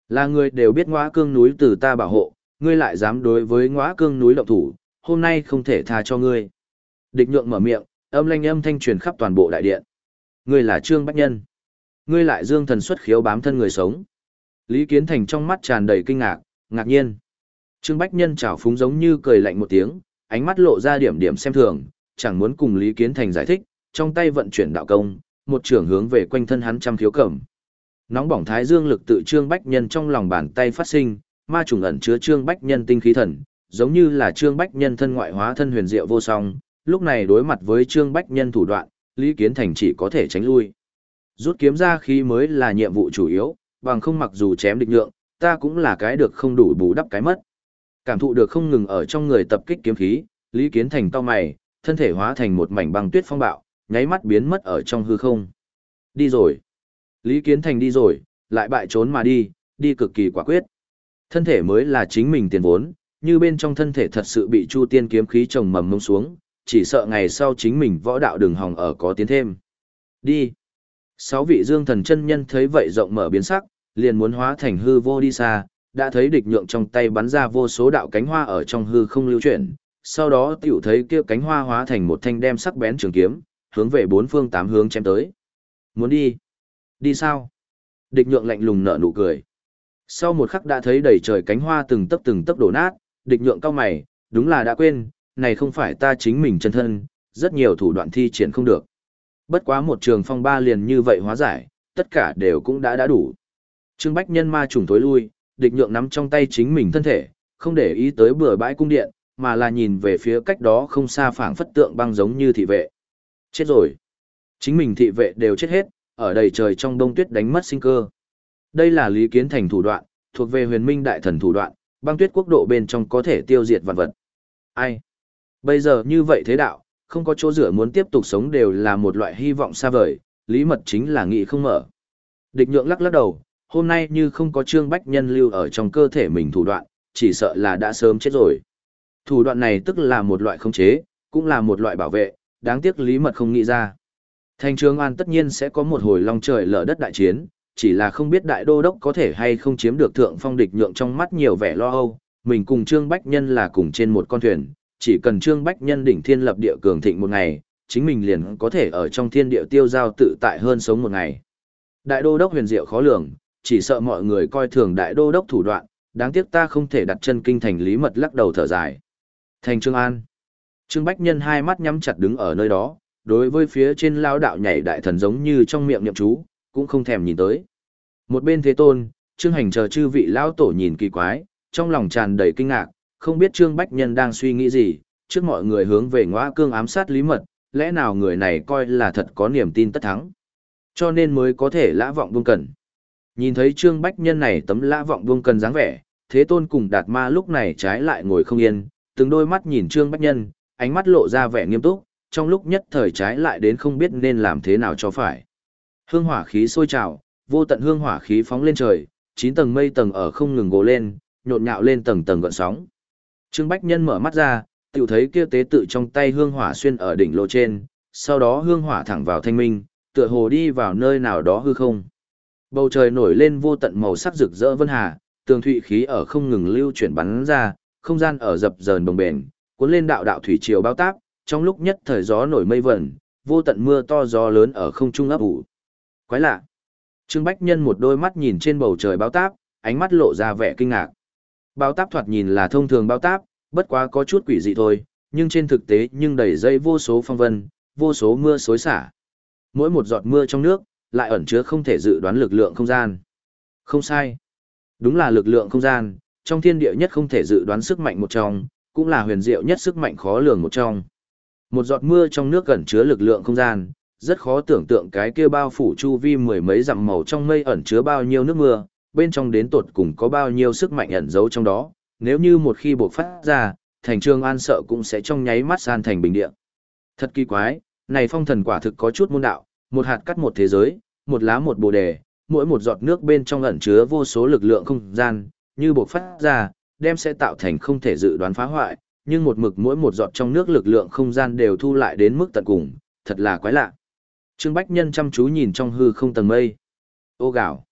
Là người đều biết Ngõa Cương núi từ ta bảo hộ, ngươi lại dám đối với Ngõa Cương núi động thủ, hôm nay không thể tha cho ngươi. Địch Nhượng mở miệng, âm lanh âm thanh truyền khắp toàn bộ đại điện. Ngươi là Trương Bách Nhân. Ngươi lại dương thần xuất khiếu bám thân người sống. Lý Kiến Thành trong mắt tràn đầy kinh ngạc, ngạc nhiên. Trương Bách Nhân trào phúng giống như cười lạnh một tiếng, ánh mắt lộ ra điểm điểm xem thường, chẳng muốn cùng Lý Kiến Thành giải thích, trong tay vận chuyển đạo công, một trường hướng về quanh thân hắn trăm khiếu cầm. Nóng bỏng thái dương lực tự Trương Bách Nhân trong lòng bàn tay phát sinh, ma trùng ẩn chứa Trương Bách Nhân tinh khí thần, giống như là Trương Bách Nhân thân ngoại hóa thân huyền diệu vô song, lúc này đối mặt với Trương Bách Nhân thủ đoạn, Lý Kiến Thành chỉ có thể tránh lui. Rút kiếm ra khí mới là nhiệm vụ chủ yếu, bằng không mặc dù chém địch nhượng, ta cũng là cái được không đủ bù đắp cái mất. Cảm thụ được không ngừng ở trong người tập kích kiếm khí, Lý Kiến Thành cau mày, thân thể hóa thành một mảnh băng tuyết phong bạo, nháy mắt biến mất ở trong hư không. Đi rồi. Lý Kiến Thành đi rồi, lại bại trốn mà đi, đi cực kỳ quả quyết. Thân thể mới là chính mình tiền vốn, như bên trong thân thể thật sự bị Chu Tiên kiếm khí trồng mầm mông xuống, chỉ sợ ngày sau chính mình võ đạo đường hòng ở có tiến thêm. Đi. Sáu vị dương thần chân nhân thấy vậy rộng mở biến sắc, liền muốn hóa thành hư vô đi xa, đã thấy địch nhượng trong tay bắn ra vô số đạo cánh hoa ở trong hư không lưu chuyển, sau đó tiểu thấy kia cánh hoa hóa thành một thanh đem sắc bén trường kiếm, hướng về bốn phương tám hướng chém tới. Muốn đi? Đi sao? Địch nhượng lạnh lùng nở nụ cười. Sau một khắc đã thấy đầy trời cánh hoa từng tấc từng tấc đổ nát, địch nhượng cao mày, đúng là đã quên, này không phải ta chính mình chân thân, rất nhiều thủ đoạn thi triển không được. Bất quá một trường phong ba liền như vậy hóa giải, tất cả đều cũng đã đã đủ. Trương Bách Nhân ma trùng tối lui, địch nhượng nắm trong tay chính mình thân thể, không để ý tới bừa bãi cung điện, mà là nhìn về phía cách đó không xa phảng phất tượng băng giống như thị vệ. Chết rồi. Chính mình thị vệ đều chết hết, ở đầy trời trong đông tuyết đánh mất sinh cơ. Đây là Lý Kiến Thành thủ đoạn, thuộc về huyền minh đại thần thủ đoạn, băng tuyết quốc độ bên trong có thể tiêu diệt vạn vật. Ai? Bây giờ như vậy thế đạo, không có chỗ dựa muốn tiếp tục sống đều là một loại hy vọng xa vời, lý mật chính là nghị không mở. Địch nhượng lắc lắc đầu, hôm nay như không có Trương Bách Nhân lưu ở trong cơ thể mình thủ đoạn, chỉ sợ là đã sớm chết rồi. Thủ đoạn này tức là một loại khống chế, cũng là một loại bảo vệ, đáng tiếc lý mật không nghĩ ra. Thành Trường An tất nhiên sẽ có một hồi long trời lở đất đại chiến, chỉ là không biết đại đô đốc có thể hay không chiếm được thượng phong. Địch nhượng trong mắt nhiều vẻ lo âu, mình cùng Trương Bách Nhân là cùng trên một con thuyền, chỉ cần Trương Bách Nhân đỉnh thiên lập địa cường thịnh một ngày, chính mình liền có thể ở trong thiên địa tiêu giao tự tại hơn sống một ngày. Đại đô đốc huyền diệu khó lường, chỉ sợ mọi người coi thường đại đô đốc thủ đoạn, đáng tiếc ta không thể đặt chân kinh thành. Lý mật lắc đầu thở dài. Thành Trường An. Trương Bách Nhân hai mắt nhắm chặt đứng ở nơi đó, đối với phía trên lao đạo nhảy đại thần giống như trong miệng niệm chú, cũng không thèm nhìn tới. Một bên Thế Tôn, Trương Hành chờ chư vị lão tổ nhìn kỳ quái, trong lòng tràn đầy kinh ngạc, không biết Trương Bách Nhân đang suy nghĩ gì, trước mọi người hướng về Ngõa Cương ám sát Lý mật, lẽ nào người này coi là thật có niềm tin tất thắng, cho nên mới có thể lã vọng buông cần. Nhìn thấy Trương Bách Nhân này tấm lã vọng buông cần dáng vẻ, Thế Tôn cùng Đạt Ma lúc này trái lại ngồi không yên, từng đôi mắt nhìn Trương Bách Nhân, ánh mắt lộ ra vẻ nghiêm túc, trong lúc nhất thời trái lại đến không biết nên làm thế nào cho phải. Hương hỏa khí sôi trào, vô tận hương hỏa khí phóng lên trời, chín tầng mây tầng ở không ngừng gồ lên, nhộn nhạo lên tầng tầng gợn sóng. Trương Bách Nhân mở mắt ra, tiểu thấy kia tế tự trong tay hương hỏa xuyên ở đỉnh lô trên, sau đó hương hỏa thẳng vào thanh minh, tựa hồ đi vào nơi nào đó hư không. Bầu trời nổi lên vô tận màu sắc rực rỡ vân hà, tường thụy khí ở không ngừng lưu chuyển bắn ra, không gian ở dập dờn bồng bềnh, cuốn lên đạo đạo thủy triều bao táp, trong lúc nhất thời gió nổi mây vẩn, vô tận mưa to gió lớn ở không trung ấp ủ. Quái lạ. Trương Bách Nhân một đôi mắt nhìn trên bầu trời bao táp, ánh mắt lộ ra vẻ kinh ngạc. Bao táp thoạt nhìn là thông thường bao táp, bất quá có chút quỷ dị thôi, nhưng trên thực tế nhưng đầy dây vô số phong vân, vô số mưa xối xả. Mỗi một giọt mưa trong nước, lại ẩn chứa không thể dự đoán lực lượng không gian. Không sai. Đúng là lực lượng không gian, trong thiên địa nhất không thể dự đoán sức mạnh một trong, cũng là huyền diệu nhất sức mạnh khó lường một trong. Một giọt mưa trong nước ẩn chứa lực lượng không gian, rất khó tưởng tượng cái kia bao phủ chu vi mười mấy dặm màu trong mây ẩn chứa bao nhiêu nước mưa, bên trong đến tột cùng có bao nhiêu sức mạnh ẩn giấu trong đó, nếu như một khi bộc phát ra, thành Trường An sợ cũng sẽ trong nháy mắt san thành bình địa. Thật kỳ quái, này phong thần quả thực có chút môn đạo, một hạt cắt một thế giới, một lá một bồ đề, mỗi một giọt nước bên trong ẩn chứa vô số lực lượng không gian, như bộc phát ra, đem sẽ tạo thành không thể dự đoán phá hoại, nhưng một mực mỗi một giọt trong nước lực lượng không gian đều thu lại đến mức tận cùng, thật là quái lạ. Trương Bách Nhân chăm chú nhìn trong hư không tầng mây. Ô gạo.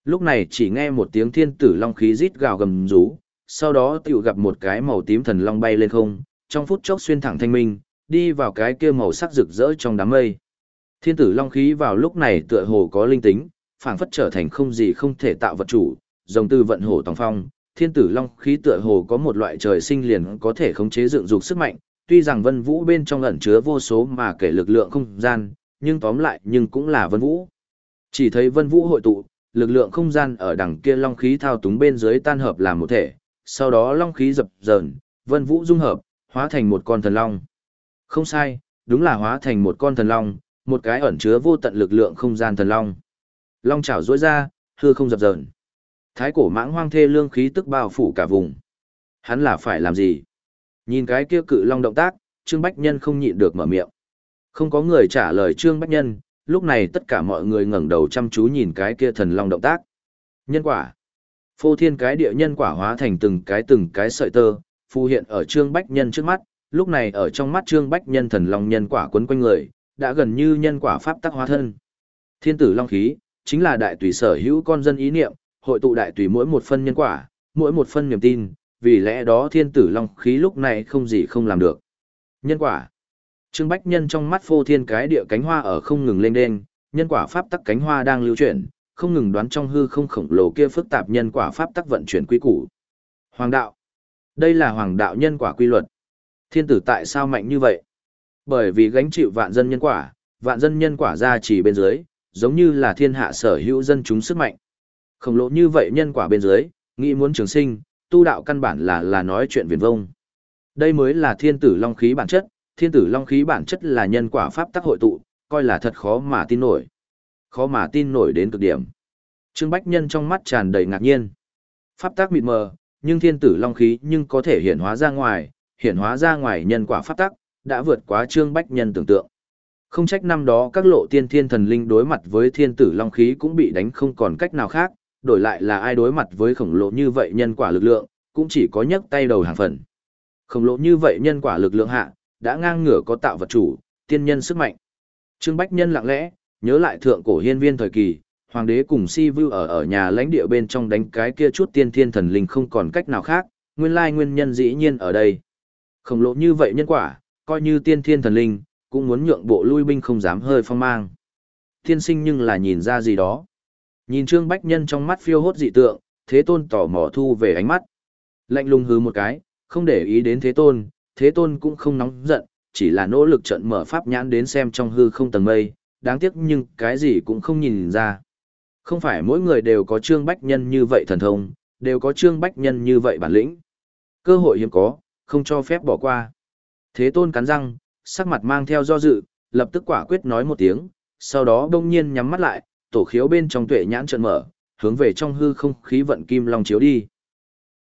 Lúc này chỉ nghe một tiếng thiên tử long khí rít gào gầm rú, sau đó tiểu gặp một cái màu tím thần long bay lên không, trong phút chốc xuyên thẳng thanh minh, đi vào cái kia màu sắc rực rỡ trong đám mây. Thiên tử long khí vào lúc này tựa hồ có linh tính, phảng phất trở thành không gì không thể tạo vật chủ, rồng từ vận hổ tòng phong, thiên tử long khí tựa hồ có một loại trời sinh liền có thể khống chế dựng dục sức mạnh, tuy rằng vân vũ bên trong ẩn chứa vô số mà kể lực lượng không gian, nhưng tóm lại nhưng cũng là vân vũ. Chỉ thấy vân vũ hội tụ, lực lượng không gian ở đằng kia long khí thao túng bên dưới tan hợp làm một thể, sau đó long khí dập dờn, vân vũ dung hợp, hóa thành một con thần long. Không sai, đúng là hóa thành một con thần long, một cái ẩn chứa vô tận lực lượng không gian thần long. Long chảo duỗi ra, hư không dập dờn. Thái cổ mãng hoang thê lương khí tức bao phủ cả vùng. Hắn là phải làm gì? Nhìn cái kia cự long động tác, Trương Bách Nhân không nhịn được mở miệng. Không có người trả lời Trương Bách Nhân, lúc này tất cả mọi người ngẩng đầu chăm chú nhìn cái kia thần long động tác. Nhân quả. Phô thiên cái địa nhân quả hóa thành từng cái từng cái sợi tơ, phù hiện ở Trương Bách Nhân trước mắt, lúc này ở trong mắt Trương Bách Nhân thần long nhân quả quấn quanh người, đã gần như nhân quả pháp tắc hóa thân. Thiên tử long khí, chính là đại tùy sở hữu con dân ý niệm, hội tụ đại tùy mỗi một phân nhân quả, mỗi một phân niềm tin, vì lẽ đó thiên tử long khí lúc này không gì không làm được. Nhân quả. Trương Bách Nhân trong mắt phô thiên cái địa cánh hoa ở không ngừng lên đen, nhân quả pháp tắc cánh hoa đang lưu chuyển, không ngừng đoán trong hư không khổng lồ kia phức tạp nhân quả pháp tắc vận chuyển quy củ. Hoàng đạo. Đây là hoàng đạo nhân quả quy luật. Thiên tử tại sao mạnh như vậy? Bởi vì gánh chịu vạn dân nhân quả, vạn dân nhân quả ra chỉ bên dưới, giống như là thiên hạ sở hữu dân chúng sức mạnh. Khổng lồ như vậy nhân quả bên dưới, nghĩ muốn trường sinh, tu đạo căn bản là là nói chuyện viển vông. Đây mới là thiên tử long khí bản chất, thiên tử long khí bản chất là nhân quả pháp tắc hội tụ, coi là thật khó mà tin nổi. Khó mà tin nổi đến cực điểm. Trương Bách Nhân trong mắt tràn đầy ngạc nhiên. Pháp tắc mịt mờ, nhưng thiên tử long khí nhưng có thể hiển hóa ra ngoài, hiển hóa ra ngoài nhân quả pháp tắc, đã vượt quá Trương Bách Nhân tưởng tượng. Không trách năm đó các lộ tiên thiên thần linh đối mặt với thiên tử long khí cũng bị đánh không còn cách nào khác, đổi lại là ai đối mặt với khổng lồ như vậy nhân quả lực lượng, cũng chỉ có nhấc tay đầu hàng phần. Khổng lồ như vậy nhân quả lực lượng hạ, đã ngang ngửa có tạo vật chủ, tiên nhân sức mạnh. Trương Bách Nhân lặng lẽ, nhớ lại thượng cổ hiên viên thời kỳ, hoàng đế cùng Si Vu ở ở nhà lãnh địa bên trong đánh cái kia chút tiên thiên thần linh không còn cách nào khác, nguyên lai nguyên nhân dĩ nhiên ở đây. Khổng lồ như vậy nhân quả, coi như tiên thiên thần linh, cũng muốn nhượng bộ lui binh không dám hơi phong mang. Tiên sinh nhưng là nhìn ra gì đó. Nhìn Trương Bách Nhân trong mắt phiêu hốt dị tượng, Thế Tôn tỏ mò thu về ánh mắt. Lạnh lùng hứ một cái, không để ý đến Thế Tôn, Thế Tôn cũng không nóng giận, chỉ là nỗ lực trận mở pháp nhãn đến xem trong hư không tầng mây, đáng tiếc nhưng cái gì cũng không nhìn ra. Không phải mỗi người đều có Trương Bách Nhân như vậy thần thông, đều có Trương Bách Nhân như vậy bản lĩnh. Cơ hội hiếm có, không cho phép bỏ qua. Thế Tôn cắn răng, sắc mặt mang theo do dự, lập tức quả quyết nói một tiếng, sau đó đông nhiên nhắm mắt lại, tổ khiếu bên trong tuệ nhãn trận mở, hướng về trong hư không khí vận kim long chiếu đi.